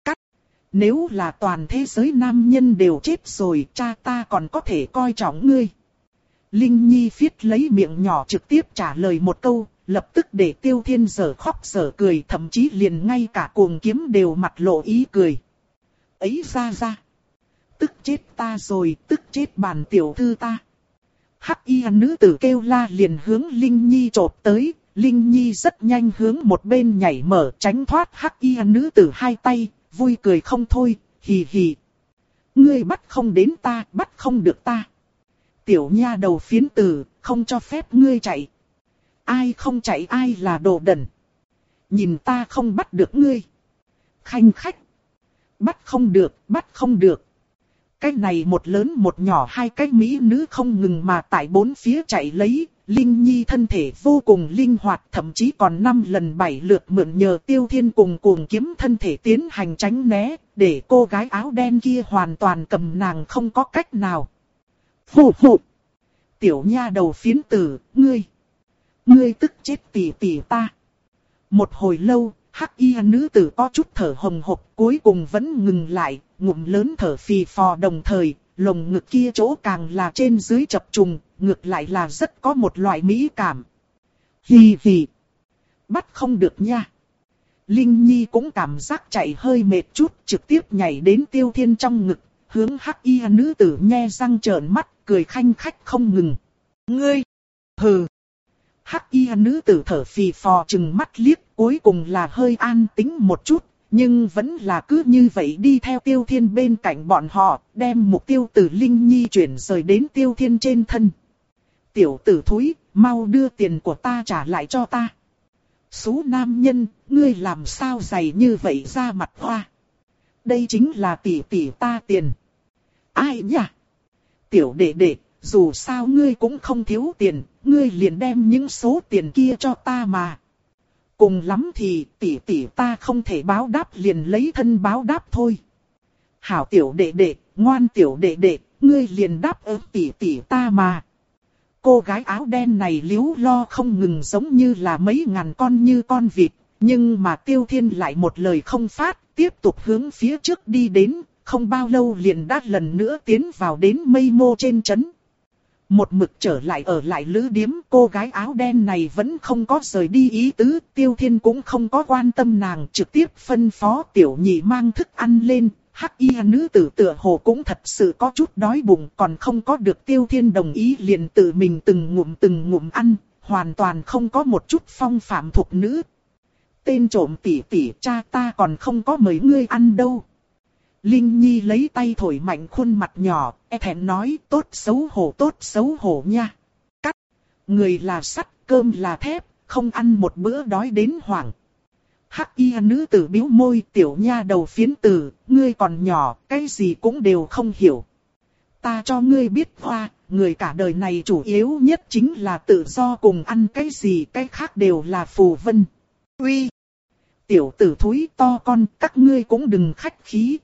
Nếu là toàn thế giới nam nhân đều chết rồi, cha ta còn có thể coi trọng ngươi. Linh Nhi phiết lấy miệng nhỏ trực tiếp trả lời một câu, lập tức để Tiêu Thiên dở khóc dở cười, thậm chí liền ngay cả cuồng kiếm đều mặt lộ ý cười. Ấy ra ra. Tức chết ta rồi, tức chết bản tiểu thư ta. Hắc y nữ tử kêu la liền hướng Linh Nhi chộp tới, Linh Nhi rất nhanh hướng một bên nhảy mở tránh thoát hắc y nữ tử hai tay. Vui cười không thôi, hì hì. Ngươi bắt không đến ta, bắt không được ta. Tiểu nha đầu phiến tử, không cho phép ngươi chạy. Ai không chạy ai là đồ đần. Nhìn ta không bắt được ngươi. Khanh khách. Bắt không được, bắt không được. Cái này một lớn một nhỏ hai cái mỹ nữ không ngừng mà tại bốn phía chạy lấy. Linh Nhi thân thể vô cùng linh hoạt, thậm chí còn năm lần bảy lượt mượn nhờ Tiêu Thiên cùng cuồng kiếm thân thể tiến hành tránh né, để cô gái áo đen kia hoàn toàn cầm nàng không có cách nào. Phù phù! Tiểu nha đầu phiến tử, ngươi! Ngươi tức chết tỷ tỷ ta! Một hồi lâu, hắc y nữ tử có chút thở hồng hộc, cuối cùng vẫn ngừng lại, ngụm lớn thở phì phò, đồng thời, lồng ngực kia chỗ càng là trên dưới chập trùng, ngược lại là rất có một loại mỹ cảm. Hì hì. Bắt không được nha. Linh Nhi cũng cảm giác chạy hơi mệt chút, trực tiếp nhảy đến Tiêu Thiên trong ngực, hướng hắc y nữ tử nhe răng trợn mắt, cười khanh khách không ngừng. Ngươi! Hừ! Hắc y nữ tử thở phì phò chừng mắt liếc, cuối cùng là hơi an tĩnh một chút, nhưng vẫn là cứ như vậy đi theo Tiêu Thiên bên cạnh bọn họ, đem mục tiêu từ Linh Nhi chuyển rời đến Tiêu Thiên trên thân. Tiểu tử thúi, mau đưa tiền của ta trả lại cho ta. Số nam nhân, ngươi làm sao dày như vậy ra mặt hoa. Đây chính là tỷ tỷ ta tiền. Ai nhỉ? Tiểu đệ đệ, dù sao ngươi cũng không thiếu tiền, ngươi liền đem những số tiền kia cho ta mà. Cùng lắm thì tỷ tỷ ta không thể báo đáp liền lấy thân báo đáp thôi. Hảo tiểu đệ đệ, ngoan tiểu đệ đệ, ngươi liền đáp ứng tỷ tỷ ta mà. Cô gái áo đen này liếu lo không ngừng giống như là mấy ngàn con như con vịt, nhưng mà Tiêu Thiên lại một lời không phát, tiếp tục hướng phía trước đi đến, không bao lâu liền đã lần nữa tiến vào đến mây mô trên trấn. Một mực trở lại ở lại lữ điếm, cô gái áo đen này vẫn không có rời đi ý tứ, Tiêu Thiên cũng không có quan tâm nàng, trực tiếp phân phó tiểu nhị mang thức ăn lên. Hắc y nữ tử tựa hồ cũng thật sự có chút đói bụng, còn không có được Tiêu Thiên đồng ý liền tự mình từng ngụm từng ngụm ăn, hoàn toàn không có một chút phong phạm thục nữ. Tên trộm tỷ tỷ, cha ta còn không có mời ngươi ăn đâu. Linh Nhi lấy tay thổi mạnh khuôn mặt nhỏ, e thẹn nói, tốt xấu hổ tốt xấu hổ nha. Cắt, người là sắt, cơm là thép, không ăn một bữa đói đến hoảng. Hắc y nữ tử bĩu môi, tiểu nha đầu phiến tử, ngươi còn nhỏ, cái gì cũng đều không hiểu. Ta cho ngươi biết hoa, người cả đời này chủ yếu nhất chính là tự do cùng ăn cái gì, cái khác đều là phù vân. Uy! Tiểu tử thúi to con, các ngươi cũng đừng khách khí.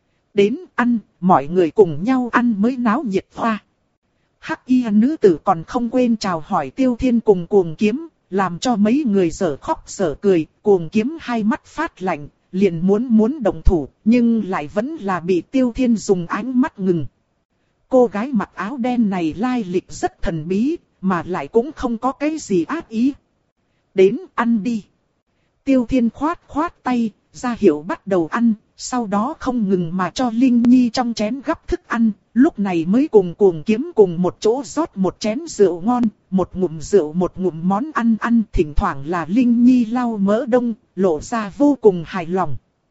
Đến ăn, mọi người cùng nhau ăn mới náo nhiệt hoa. Hắc y nữ tử còn không quên chào hỏi Tiêu Thiên cùng Cuồng Kiếm, làm cho mấy người dở khóc dở cười. Cuồng Kiếm hai mắt phát lạnh, liền muốn muốn động thủ, nhưng lại vẫn là bị Tiêu Thiên dùng ánh mắt ngừng. Cô gái mặc áo đen này lai lịch rất thần bí, mà lại cũng không có cái gì ác ý. Đến ăn đi. Tiêu Thiên khoát khoát tay, ra hiệu bắt đầu ăn, sau đó không ngừng mà cho Linh Nhi trong chén gắp thức ăn, lúc này mới cùng Cuồng Kiếm cùng một chỗ rót một chén rượu ngon, một ngụm rượu một ngụm món ăn ăn, thỉnh thoảng là Linh Nhi lau mỡ đông, lộ ra vô cùng hài lòng.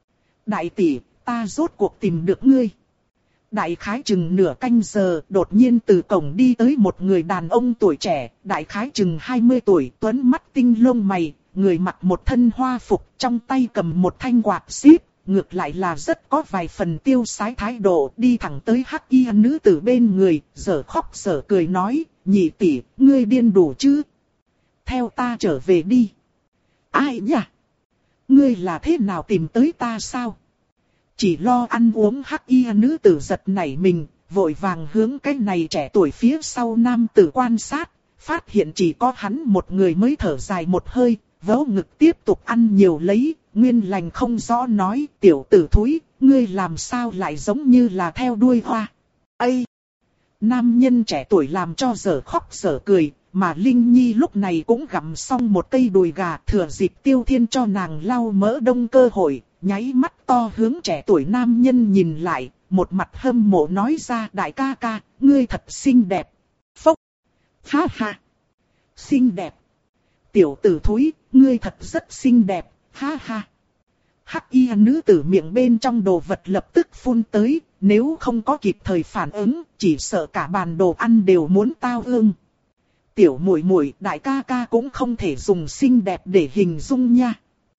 Đại tỷ, ta rốt cuộc tìm được ngươi. Đại khái chừng nửa canh giờ, đột nhiên từ cổng đi tới một người đàn ông tuổi trẻ, đại khái chừng hai mươi tuổi, tuấn mắt tinh lông mày, người mặc một thân hoa phục, trong tay cầm một thanh quạt xíp, ngược lại là rất có vài phần tiêu sái thái độ, đi thẳng tới hắc y nữ tử bên người, giở khóc giở cười nói, nhị tỷ, ngươi điên đủ chứ? Theo ta trở về đi. Ai nhỉ? Ngươi là thế nào tìm tới ta sao? Chỉ lo ăn uống hắc y nữ tử giật nảy mình, vội vàng hướng cái này trẻ tuổi phía sau nam tử quan sát, phát hiện chỉ có hắn một người mới thở dài một hơi, vớ ngực tiếp tục ăn nhiều lấy, nguyên lành không rõ nói, tiểu tử thúi, ngươi làm sao lại giống như là theo đuôi hoa. Ây! Nam nhân trẻ tuổi làm cho dở khóc dở cười, mà Linh Nhi lúc này cũng gặm xong một cây đùi gà, thừa dịp Tiêu Thiên cho nàng lau mỡ đông cơ hội, nháy mắt to hướng trẻ tuổi nam nhân nhìn lại, một mặt hâm mộ nói ra, đại ca ca, ngươi thật xinh đẹp. Phốc! Ha ha! Xinh đẹp! Tiểu tử thúi, ngươi thật rất xinh đẹp, ha ha! Hắc y nữ tử miệng bên trong đồ vật lập tức phun tới, nếu không có kịp thời phản ứng, chỉ sợ cả bàn đồ ăn đều muốn tao ương. Tiểu muội muội, đại ca ca cũng không thể dùng xinh đẹp để hình dung nha.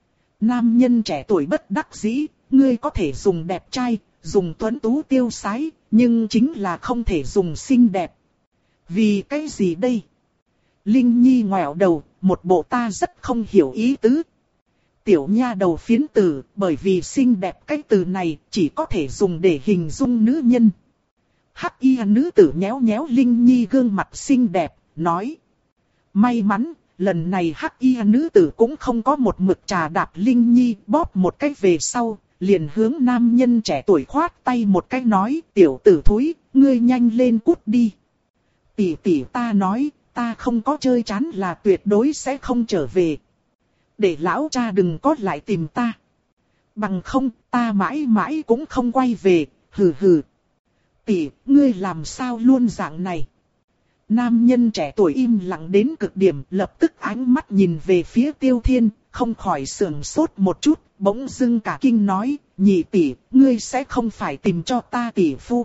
Nam nhân trẻ tuổi bất đắc dĩ, ngươi có thể dùng đẹp trai, dùng tuấn tú tiêu sái, nhưng chính là không thể dùng xinh đẹp. Vì cái gì đây? Linh Nhi ngoẹo đầu, một bộ ta rất không hiểu ý tứ. Tiểu nha đầu phiến tử, bởi vì xinh đẹp cái từ này chỉ có thể dùng để hình dung nữ nhân. Hắc y nữ tử nhéo nhéo Linh Nhi gương mặt xinh đẹp, nói. May mắn, lần này hắc y nữ tử cũng không có một mực trà đạp Linh Nhi, bóp một cái về sau, liền hướng nam nhân trẻ tuổi khoát tay một cái nói, tiểu tử thúi, ngươi nhanh lên cút đi. Tỷ tỷ ta nói, ta không có chơi chán là tuyệt đối sẽ không trở về. Để lão cha đừng có lại tìm ta. Bằng không, ta mãi mãi cũng không quay về, hừ hừ. Tỷ, ngươi làm sao luôn dạng này? Nam nhân trẻ tuổi im lặng đến cực điểm, lập tức ánh mắt nhìn về phía Tiêu Thiên, không khỏi sườn sốt một chút, bỗng dưng cả kinh nói, nhị tỷ, ngươi sẽ không phải tìm cho ta tỷ phu.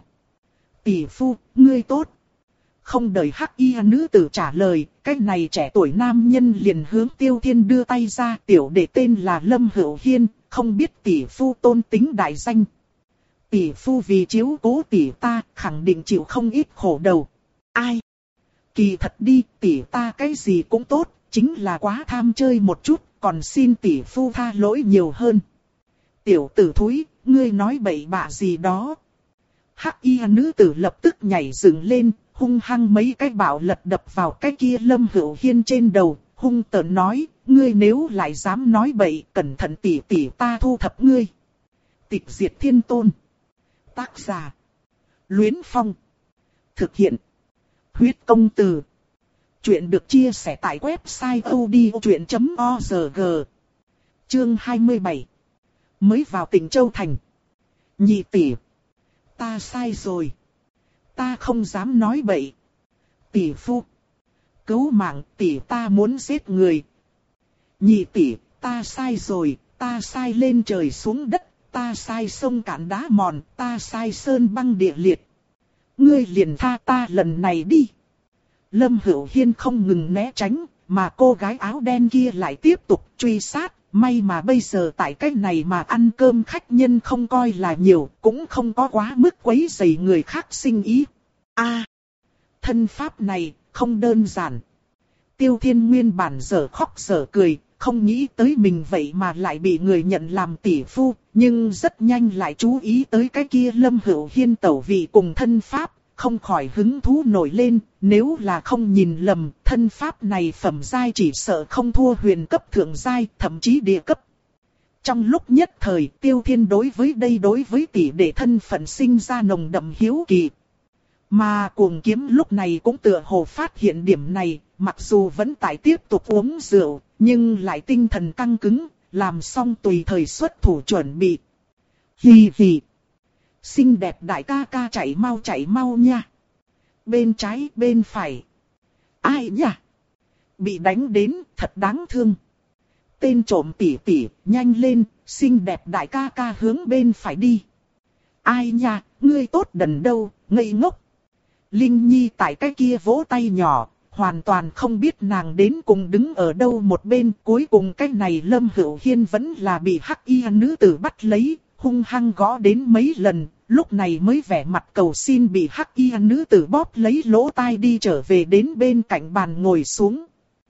Tỷ phu, ngươi tốt. Không đợi hắc y nữ tử trả lời, cái này trẻ tuổi nam nhân liền hướng Tiêu Thiên đưa tay ra, tiểu đệ tên là Lâm Hữu Hiên, không biết tỷ phu tôn tính đại danh. Tỷ phu vì chiếu cố tỷ ta, khẳng định chịu không ít khổ đầu. Ai? Kỳ thật đi, tỷ ta cái gì cũng tốt, chính là quá tham chơi một chút, còn xin tỷ phu tha lỗi nhiều hơn. Tiểu tử thúi, ngươi nói bậy bạ gì đó. Hắc y nữ tử lập tức nhảy dựng lên, hung hăng mấy cái bạo lật đập vào cái kia Lâm Hữu Hiên trên đầu, hung tợn nói, ngươi nếu lại dám nói bậy, cẩn thận tỷ tỷ ta thu thập ngươi. Tịch diệt thiên tôn. Tác giả. Luyến Phong. Thực hiện. Huyết công từ. Chuyện được chia sẻ tại website odchuyện chấm org. Chương hai mươi bảy. Mới vào tỉnh Châu Thành. Nhị tỷ. Ta sai rồi. Ta không dám nói bậy. Tỷ phu. Cứu mạng, tỷ ta muốn giết người. Nhị tỷ, ta sai rồi, ta sai lên trời xuống đất, ta sai sông cạn đá mòn, ta sai sơn băng địa liệt. Ngươi liền tha ta lần này đi. Lâm Hữu Hiên không ngừng né tránh, mà cô gái áo đen kia lại tiếp tục truy sát. May mà bây giờ tại cách này mà ăn cơm khách nhân không coi là nhiều, cũng không có quá mức quấy rầy người khác sinh ý. A, à, thân pháp này không đơn giản. Tiêu Thiên nguyên bản dở khóc dở cười, không nghĩ tới mình vậy mà lại bị người nhận làm tỷ phu, nhưng rất nhanh lại chú ý tới cái kia Lâm Hữu Hiên tẩu vị cùng thân pháp, không khỏi hứng thú nổi lên, nếu là không nhìn lầm, thân pháp này phẩm giai chỉ sợ không thua huyền cấp thượng giai, thậm chí địa cấp. Trong lúc nhất thời, Tiêu Thiên đối với đây đối với tỷ đệ thân phận sinh ra nồng đậm hiếu kỳ. Mà cuồng kiếm lúc này cũng tựa hồ phát hiện điểm này, mặc dù vẫn tại tiếp tục uống rượu, nhưng lại tinh thần căng cứng, làm xong tùy thời xuất thủ chuẩn bị. Hì hì. Xinh đẹp đại ca ca chạy mau chạy mau nha. Bên trái bên phải. Ai nha? Bị đánh đến thật đáng thương. Tên trộm tỉ tỉ, nhanh lên, xinh đẹp đại ca ca hướng bên phải đi. Ai nha, ngươi tốt đần đâu, ngây ngốc. Linh Nhi tại cái kia vỗ tay nhỏ, hoàn toàn không biết nàng đến cùng đứng ở đâu một bên. Cuối cùng cái này Lâm Hữu Hiên vẫn là bị hắc y nữ tử bắt lấy, hung hăng gõ đến mấy lần, lúc này mới vẻ mặt cầu xin bị hắc y nữ tử bóp lấy lỗ tai đi trở về đến bên cạnh bàn ngồi xuống.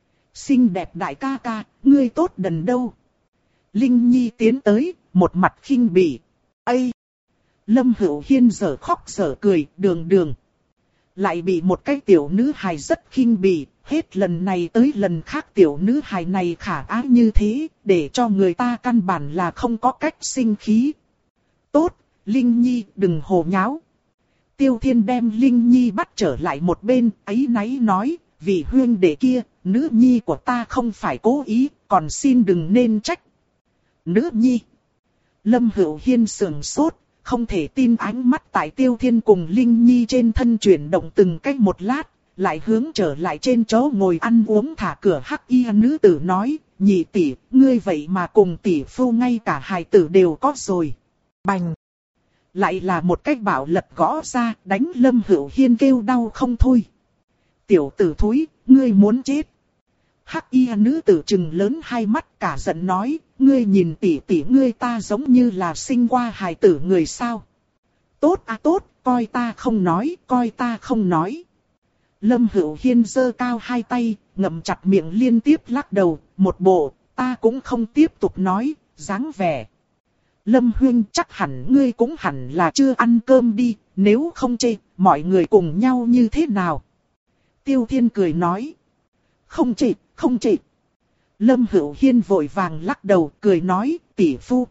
Xinh đẹp đại ca ca, ngươi tốt đần đâu. Linh Nhi tiến tới, một mặt khinh bỉ. Ây! Lâm Hữu Hiên giờ khóc giờ cười, đường đường. Lại bị một cái tiểu nữ hài rất khinh bỉ, hết lần này tới lần khác tiểu nữ hài này khả ái như thế, để cho người ta căn bản là không có cách sinh khí. Tốt, Linh Nhi đừng hồ nháo. Tiêu Thiên đem Linh Nhi bắt trở lại một bên, áy náy nói, vì huyên đệ kia, nữ nhi của ta không phải cố ý, còn xin đừng nên trách. Nữ nhi. Lâm Hữu Hiên sườn sốt, không thể tin ánh mắt tại Tiêu Thiên cùng Linh Nhi trên thân chuyển động từng cách một lát, lại hướng trở lại trên chỗ ngồi ăn uống thả cửa hắc y nữ tử nói, nhị tỷ, ngươi vậy mà cùng tỷ phu ngay cả hài tử đều có rồi. Bành! Lại là một cách bạo lật gõ ra, đánh Lâm Hữu Hiên kêu đau không thôi. Tiểu tử thúi, ngươi muốn chết. Hắc y nữ tử trừng lớn hai mắt cả giận nói, ngươi nhìn tỷ tỷ ngươi ta giống như là sinh qua hài tử người sao. Tốt à tốt, coi ta không nói, coi ta không nói. Lâm Hữu Hiên giơ cao hai tay, ngậm chặt miệng liên tiếp lắc đầu, một bộ, ta cũng không tiếp tục nói, dáng vẻ. Lâm huynh chắc hẳn ngươi cũng hẳn là chưa ăn cơm đi, nếu không chê, mọi người cùng nhau như thế nào. Tiêu Thiên cười nói. Không chê, không chệ. Lâm Hữu Hiên vội vàng lắc đầu cười nói tỷ phu.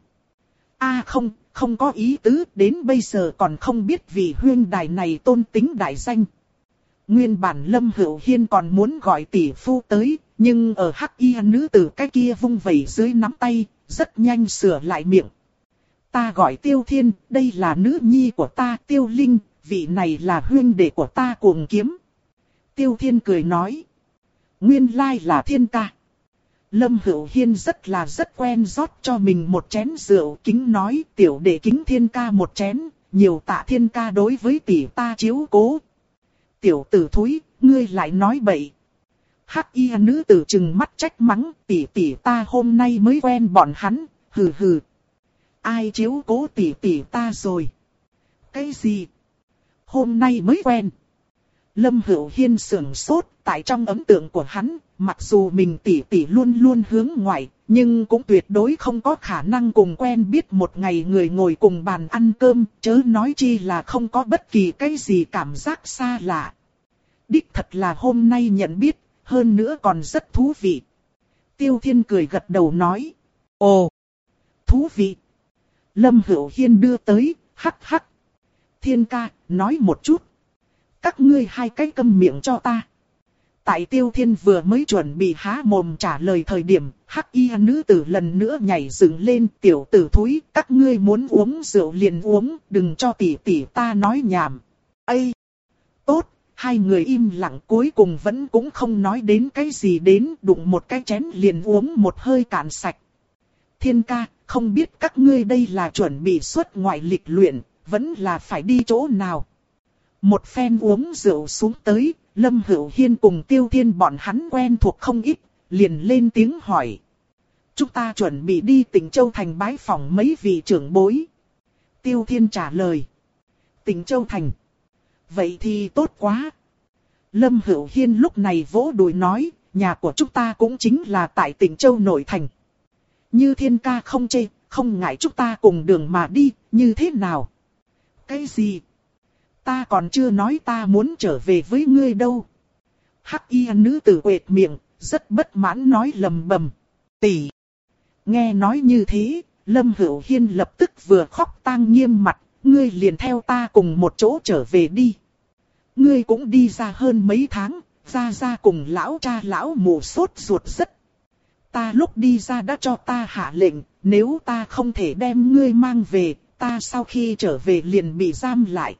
A không, không có ý tứ, đến bây giờ còn không biết vị huyên đài này tôn tính đại danh. Nguyên bản Lâm Hữu Hiên còn muốn gọi tỷ phu tới, nhưng ở hắc y nữ tử cái kia vung vẩy dưới nắm tay, rất nhanh sửa lại miệng. Ta gọi Tiêu Thiên, đây là nữ nhi của ta Tiêu Linh, vị này là huyên đệ của ta Cuồng Kiếm. Tiêu Thiên cười nói. Nguyên lai là Thiên ca. Lâm Hữu Hiên rất là rất quen rót cho mình một chén rượu kính nói tiểu đệ kính Thiên ca một chén, nhiều tạ Thiên ca đối với tỷ ta chiếu cố. Tiểu tử thúi, ngươi lại nói bậy. Hắc y nữ tử trừng mắt trách mắng, tỷ tỷ ta hôm nay mới quen bọn hắn, hừ hừ. Ai chiếu cố tỷ tỷ ta rồi? Cái gì? Hôm nay mới quen. Lâm Hữu Hiên sưởng sốt, tại trong ấn tượng của hắn, mặc dù mình tỷ tỷ luôn luôn hướng ngoại, nhưng cũng tuyệt đối không có khả năng cùng quen biết một ngày người ngồi cùng bàn ăn cơm, chớ nói chi là không có bất kỳ cái gì cảm giác xa lạ. Đích thật là hôm nay nhận biết, hơn nữa còn rất thú vị. Tiêu Thiên cười gật đầu nói. Ồ, thú vị. Lâm Hữu Hiên đưa tới, hắc hắc. Thiên ca, nói một chút. Các ngươi hai cái câm miệng cho ta. Tại Tiêu Thiên vừa mới chuẩn bị há mồm trả lời thời điểm, hắc y nữ tử lần nữa nhảy dựng lên, tiểu tử thúi, các ngươi muốn uống rượu liền uống, đừng cho tỷ tỷ ta nói nhảm. Ây! Tốt, hai người im lặng cuối cùng vẫn cũng không nói đến cái gì đến, đụng một cái chén liền uống một hơi cạn sạch. Thiên ca, không biết các ngươi đây là chuẩn bị xuất ngoại lịch luyện, vẫn là phải đi chỗ nào. Một phen uống rượu xuống tới, Lâm Hữu Hiên cùng Tiêu Thiên bọn hắn quen thuộc không ít, liền lên tiếng hỏi. Chúng ta chuẩn bị đi Tịnh Châu Thành bái phỏng mấy vị trưởng bối. Tiêu Thiên trả lời. Tịnh Châu Thành. Vậy thì tốt quá. Lâm Hữu Hiên lúc này vỗ đùi nói, nhà của chúng ta cũng chính là tại Tịnh Châu nội thành. Như Thiên ca không chê, không ngại chúng ta cùng đường mà đi, như thế nào? Cái gì? Ta còn chưa nói ta muốn trở về với ngươi đâu. Hắc y nữ tử quệt miệng, rất bất mãn nói lầm bầm. Tỷ. Nghe nói như thế, Lâm Hữu Hiên lập tức vừa khóc tang nghiêm mặt, ngươi liền theo ta cùng một chỗ trở về đi. Ngươi cũng đi ra hơn mấy tháng, ra ra cùng lão cha lão mù sốt ruột rất. Ta lúc đi ra đã cho ta hạ lệnh, nếu ta không thể đem ngươi mang về, ta sau khi trở về liền bị giam lại.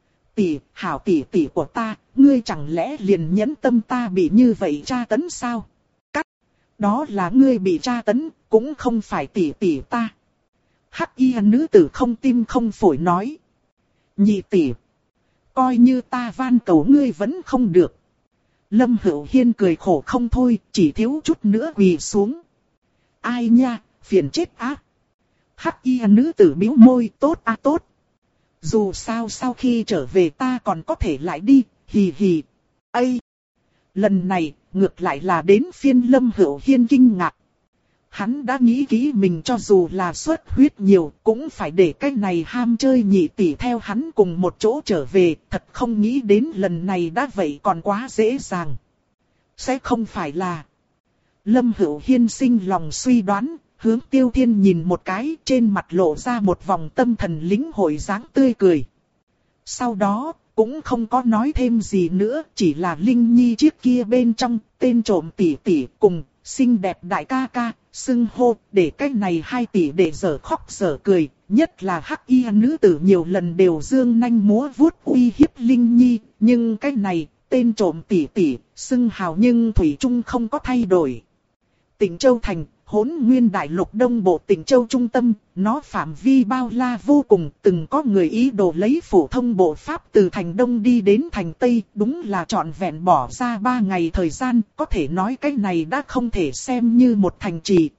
Tỷ, hảo tỷ tỷ của ta, ngươi chẳng lẽ liền nhẫn tâm ta bị như vậy tra tấn sao? Cắt, đó là ngươi bị tra tấn, cũng không phải tỷ tỷ ta. Hắc y nữ tử không tim không phổi nói. Nhị tỷ, coi như ta van cầu ngươi vẫn không được. Lâm Hữu Hiên cười khổ không thôi, chỉ thiếu chút nữa quỳ xuống. Ai nha, phiền chết á. Hắc y nữ tử bĩu môi, tốt á tốt. Dù sao sau khi trở về ta còn có thể lại đi, hì hì. Ây! Lần này, ngược lại là đến phiên Lâm Hữu Hiên kinh ngạc. Hắn đã nghĩ kỹ mình cho dù là xuất huyết nhiều, cũng phải để cái này ham chơi nhị tỷ theo hắn cùng một chỗ trở về, thật không nghĩ đến lần này đã vậy còn quá dễ dàng. Sẽ không phải là... Lâm Hữu Hiên sinh lòng suy đoán, hướng Tiêu Thiên nhìn một cái, trên mặt lộ ra một vòng tâm thần lĩnh hội dáng tươi cười. Sau đó, cũng không có nói thêm gì nữa, chỉ là Linh Nhi chiếc kia bên trong, tên trộm tỷ tỷ cùng, xinh đẹp đại ca ca, xưng hô, để cái này hai tỷ để dở khóc dở cười, nhất là hắc y nữ tử nhiều lần đều dương nanh múa vuốt uy hiếp Linh Nhi, nhưng cái này, tên trộm tỷ tỷ, xưng hào nhưng thủy chung không có thay đổi. Tịnh Châu Thành, Hỗn Nguyên Đại Lục Đông Bộ Tịnh Châu trung tâm, nó phạm vi bao la vô cùng, từng có người ý đồ lấy phổ thông bộ pháp từ thành Đông đi đến thành Tây, đúng là trọn vẹn bỏ ra ba ngày thời gian, có thể nói cái này đã không thể xem như một thành trì.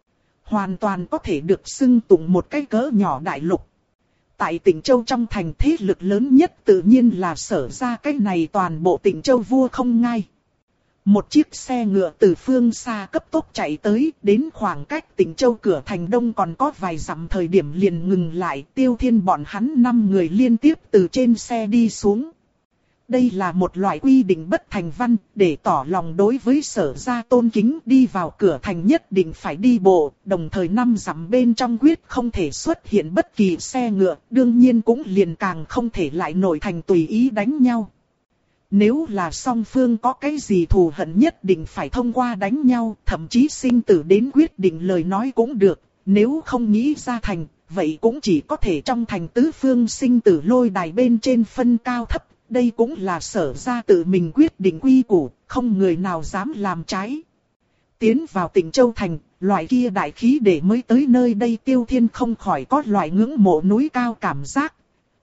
Hoàn toàn có thể được xưng tụng một cái cỡ nhỏ đại lục. Tại Tịnh Châu trong thành thế lực lớn nhất tự nhiên là Sở ra cái này toàn bộ Tịnh Châu vua không ngai. Một chiếc xe ngựa từ phương xa cấp tốc chạy tới, đến khoảng cách Tịnh Châu cửa thành Đông còn có vài dặm thời điểm liền ngừng lại. Tiêu Thiên bọn hắn năm người liên tiếp từ trên xe đi xuống. đây là một loại quy định bất thành văn, để tỏ lòng đối với Sở gia tôn kính. Đi vào cửa thành nhất định phải đi bộ, đồng thời năm dặm bên trong quyết không thể xuất hiện bất kỳ xe ngựa, đương nhiên cũng liền càng không thể lại nội thành tùy ý đánh nhau. Nếu là song phương có cái gì thù hận nhất định phải thông qua đánh nhau, thậm chí sinh tử đến quyết định lời nói cũng được, nếu không nghĩ ra thành, vậy cũng chỉ có thể trong thành tứ phương sinh tử lôi đài bên trên phân cao thấp, đây cũng là Sở gia tự mình quyết định quy củ, không người nào dám làm trái. Tiến vào tỉnh Châu Thành, loại kia đại khí để mới tới nơi đây Tiêu Thiên không khỏi có loại ngưỡng mộ núi cao cảm giác.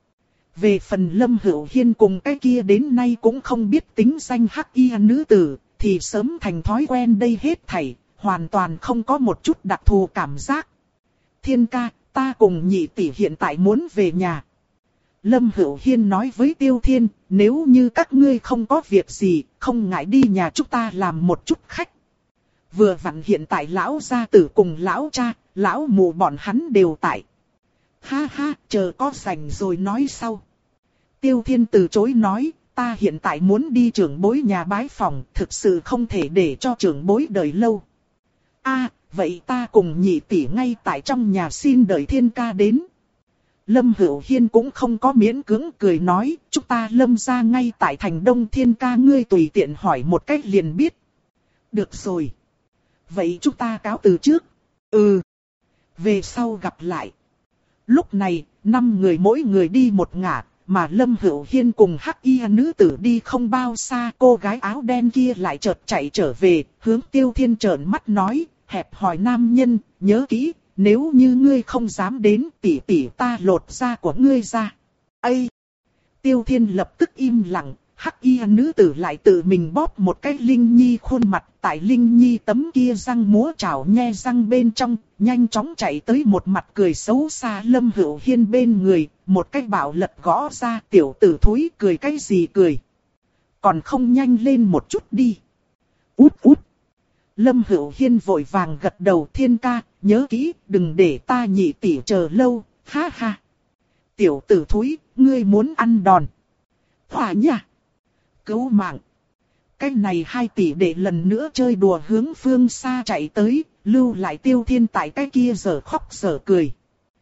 Về phần Lâm Hữu Hiên cùng cái kia đến nay cũng không biết tính danh hắc y nữ tử, thì sớm thành thói quen đây hết thảy, hoàn toàn không có một chút đặc thù cảm giác. Thiên ca, ta cùng nhị tỷ hiện tại muốn về nhà. Lâm Hữu Hiên nói với Tiêu Thiên, nếu như các ngươi không có việc gì, không ngại đi nhà chúng ta làm một chút khách. Vừa vặn hiện tại lão gia tử cùng lão cha, lão mụ bọn hắn đều tại. Ha ha, chờ có rảnh rồi nói sau. Tiêu Thiên từ chối nói, ta hiện tại muốn đi trưởng bối nhà bái phòng, thực sự không thể để cho trưởng bối đợi lâu. A, vậy ta cùng nhị tỷ ngay tại trong nhà xin đợi Thiên ca đến. Lâm Hữu Hiên cũng không có miễn cưỡng cười nói, chúng ta Lâm gia ngay tại thành Đông, Thiên ca ngươi tùy tiện hỏi một cách liền biết. Được rồi. Vậy chúng ta cáo từ trước. Ừ. Về sau gặp lại. Lúc này, năm người mỗi người đi một ngả, mà Lâm Hữu Hiên cùng hắc y nữ tử đi không bao xa, cô gái áo đen kia lại chợt chạy trở về, hướng Tiêu Thiên trợn mắt nói, hẹp hòi nam nhân, nhớ kỹ, nếu như ngươi không dám đến, tỷ tỷ ta lột da của ngươi ra. Ây! Tiêu Thiên lập tức im lặng, hắc y nữ tử lại tự mình bóp một cái Linh Nhi khuôn mặt, tại Linh Nhi tấm kia răng múa chảo nhe răng bên trong, nhanh chóng chạy tới một mặt cười xấu xa Lâm Hữu Hiên bên người, một cái bạo lật gõ ra, tiểu tử thúi cười cái gì cười. Còn không nhanh lên một chút đi. Út út. Lâm Hữu Hiên vội vàng gật đầu, Thiên ca, nhớ kỹ, đừng để ta nhị tỷ chờ lâu, ha ha. Tiểu tử thúi, ngươi muốn ăn đòn. Hỏa nha. Cứu mạng. Cái này hai tỷ để lần nữa chơi đùa hướng phương xa chạy tới, lưu lại Tiêu Thiên tại cái kia giờ khóc giờ cười.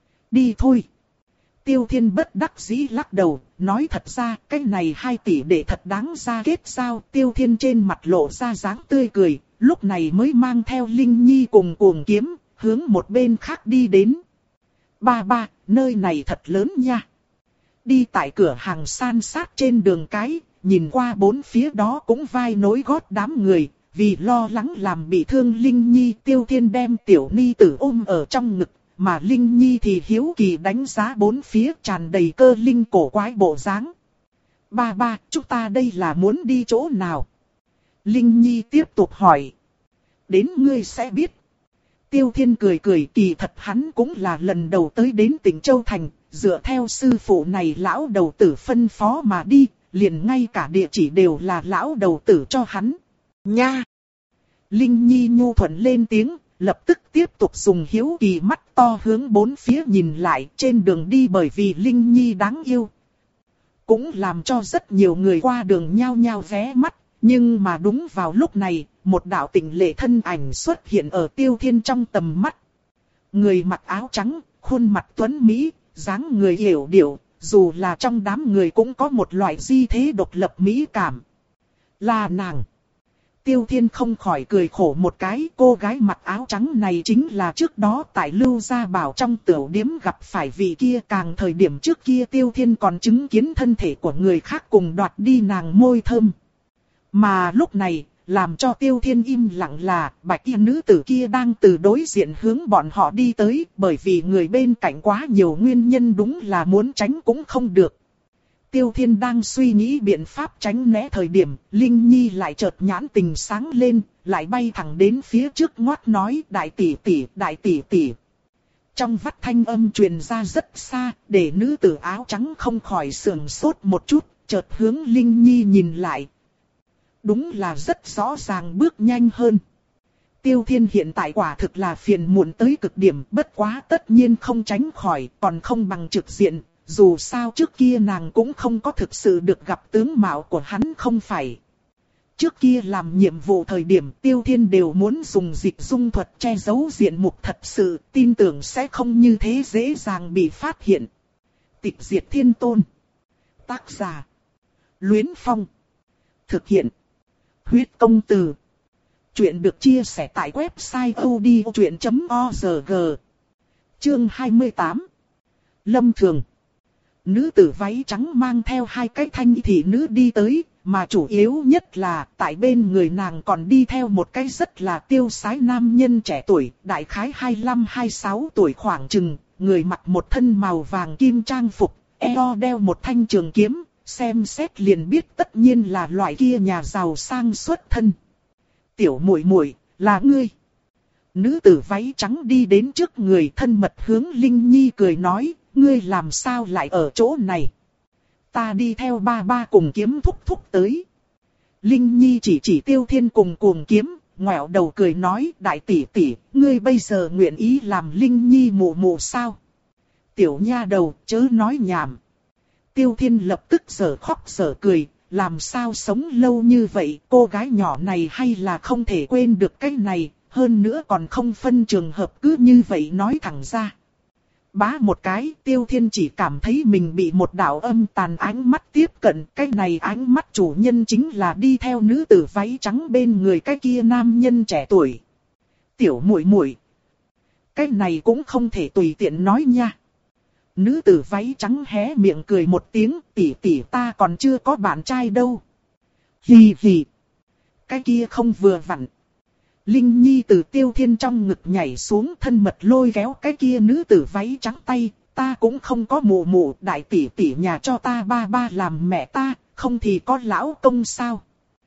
Đi thôi. Tiêu Thiên bất đắc dĩ lắc đầu, nói thật ra cái này hai tỷ để thật đáng ra kết sao. Tiêu Thiên trên mặt lộ ra dáng tươi cười, lúc này mới mang theo Linh Nhi cùng cuồng kiếm, hướng một bên khác đi đến. Ba ba, nơi này thật lớn nha. Đi tại cửa hàng san sát trên đường cái, nhìn qua bốn phía đó cũng vai nối gót đám người, vì lo lắng làm bị thương Linh Nhi, Tiêu Thiên đem tiểu ni tử ôm ở trong ngực, mà Linh Nhi thì hiếu kỳ đánh giá bốn phía tràn đầy cơ linh cổ quái bộ dáng. Ba ba, chúng ta đây là muốn đi chỗ nào? Linh Nhi tiếp tục hỏi. Đến ngươi sẽ biết. Tiêu Thiên cười cười, kỳ thật hắn cũng là lần đầu tới đến tỉnh Châu Thành, dựa theo sư phụ này lão đầu tử phân phó mà đi, liền ngay cả địa chỉ đều là lão đầu tử cho hắn. Nha! Linh Nhi nhu thuận lên tiếng, lập tức tiếp tục dùng hiếu kỳ mắt to hướng bốn phía nhìn lại, trên đường đi bởi vì Linh Nhi đáng yêu. Cũng làm cho rất nhiều người qua đường nhao nhao ghé mắt, nhưng mà đúng vào lúc này, một đạo tịnh lệ thân ảnh xuất hiện ở Tiêu Thiên trong tầm mắt. Người mặc áo trắng, khuôn mặt tuấn mỹ, dáng người hiểu điệu, dù là trong đám người cũng có một loại di thế độc lập mỹ cảm. Là nàng. Tiêu Thiên không khỏi cười khổ một cái, cô gái mặc áo trắng này chính là trước đó tại Lưu Gia Bảo trong tiểu điếm gặp phải vị kia, càng thời điểm trước kia Tiêu Thiên còn chứng kiến thân thể của người khác cùng đoạt đi nàng môi thơm. Mà lúc này, làm cho Tiêu Thiên im lặng là bạch y nữ tử kia đang từ đối diện hướng bọn họ đi tới, bởi vì người bên cạnh quá nhiều nguyên nhân đúng là muốn tránh cũng không được. Tiêu Thiên đang suy nghĩ biện pháp tránh né thời điểm, Linh Nhi lại chợt nhãn tình sáng lên, lại bay thẳng đến phía trước ngoắt nói đại tỷ tỷ, đại tỷ tỷ. Trong vắt thanh âm truyền ra rất xa, để nữ tử áo trắng không khỏi sườn sốt một chút, chợt hướng Linh Nhi nhìn lại. Đúng là rất rõ ràng bước nhanh hơn. Tiêu Thiên hiện tại quả thực là phiền muộn tới cực điểm, bất quá tất nhiên không tránh khỏi, còn không bằng trực diện. dù sao trước kia nàng cũng không có thực sự được gặp tướng mạo của hắn không phải. Trước kia làm nhiệm vụ thời điểm Tiêu Thiên đều muốn dùng dịch dung thuật che giấu diện mục thật sự, tin tưởng sẽ không như thế dễ dàng bị phát hiện. Tịch diệt thiên tôn. Tác giả. Luyến Phong. Thực hiện. Huyết công từ. Chuyện được chia sẻ tại website odchuyện chấm org. Chương hai mươi tám. Lâm Thường. Nữ tử váy trắng mang theo hai cái thanh thị nữ đi tới, mà chủ yếu nhất là tại bên người nàng còn đi theo một cái rất là tiêu sái nam nhân trẻ tuổi, đại khái hai mươi lăm hai mươi sáu tuổi khoảng chừng, người mặc một thân màu vàng kim trang phục, eo đeo một thanh trường kiếm, xem xét liền biết tất nhiên là loại kia nhà giàu sang xuất thân. Tiểu muội muội, là ngươi. Nữ tử váy trắng đi đến trước người thân mật hướng Linh Nhi cười nói, ngươi làm sao lại ở chỗ này? Ta đi theo ba ba cùng kiếm thúc thúc tới. Linh Nhi chỉ chỉ Tiêu Thiên cùng cuồng kiếm, ngoẹo đầu cười nói, đại tỷ tỷ, ngươi bây giờ nguyện ý làm Linh Nhi mụ mụ sao? Tiểu nha đầu, chớ nói nhảm. Tiêu Thiên lập tức giở khóc giở cười, làm sao sống lâu như vậy, cô gái nhỏ này hay là không thể quên được cái này, hơn nữa còn không phân trường hợp cứ như vậy nói thẳng ra. Bá một cái, Tiêu Thiên chỉ cảm thấy mình bị một đạo âm tàn ánh mắt tiếp cận, cái này ánh mắt chủ nhân chính là đi theo nữ tử váy trắng bên người cái kia nam nhân trẻ tuổi. Tiểu muội muội, cái này cũng không thể tùy tiện nói nha. Nữ tử váy trắng hé miệng cười một tiếng, tỷ tỷ ta còn chưa có bạn trai đâu. Hì hì, cái kia không vừa vặn. Linh Nhi từ Tiêu Thiên trong ngực nhảy xuống, thân mật lôi kéo cái kia nữ tử váy trắng tay, ta cũng không có mụ mụ, đại tỷ tỷ nhà cho ta ba ba làm mẹ ta, không thì có lão công sao.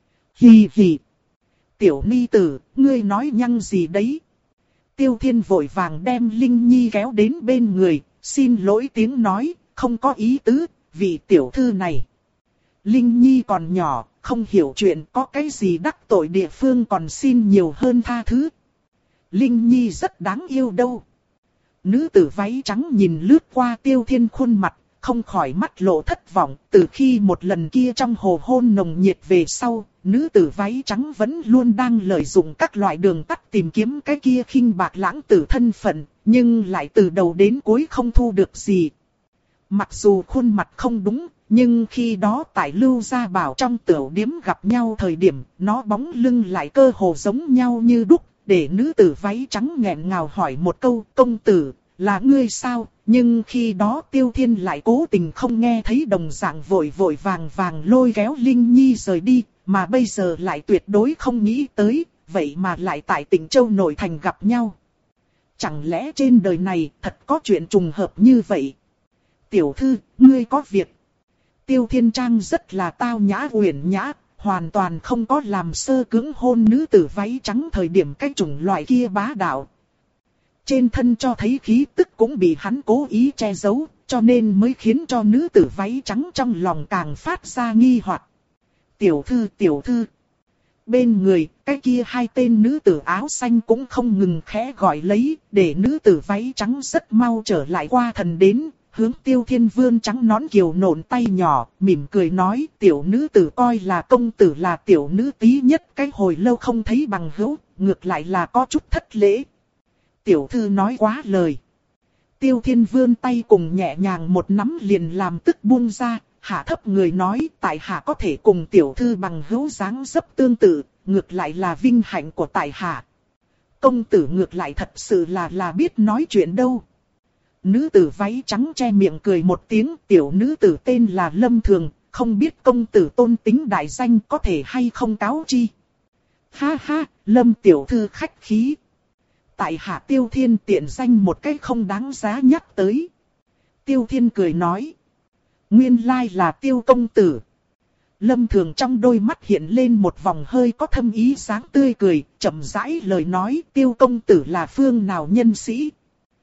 Hì hì, tiểu ni tử, ngươi nói nhăng gì đấy. Tiêu Thiên vội vàng đem Linh Nhi kéo đến bên người, xin lỗi tiếng nói, không có ý tứ, vì tiểu thư này. Linh Nhi còn nhỏ, không hiểu chuyện, có cái gì đắc tội địa phương còn xin nhiều hơn tha thứ. Linh Nhi rất đáng yêu đâu. Nữ tử váy trắng nhìn lướt qua Tiêu Thiên khuôn mặt, không khỏi mắt lộ thất vọng. Từ khi một lần kia trong hồ hôn nồng nhiệt về sau, nữ tử váy trắng vẫn luôn đang lợi dụng các loại đường tắt tìm kiếm cái kia khinh bạc lãng tử thân phận, nhưng lại từ đầu đến cuối không thu được gì. Mặc dù khuôn mặt không đúng, nhưng khi đó tại Lưu Gia Bảo trong tiểu điếm gặp nhau thời điểm, nó bóng lưng lại cơ hồ giống nhau như đúc, để nữ tử váy trắng nghẹn ngào hỏi một câu, công tử, là ngươi sao? Nhưng khi đó Tiêu Thiên lại cố tình không nghe thấy, đồng dạng vội vội vàng vàng lôi kéo Linh Nhi rời đi, mà bây giờ lại tuyệt đối không nghĩ tới, vậy mà lại tại Tịnh Châu nội thành gặp nhau. Chẳng lẽ trên đời này thật có chuyện trùng hợp như vậy? Tiểu thư, ngươi có việc. Tiêu Thiên Trang rất là tao nhã uyển nhã, hoàn toàn không có làm sơ cưỡng hôn nữ tử váy trắng thời điểm cái chủng loại kia bá đạo. Trên thân cho thấy khí tức cũng bị hắn cố ý che giấu, cho nên mới khiến cho nữ tử váy trắng trong lòng càng phát ra nghi hoặc. Tiểu thư, tiểu thư. Bên người, cái kia hai tên nữ tử áo xanh cũng không ngừng khẽ gọi lấy, để nữ tử váy trắng rất mau trở lại qua thần đến. Hướng Tiêu Thiên vươn trắng nón kiều nộn tay nhỏ, mỉm cười nói, tiểu nữ tử coi là công tử là tiểu nữ tí nhất, cái hồi lâu không thấy bằng hữu, ngược lại là có chút thất lễ. Tiểu thư nói quá lời. Tiêu Thiên vươn tay cùng nhẹ nhàng một nắm liền làm tức buông ra, hạ thấp người nói, tại hạ có thể cùng tiểu thư bằng hữu dáng dấp tương tự, ngược lại là vinh hạnh của tại hạ. Công tử ngược lại thật sự là là biết nói chuyện đâu. Nữ tử váy trắng che miệng cười một tiếng, tiểu nữ tử tên là Lâm Thường, không biết công tử tôn tính đại danh có thể hay không cáo chi. Ha ha, Lâm tiểu thư khách khí. Tại hạ Tiêu Thiên tiện danh một cách không đáng giá nhắc tới. Tiêu Thiên cười nói. Nguyên lai là Tiêu công tử. Lâm Thường trong đôi mắt hiện lên một vòng hơi có thâm ý sáng tươi cười, chậm rãi lời nói, Tiêu công tử là phương nào nhân sĩ.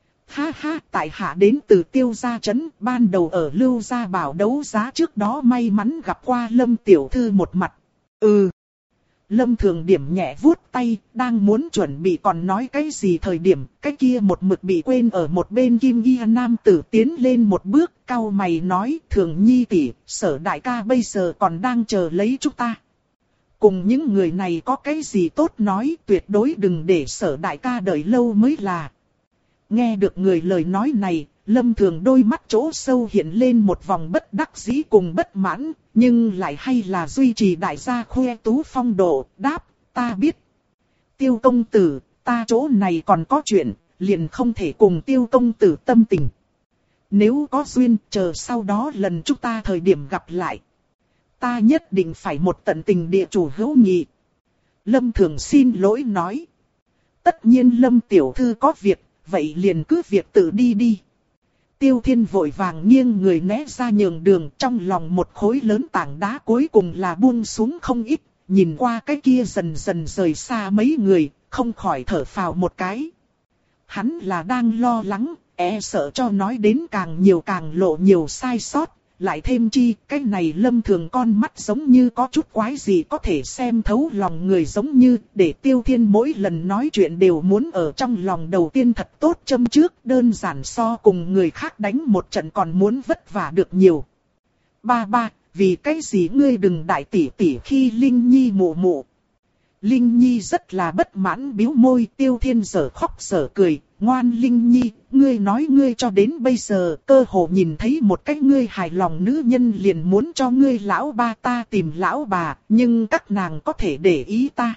Ha ha, tại hạ đến từ Tiêu gia trấn, ban đầu ở Lưu Gia Bảo đấu giá trước đó may mắn gặp qua Lâm tiểu thư một mặt. Ừ. Lâm Thường điểm nhẹ vuốt tay, đang muốn chuẩn bị còn nói cái gì thời điểm, cái kia một mực bị quên ở một bên Kim Y nam tử tiến lên một bước, cau mày nói, Thường Nhi tỷ, Sở đại ca bây giờ còn đang chờ lấy chúng ta. Cùng những người này có cái gì tốt nói, tuyệt đối đừng để Sở đại ca đợi lâu mới là. Nghe được người lời nói này, Lâm Thường đôi mắt chỗ sâu hiện lên một vòng bất đắc dĩ cùng bất mãn, nhưng lại hay là duy trì đại gia khoe tú phong độ, đáp, ta biết. Tiêu công tử, ta chỗ này còn có chuyện, liền không thể cùng tiêu công tử tâm tình. Nếu có duyên, chờ sau đó lần chúng ta thời điểm gặp lại. Ta nhất định phải một tận tình địa chủ hữu nghị. Lâm Thường xin lỗi nói. Tất nhiên Lâm tiểu thư có việc, vậy liền cứ việc tự đi đi. Tiêu Thiên vội vàng nghiêng người né ra nhường đường, trong lòng một khối lớn tảng đá cuối cùng là buông xuống không ít, nhìn qua cái kia dần dần rời xa mấy người, không khỏi thở phào một cái. Hắn là đang lo lắng, e sợ cho nói đến càng nhiều càng lộ nhiều sai sót, lại thêm chi, cái này Lâm Thường con mắt giống như có chút quái gì có thể xem thấu lòng người, giống như để Tiêu Thiên mỗi lần nói chuyện đều muốn ở trong lòng đầu tiên thật tốt châm trước, đơn giản so cùng người khác đánh một trận còn muốn vất vả được nhiều. Ba ba, vì cái gì ngươi đừng đại tỷ tỷ khi Linh Nhi mụ mụ. Linh Nhi rất là bất mãn bĩu môi, Tiêu Thiên giở khóc giở cười, ngoan Linh Nhi, ngươi nói ngươi cho đến bây giờ cơ hồ nhìn thấy một cái ngươi hài lòng nữ nhân liền muốn cho ngươi lão ba ta tìm lão bà, nhưng các nàng có thể để ý ta.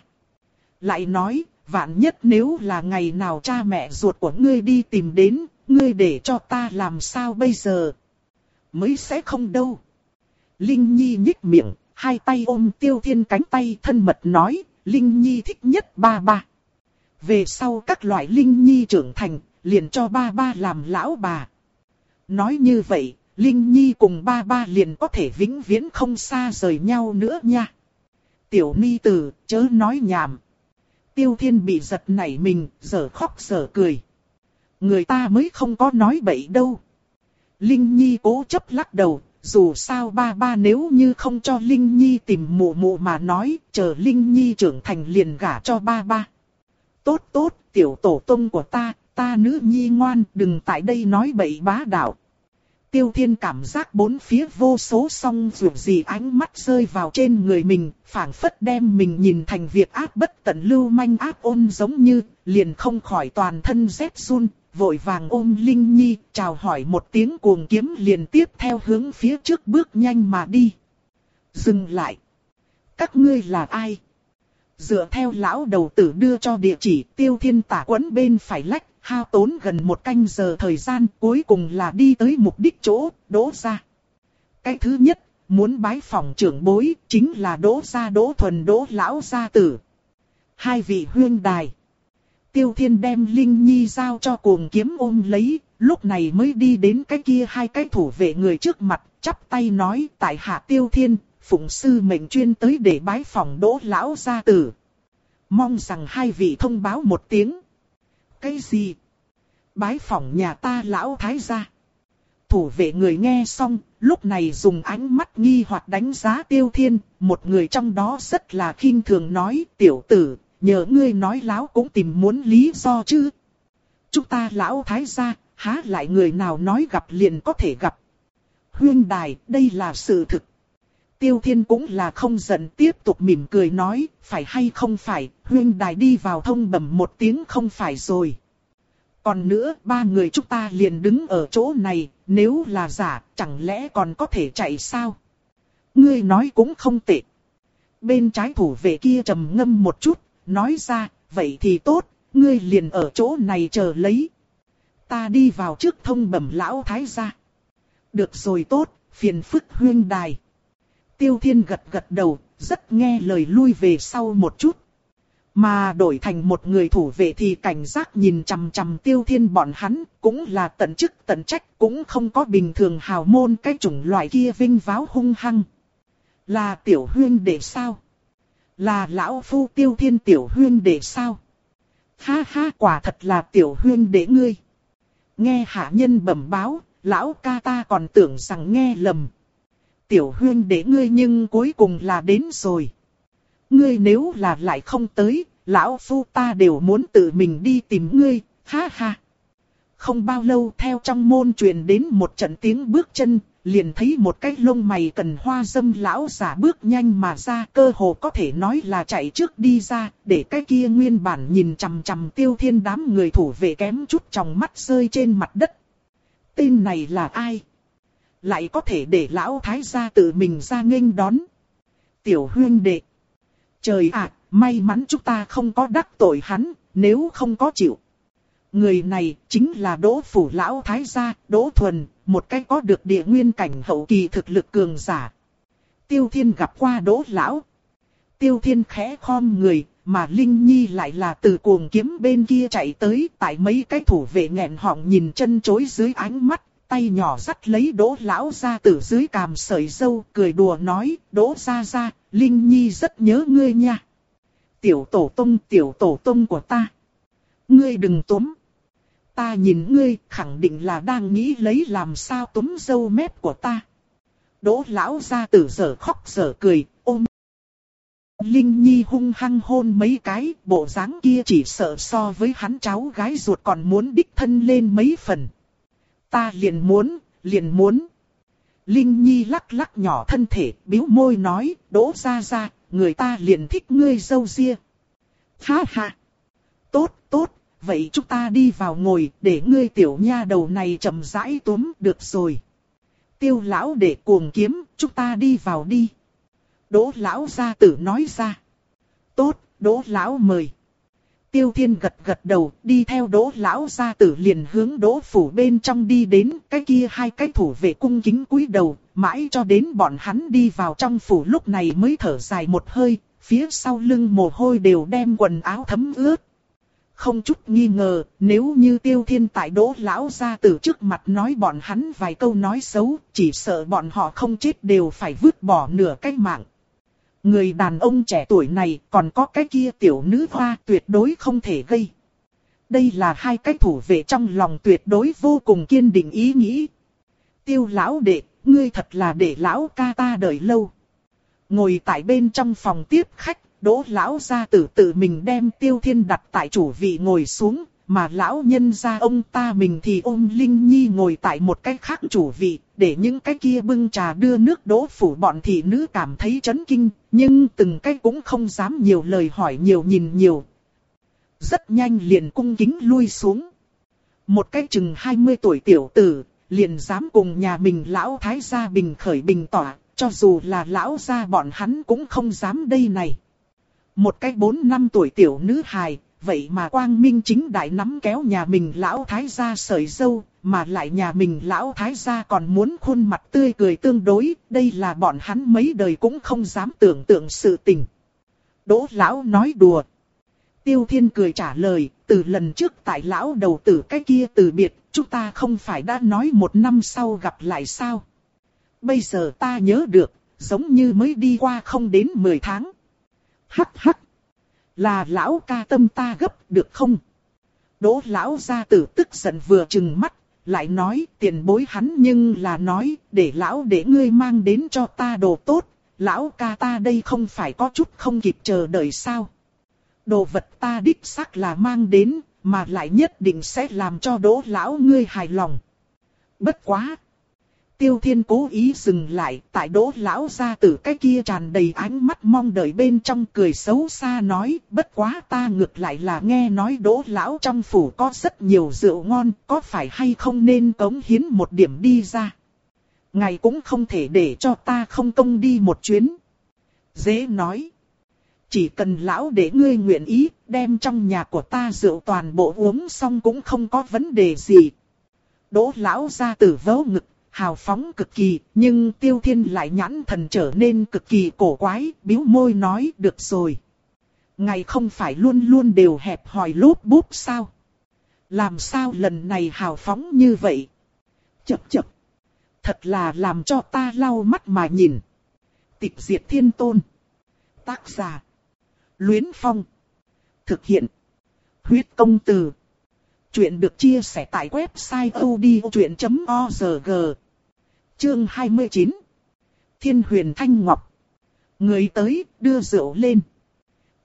Lại nói, vạn nhất nếu là ngày nào cha mẹ ruột của ngươi đi tìm đến, ngươi để cho ta làm sao bây giờ? Mới sẽ không đâu. Linh Nhi nhích miệng, hai tay ôm Tiêu Thiên cánh tay thân mật nói, Linh Nhi thích nhất ba ba. Về sau các loại Linh Nhi trưởng thành, liền cho ba ba làm lão bà. Nói như vậy, Linh Nhi cùng ba ba liền có thể vĩnh viễn không xa rời nhau nữa nha. Tiểu ni tử, chớ nói nhảm. Tiêu Thiên bị giật nảy mình, giở khóc giở cười. Người ta mới không có nói bậy đâu. Linh Nhi cố chấp lắc đầu. Dù sao ba ba nếu như không cho Linh Nhi tìm mụ mụ mà nói, chờ Linh Nhi trưởng thành liền gả cho ba ba. Tốt tốt, tiểu tổ tông của ta, ta nữ nhi ngoan, đừng tại đây nói bậy bá đạo. Tiêu Thiên cảm giác bốn phía vô số song dù gì ánh mắt rơi vào trên người mình, phảng phất đem mình nhìn thành việc ác bất tận lưu manh ác ôn giống như, liền không khỏi toàn thân rét run. Vội vàng ôm Linh Nhi, chào hỏi một tiếng cuồng kiếm liền tiếp theo hướng phía trước bước nhanh mà đi. Dừng lại. Các ngươi là ai? Dựa theo lão đầu tử đưa cho địa chỉ, Tiêu Thiên tả quấn bên phải lách, hao tốn gần một canh giờ thời gian, cuối cùng là đi tới mục đích chỗ, Đỗ gia. Cái thứ nhất, muốn bái phỏng trưởng bối, chính là Đỗ gia Đỗ Thuần Đỗ lão gia tử. Hai vị huyên đài. Tiêu Thiên đem Linh Nhi giao cho cuồng kiếm ôm lấy, lúc này mới đi đến cái kia hai cái thủ vệ người trước mặt, chắp tay nói, tại hạ Tiêu Thiên, phụng sư mệnh chuyên tới để bái phỏng Đỗ lão gia tử. Mong rằng hai vị thông báo một tiếng. Cái gì? Bái phỏng nhà ta lão thái gia. Thủ vệ người nghe xong, lúc này dùng ánh mắt nghi hoặc đánh giá Tiêu Thiên, một người trong đó rất là khinh thường nói, tiểu tử, nhờ ngươi nói láo cũng tìm muốn lý do chứ. Chúng ta lão thái gia, há lại người nào nói gặp liền có thể gặp. Huyên đài, đây là sự thực. Tiêu Thiên cũng là không giận, tiếp tục mỉm cười nói, phải hay không phải, huyên đài đi vào thông bẩm một tiếng không phải rồi. Còn nữa, ba người chúng ta liền đứng ở chỗ này, nếu là giả, chẳng lẽ còn có thể chạy sao? Ngươi nói cũng không tệ. Bên trái thủ vệ kia trầm ngâm một chút, nói ra, vậy thì tốt, ngươi liền ở chỗ này chờ lấy. Ta đi vào trước thông bẩm lão thái gia. Được rồi tốt, phiền phức huyên đài. Tiêu Thiên gật gật đầu, rất nghe lời lui về sau một chút. Mà đổi thành một người thủ vệ thì cảnh giác nhìn chằm chằm Tiêu Thiên bọn hắn, cũng là tận chức tận trách, cũng không có bình thường hào môn cái chủng loại kia vinh váo hung hăng. Là tiểu huyên đệ sao? Là lão phu Tiêu Thiên tiểu huyên đệ sao? Ha ha, quả thật là tiểu huyên đệ ngươi. Nghe hạ nhân bẩm báo, lão ca ta còn tưởng rằng nghe lầm. Tiểu huyên đệ ngươi nhưng cuối cùng là đến rồi. Ngươi nếu là lại không tới, lão phu ta đều muốn tự mình đi tìm ngươi, ha ha. Không bao lâu theo trong môn truyền đến một trận tiếng bước chân, liền thấy một cái lông mày cần hoa dâm lão giả bước nhanh mà ra, cơ hồ có thể nói là chạy trước đi ra, để cái kia nguyên bản nhìn chằm chằm Tiêu Thiên đám người thủ vệ kém chút tròng mắt rơi trên mặt đất. Tên này là ai? Lại có thể để lão thái gia tự mình ra nghênh đón. Tiểu huynh đệ. Trời ạ, may mắn chúng ta không có đắc tội hắn, nếu không có chịu. Người này chính là Đỗ phủ lão thái gia, Đỗ Thuần, một cái có được địa nguyên cảnh hậu kỳ thực lực cường giả. Tiêu Thiên gặp qua Đỗ lão. Tiêu Thiên khẽ khom người, mà Linh Nhi lại là từ cuồng kiếm bên kia chạy tới, tại mấy cái thủ vệ nghẹn họng nhìn chân chối dưới ánh mắt, tay nhỏ dắt lấy Đỗ lão ra từ dưới càm sợi râu, cười đùa nói, Đỗ gia gia, Linh Nhi rất nhớ ngươi nha. Tiểu tổ tông, tiểu tổ tông của ta. Ngươi đừng túm. Ta nhìn ngươi khẳng định là đang nghĩ lấy làm sao túm râu mép của ta. Đỗ lão gia tử giờ khóc giờ cười, ôm Linh Nhi hung hăng hôn mấy cái, bộ dáng kia chỉ sợ so với hắn cháu gái ruột còn muốn đích thân lên mấy phần. Ta liền muốn, liền muốn. Linh Nhi lắc lắc nhỏ thân thể, bĩu môi nói, Đỗ gia gia, người ta liền thích ngươi râu ria. Ha ha. Tốt, tốt, vậy chúng ta đi vào ngồi, để ngươi tiểu nha đầu này chậm rãi túm được rồi. Tiêu lão để cuồng kiếm, chúng ta đi vào đi. Đỗ lão gia tử nói ra. Tốt, Đỗ lão mời. Tiêu Thiên gật gật đầu, đi theo Đỗ lão gia tử liền hướng Đỗ phủ bên trong đi đến, cái kia hai cái thủ vệ cung kính cúi đầu, mãi cho đến bọn hắn đi vào trong phủ lúc này mới thở dài một hơi, phía sau lưng mồ hôi đều đem quần áo thấm ướt. Không chút nghi ngờ, nếu như Tiêu Thiên tại Đỗ lão gia tử trước mặt nói bọn hắn vài câu nói xấu, chỉ sợ bọn họ không chết đều phải vứt bỏ nửa cái mạng. Người đàn ông trẻ tuổi này còn có cái kia tiểu nữ hoa tuyệt đối không thể gây. Đây là hai cái thủ vệ trong lòng tuyệt đối vô cùng kiên định ý nghĩ. Tiêu lão đệ, ngươi thật là để lão ca ta đợi lâu. Ngồi tại bên trong phòng tiếp khách, Đỗ lão gia tử tự mình đem Tiêu Thiên đặt tại chủ vị ngồi xuống, mà lão nhân gia ông ta mình thì ôm Linh Nhi ngồi tại một cái khác chủ vị, để những cái kia bưng trà đưa nước Đỗ phủ bọn thị nữ cảm thấy chấn kinh, nhưng từng cái cũng không dám nhiều lời hỏi nhiều nhìn nhiều. Rất nhanh liền cung kính lui xuống. Một cái chừng hai mươi tuổi tiểu tử, liền dám cùng nhà mình lão thái gia bình khởi bình tỏa, cho dù là lão gia bọn hắn cũng không dám đây này. Một cái bốn năm tuổi tiểu nữ hài, vậy mà quang minh chính đại nắm kéo nhà mình lão thái gia sợi râu, mà lại nhà mình lão thái gia còn muốn khuôn mặt tươi cười tương đối, đây là bọn hắn mấy đời cũng không dám tưởng tượng sự tình. Đỗ lão nói đùa. Tiêu Thiên cười trả lời, từ lần trước tại lão đầu tử cái kia từ biệt, chúng ta không phải đã nói một năm sau gặp lại sao? Bây giờ ta nhớ được, giống như mới đi qua không đến mười tháng. Hắc hắc. Là lão ca tâm ta gấp được không? Đỗ lão gia tử tức giận vừa trừng mắt, lại nói tiền bối hắn nhưng là nói để lão để ngươi mang đến cho ta đồ tốt, lão ca ta đây không phải có chút không kịp chờ đợi sao? Đồ vật ta đích xác là mang đến, mà lại nhất định sẽ làm cho Đỗ lão ngươi hài lòng. Bất quá. Tiêu Thiên cố ý dừng lại, tại Đỗ lão gia tử cái kia tràn đầy ánh mắt mong đợi bên trong cười xấu xa nói, bất quá ta ngược lại là nghe nói Đỗ lão trong phủ có rất nhiều rượu ngon, có phải hay không nên cống hiến một điểm đi ra. Ngài cũng không thể để cho ta không công đi một chuyến. Dễ nói. Chỉ cần lão để ngươi nguyện ý, đem trong nhà của ta rượu toàn bộ uống xong cũng không có vấn đề gì. Đỗ lão gia tử vớ ngực. Hào phóng cực kỳ, nhưng Tiêu Thiên lại nhãn thần trở nên cực kỳ cổ quái, bĩu môi nói được rồi. Ngài không phải luôn luôn đều hẹp hòi lốp búp sao? Làm sao lần này hào phóng như vậy? Chập chập. Thật là làm cho ta lau mắt mà nhìn. Tịch diệt thiên tôn. Tác giả. Luyến Phong. Thực hiện. Huyết công từ. Chuyện được chia sẻ tại website odchuyện chấm org. Chương hai mươi chín. Thiên Huyền Thanh Ngọc. Người tới, đưa rượu lên.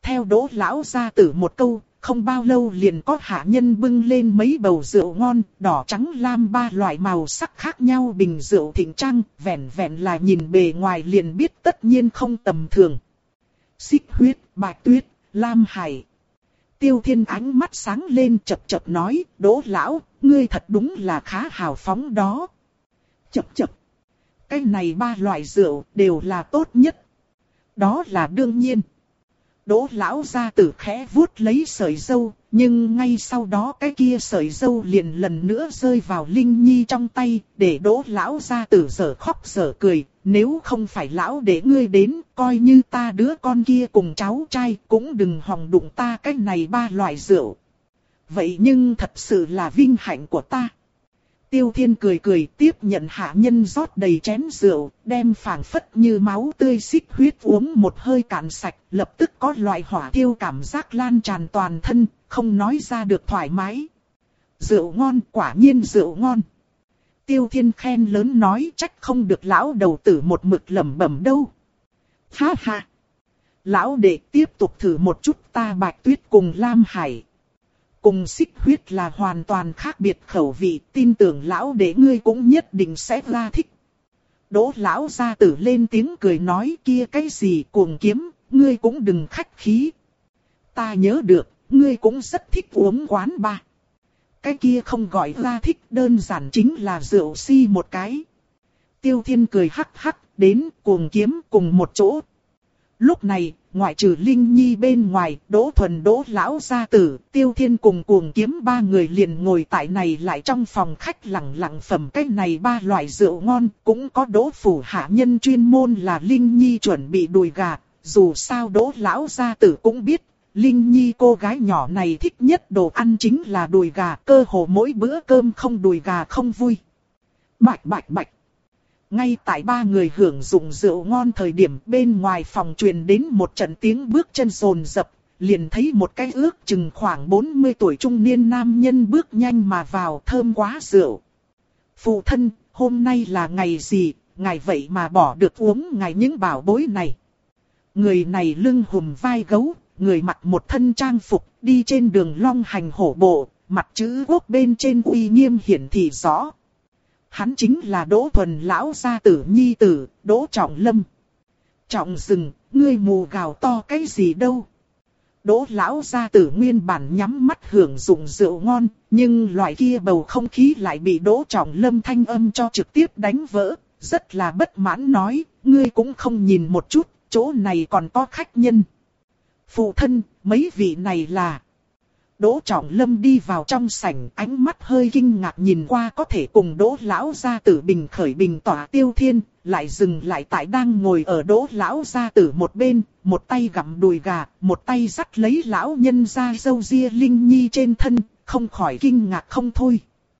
Theo Đỗ lão gia tử một câu, không bao lâu liền có hạ nhân bưng lên mấy bầu rượu ngon, đỏ trắng lam ba loại màu sắc khác nhau bình rượu thịnh trang, vẹn vẹn là nhìn bề ngoài liền biết tất nhiên không tầm thường. Xích huyết, bạch tuyết, lam hải. Tiêu Thiên ánh mắt sáng lên chập chập nói, Đỗ lão, ngươi thật đúng là khá hào phóng đó. Chập chập. Cái này ba loại rượu đều là tốt nhất. Đó là đương nhiên. Đỗ lão gia tử khẽ vuốt lấy sợi râu, nhưng ngay sau đó cái kia sợi râu liền lần nữa rơi vào Linh Nhi trong tay, để Đỗ lão gia tử dở khóc dở cười, nếu không phải lão để ngươi đến, coi như ta đứa con kia cùng cháu trai cũng đừng hòng đụng ta cái này ba loại rượu. Vậy nhưng thật sự là vinh hạnh của ta. Tiêu Thiên cười cười tiếp nhận hạ nhân rót đầy chén rượu, đem phảng phất như máu tươi xích huyết uống một hơi cạn sạch, lập tức có loại hỏa thiêu cảm giác lan tràn toàn thân, không nói ra được thoải mái. Rượu ngon, quả nhiên rượu ngon. Tiêu Thiên khen lớn nói trách không được lão đầu tử một mực lẩm bẩm đâu. Ha ha! Lão đệ tiếp tục thử một chút ta bạch tuyết cùng lam hải. Cùng xích huyết là hoàn toàn khác biệt khẩu vị, tin tưởng lão đệ ngươi cũng nhất định sẽ ra thích. Đỗ lão gia tử lên tiếng cười nói kia cái gì cuồng kiếm, ngươi cũng đừng khách khí. Ta nhớ được, ngươi cũng rất thích uống quán ba. Cái kia không gọi ra thích, đơn giản chính là rượu si một cái. Tiêu Thiên cười hắc hắc, đến cuồng kiếm cùng một chỗ. Lúc này, ngoại trừ Linh Nhi bên ngoài, Đỗ Thuần Đỗ lão gia tử, Tiêu Thiên cùng cuồng kiếm ba người liền ngồi tại này lại trong phòng khách lẳng lặng phẩm cái này ba loại rượu ngon, cũng có Đỗ phủ hạ nhân chuyên môn là Linh Nhi chuẩn bị đùi gà, dù sao Đỗ lão gia tử cũng biết, Linh Nhi cô gái nhỏ này thích nhất đồ ăn chính là đùi gà, cơ hồ mỗi bữa cơm không đùi gà không vui. Bạch bạch bạch. Ngay tại ba người hưởng dụng rượu ngon thời điểm bên ngoài phòng truyền đến một trận tiếng bước chân rồn rập, liền thấy một cái ước chừng khoảng bốn mươi tuổi trung niên nam nhân bước nhanh mà vào thơm quá rượu. Phụ thân, hôm nay là ngày gì, ngài vậy mà bỏ được uống ngài những bảo bối này. Người này lưng hùm vai gấu, người mặc một thân trang phục, đi trên đường long hành hổ bộ, mặt chữ quốc bên trên uy nghiêm hiển thị rõ. Hắn chính là Đỗ Thuần lão gia tử nhi tử, Đỗ Trọng Lâm. Trọng Dừng, ngươi mù gào to cái gì đâu. Đỗ lão gia tử nguyên bản nhắm mắt hưởng dụng rượu ngon, nhưng loại kia bầu không khí lại bị Đỗ Trọng Lâm thanh âm cho trực tiếp đánh vỡ, rất là bất mãn nói, ngươi cũng không nhìn một chút, chỗ này còn có khách nhân. Phụ thân, mấy vị này là... Đỗ Trọng Lâm đi vào trong sảnh, ánh mắt hơi kinh ngạc nhìn qua có thể cùng Đỗ lão gia tử bình khởi bình tỏa Tiêu Thiên, lại dừng lại tại đang ngồi ở Đỗ lão gia tử một bên, một tay gặm đùi gà, một tay dắt lấy lão nhân gia râu ria Linh Nhi trên thân, không khỏi kinh ngạc không thôi.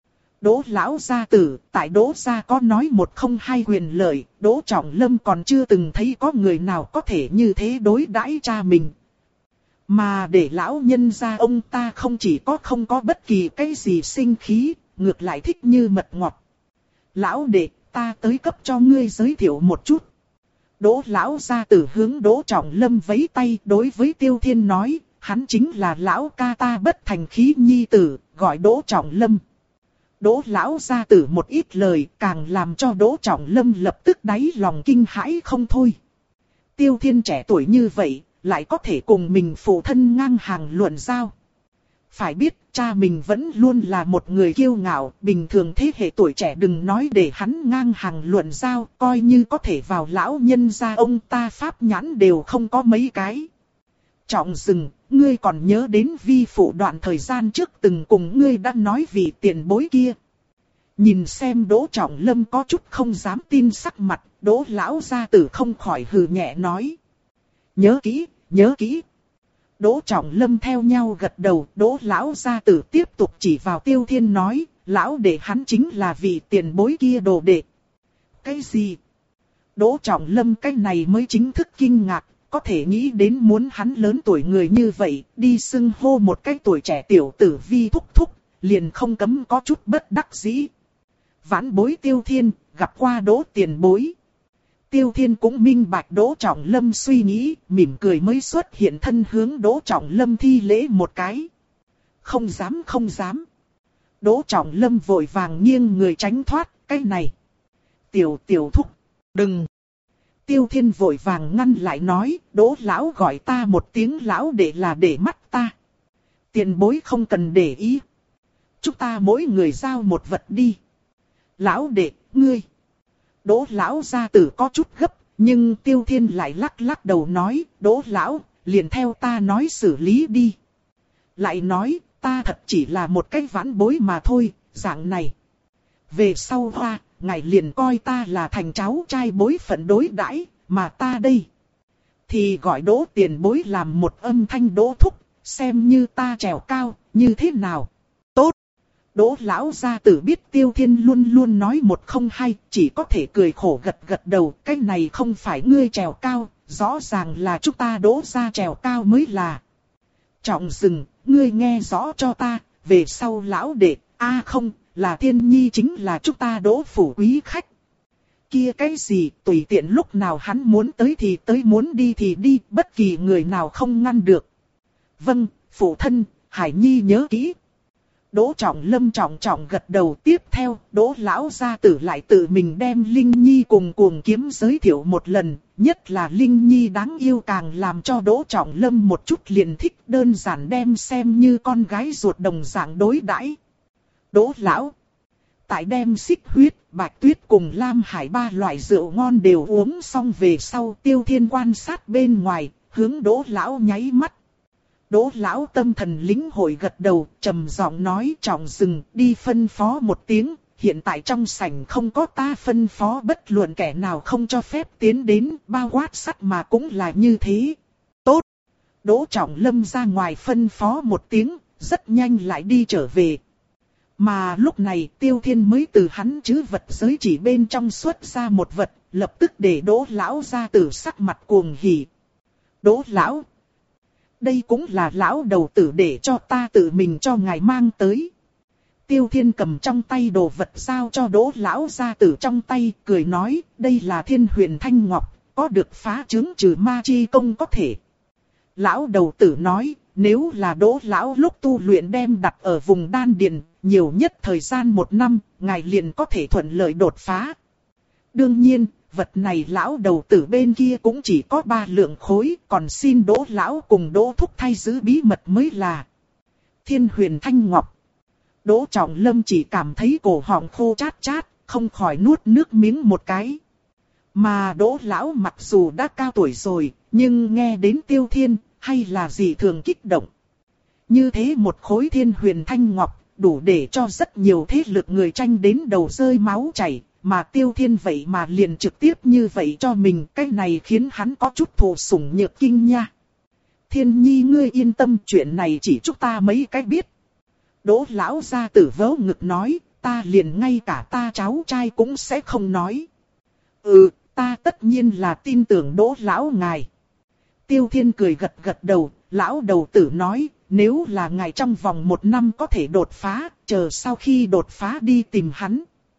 Đỗ lão gia tử, tại Đỗ gia có nói một không hai quyền lợi, Đỗ Trọng Lâm còn chưa từng thấy có người nào có thể như thế đối đãi cha mình. Mà để lão nhân gia ông ta không chỉ có không có bất kỳ cái gì sinh khí, ngược lại thích như mật ngọt. Lão đệ, ta tới cấp cho ngươi giới thiệu một chút. Đỗ lão gia tử hướng Đỗ Trọng Lâm vẫy tay đối với Tiêu Thiên nói, hắn chính là lão ca ta bất thành khí nhi tử, gọi Đỗ Trọng Lâm. Đỗ lão gia tử một ít lời càng làm cho Đỗ Trọng Lâm lập tức đáy lòng kinh hãi không thôi. Tiêu Thiên trẻ tuổi như vậy, lại có thể cùng mình phụ thân ngang hàng luận giao. Phải biết, cha mình vẫn luôn là một người kiêu ngạo, bình thường thế hệ tuổi trẻ đừng nói để hắn ngang hàng luận giao, coi như có thể vào lão nhân gia ông ta pháp nhãn đều không có mấy cái. Trọng Dừng, ngươi còn nhớ đến vi phụ đoạn thời gian trước từng cùng ngươi đã nói vì tiền bối kia. Nhìn xem Đỗ Trọng Lâm có chút không dám tin sắc mặt, Đỗ lão gia tử không khỏi hừ nhẹ nói. Nhớ kỹ, nhớ kỹ. Đỗ Trọng Lâm theo nhau gật đầu, Đỗ lão gia tử tiếp tục chỉ vào Tiêu Thiên nói, lão đệ hắn chính là vị tiền bối kia đồ đệ. Cái gì? Đỗ Trọng Lâm cái này mới chính thức kinh ngạc, có thể nghĩ đến muốn hắn lớn tuổi người như vậy, đi xưng hô một cái tuổi trẻ tiểu tử vi thúc thúc, liền không cấm có chút bất đắc dĩ. Vãn bối Tiêu Thiên, gặp qua Đỗ tiền bối. Tiêu Thiên cũng minh bạch Đỗ Trọng Lâm suy nghĩ, mỉm cười mới xuất hiện thân hướng Đỗ Trọng Lâm thi lễ một cái. Không dám không dám. Đỗ Trọng Lâm vội vàng nghiêng người tránh thoát, cái này. Tiểu tiểu thúc, đừng. Tiêu Thiên vội vàng ngăn lại nói, Đỗ lão gọi ta một tiếng lão để là để mắt ta. Tiền bối không cần để ý. Chúng ta mỗi người giao một vật đi. Lão đệ, ngươi. Đỗ lão gia tử có chút gấp, nhưng Tiêu Thiên lại lắc lắc đầu nói, Đỗ lão, liền theo ta nói xử lý đi. Lại nói, ta thật chỉ là một cái vãn bối mà thôi, dạng này. Về sau hoa, ngài liền coi ta là thành cháu trai bối phận đối đãi, mà ta đây. Thì gọi Đỗ tiền bối làm một âm thanh Đỗ thúc, xem như ta trèo cao, như thế nào. Tốt. Đỗ lão gia tử biết Tiêu Thiên luôn luôn nói một không hai, chỉ có thể cười khổ gật gật đầu, cái này không phải ngươi trèo cao, rõ ràng là chúng ta Đỗ gia trèo cao mới là. Trọng dừng, ngươi nghe rõ cho ta, về sau lão đệ, a à không, là Thiên Nhi chính là chúng ta Đỗ phủ quý khách. Kia cái gì, tùy tiện lúc nào hắn muốn tới thì tới, muốn đi thì đi, bất kỳ người nào không ngăn được. Vâng, phụ thân, Hải Nhi nhớ kỹ. Đỗ Trọng Lâm trọng trọng gật đầu, tiếp theo, Đỗ lão gia tử lại tự mình đem Linh Nhi cùng Cuồng Kiếm giới thiệu một lần, nhất là Linh Nhi đáng yêu càng làm cho Đỗ Trọng Lâm một chút liền thích, đơn giản đem xem như con gái ruột đồng dạng đối đãi. Đỗ lão, tại đem xích huyết, bạch tuyết cùng lam hải ba loại rượu ngon đều uống xong về sau, Tiêu Thiên quan sát bên ngoài, hướng Đỗ lão nháy mắt. Đỗ lão tâm thần lĩnh hội gật đầu, trầm giọng nói, Trọng dừng, đi phân phó một tiếng, hiện tại trong sảnh không có ta phân phó, bất luận kẻ nào không cho phép tiến đến, bao quát sắt mà cũng là như thế. Tốt. Đỗ Trọng Lâm ra ngoài phân phó một tiếng, rất nhanh lại đi trở về. Mà lúc này Tiêu Thiên mới từ hắn trữ vật giới chỉ bên trong xuất ra một vật, lập tức để Đỗ lão gia tử sắc mặt cuồng hỉ. Đỗ lão, đây cũng là lão đầu tử để cho ta tự mình cho ngài mang tới. Tiêu Thiên cầm trong tay đồ vật giao cho Đỗ lão gia tử trong tay, cười nói, đây là Thiên Huyền Thanh Ngọc, có được phá chứng trừ ma chi công có thể. Lão đầu tử nói, nếu là Đỗ lão lúc tu luyện đem đặt ở vùng đan điền, nhiều nhất thời gian một năm, ngài liền có thể thuận lợi đột phá. Đương nhiên, vật này lão đầu tử bên kia cũng chỉ có ba lượng khối, còn xin Đỗ lão cùng Đỗ thúc thay giữ bí mật mới là. Thiên Huyền Thanh Ngọc. Đỗ Trọng Lâm chỉ cảm thấy cổ họng khô chát chát, không khỏi nuốt nước miếng một cái. Mà Đỗ lão mặc dù đã cao tuổi rồi, nhưng nghe đến Tiêu Thiên, hay là gì thường kích động. Như thế một khối Thiên Huyền Thanh Ngọc, đủ để cho rất nhiều thế lực người tranh đến đầu rơi máu chảy, mà Tiêu Thiên vậy mà liền trực tiếp như vậy cho mình, cái này khiến hắn có chút thụ sủng nhược kinh nha. Thiên Nhi ngươi yên tâm, chuyện này chỉ chúng ta mấy cái biết. Đỗ lão gia tử vớ ngực nói, ta liền ngay cả ta cháu trai cũng sẽ không nói. Ừ, ta tất nhiên là tin tưởng Đỗ lão ngài. Tiêu Thiên cười gật gật đầu, lão đầu tử nói, nếu là ngài trong vòng một năm có thể đột phá, chờ sau khi đột phá đi tìm hắn.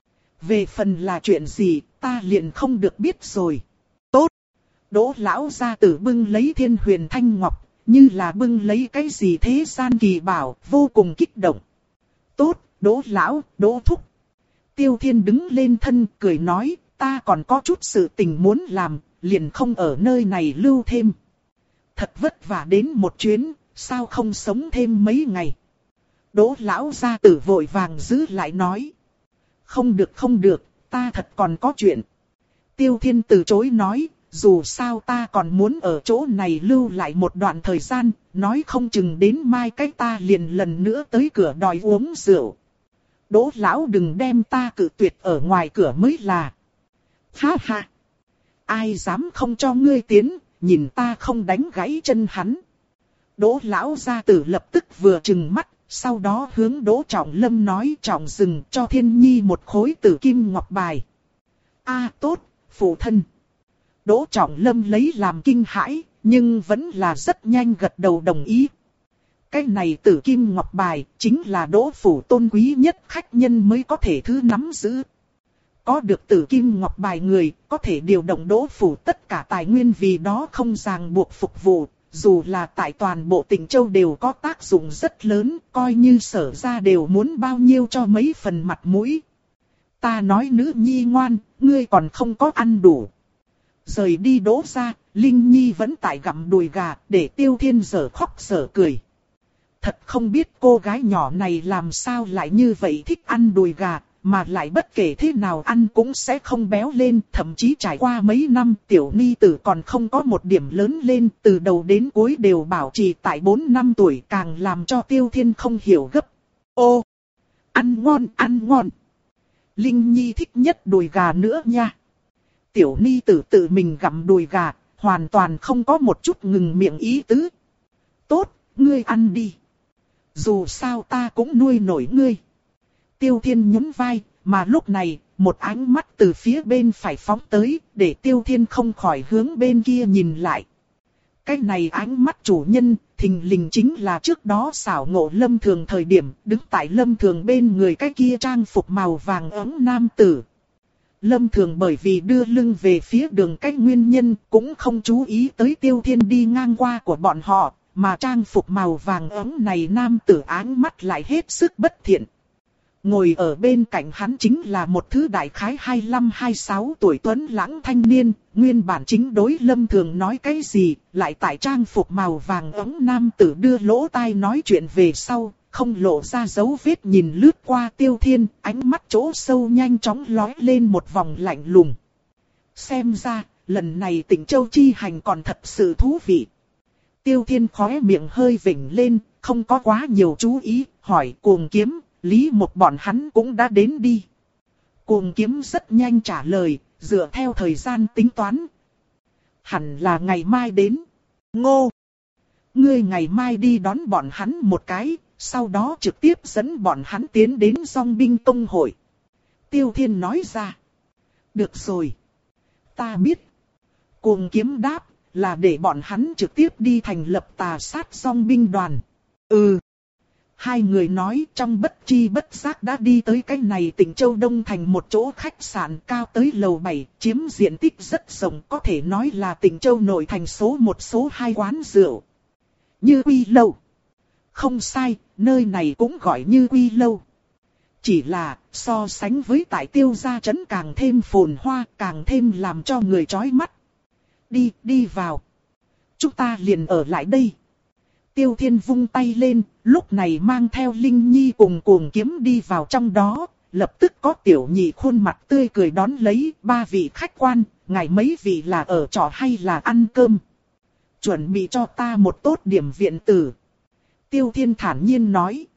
Về phần là chuyện gì, ta liền không được biết rồi. Tốt. Đỗ lão gia tử bưng lấy Thiên Huyền Thanh Ngọc, như là bưng lấy cái gì thế gian kỳ bảo, vô cùng kích động. Tốt, Đỗ lão, Đỗ thúc. Tiêu Thiên đứng lên thân, cười nói, ta còn có chút sự tình muốn làm, liền không ở nơi này lưu thêm. Thật vất vả đến một chuyến, sao không sống thêm mấy ngày. Đỗ lão gia tử vội vàng giữ lại nói. Không được không được, ta thật còn có chuyện. Tiêu Thiên từ chối nói, dù sao ta còn muốn ở chỗ này lưu lại một đoạn thời gian, nói không chừng đến mai cách ta liền lần nữa tới cửa đòi uống rượu. Đỗ lão đừng đem ta cự tuyệt ở ngoài cửa mới là. Ha ha! Ai dám không cho ngươi tiến, nhìn ta không đánh gãy chân hắn. Đỗ lão gia tử lập tức vừa trừng mắt, sau đó hướng Đỗ Trọng Lâm nói, Trọng dừng, cho Thiên Nhi một khối tử kim ngọc bài. A à, tốt, phụ thân. Đỗ Trọng Lâm lấy làm kinh hãi, nhưng vẫn là rất nhanh gật đầu đồng ý. Cái này tử kim ngọc bài, chính là Đỗ phủ tôn quý nhất khách nhân mới có thể thứ nắm giữ. có được Tử Kim Ngọc bài người, có thể điều động Đỗ phủ tất cả tài nguyên vì đó không ràng buộc phục vụ, dù là tại toàn bộ Tịnh Châu đều có tác dụng rất lớn, coi như Sở gia đều muốn bao nhiêu cho mấy phần mặt mũi. Ta nói nữ nhi ngoan, ngươi còn không có ăn đủ. Rời đi Đỗ gia, Linh Nhi vẫn tại gặm đùi gà, để Tiêu Thiên dở khóc dở cười. Thật không biết cô gái nhỏ này làm sao lại như vậy thích ăn đùi gà, mà lại bất kể thế nào ăn cũng sẽ không béo lên, thậm chí trải qua mấy năm tiểu ni tử còn không có một điểm lớn lên, từ đầu đến cuối đều bảo trì tại bốn năm tuổi, càng làm cho Tiêu Thiên không hiểu gấp. Ô, ăn ngon, ăn ngon. Linh Nhi thích nhất đùi gà nữa nha. Tiểu ni tử tự mình gặm đùi gà, hoàn toàn không có một chút ngừng miệng ý tứ. Tốt, ngươi ăn đi. Dù sao ta cũng nuôi nổi ngươi. Tiêu Thiên nhún vai, mà lúc này, một ánh mắt từ phía bên phải phóng tới, để Tiêu Thiên không khỏi hướng bên kia nhìn lại. Cái này ánh mắt chủ nhân, thình lình chính là trước đó xảo ngộ Lâm Thường thời điểm, đứng tại Lâm Thường bên người cái kia trang phục màu vàng ấm nam tử. Lâm Thường bởi vì đưa lưng về phía đường cách nguyên nhân, cũng không chú ý tới Tiêu Thiên đi ngang qua của bọn họ, mà trang phục màu vàng ấm này nam tử áng mắt lại hết sức bất thiện. Ngồi ở bên cạnh hắn chính là một thứ đại khái hai mươi lăm hai mươi sáu tuổi tuấn lãng thanh niên, nguyên bản chính đối Lâm Thường nói cái gì, lại tại trang phục màu vàng ấm nam tử đưa lỗ tai nói chuyện về sau, không lộ ra dấu vết nhìn lướt qua Tiêu Thiên, ánh mắt chỗ sâu nhanh chóng lóe lên một vòng lạnh lùng. Xem ra, lần này Tịnh Châu chi hành còn thật sự thú vị. Tiêu Thiên khóe miệng hơi vểnh lên, không có quá nhiều chú ý, hỏi Cuồng Kiếm, Lý một bọn hắn cũng đã đến đi. Cuồng Kiếm rất nhanh trả lời, dựa theo thời gian tính toán. Hẳn là ngày mai đến. Ngô! Ngươi ngày mai đi đón bọn hắn một cái, sau đó trực tiếp dẫn bọn hắn tiến đến Dòng binh tông hội. Tiêu Thiên nói ra. Được rồi. Ta biết. Cuồng Kiếm đáp, là để bọn hắn trực tiếp đi thành lập tà sát Dòng binh đoàn. Ừ. Hai người nói trong bất chi bất giác đã đi tới cái này Tịnh Châu Đông thành một chỗ khách sạn cao tới lầu bảy, chiếm diện tích rất rộng, có thể nói là Tịnh Châu nội thành số một số hai quán rượu. Như Quy Lâu. Không sai, nơi này cũng gọi Như Quy Lâu. Chỉ là so sánh với tại Tiêu gia trấn càng thêm phồn hoa, càng thêm làm cho người chói mắt. Đi, đi vào. Chúng ta liền ở lại đây. Tiêu Thiên vung tay lên, lúc này mang theo Linh Nhi cùng Cuồng Kiếm đi vào trong đó, lập tức có tiểu nhị khuôn mặt tươi cười đón lấy, ba vị khách quan, ngài mấy vị là ở trọ hay là ăn cơm? Chuẩn bị cho ta một tốt điểm viện tử. Tiêu Thiên thản nhiên nói.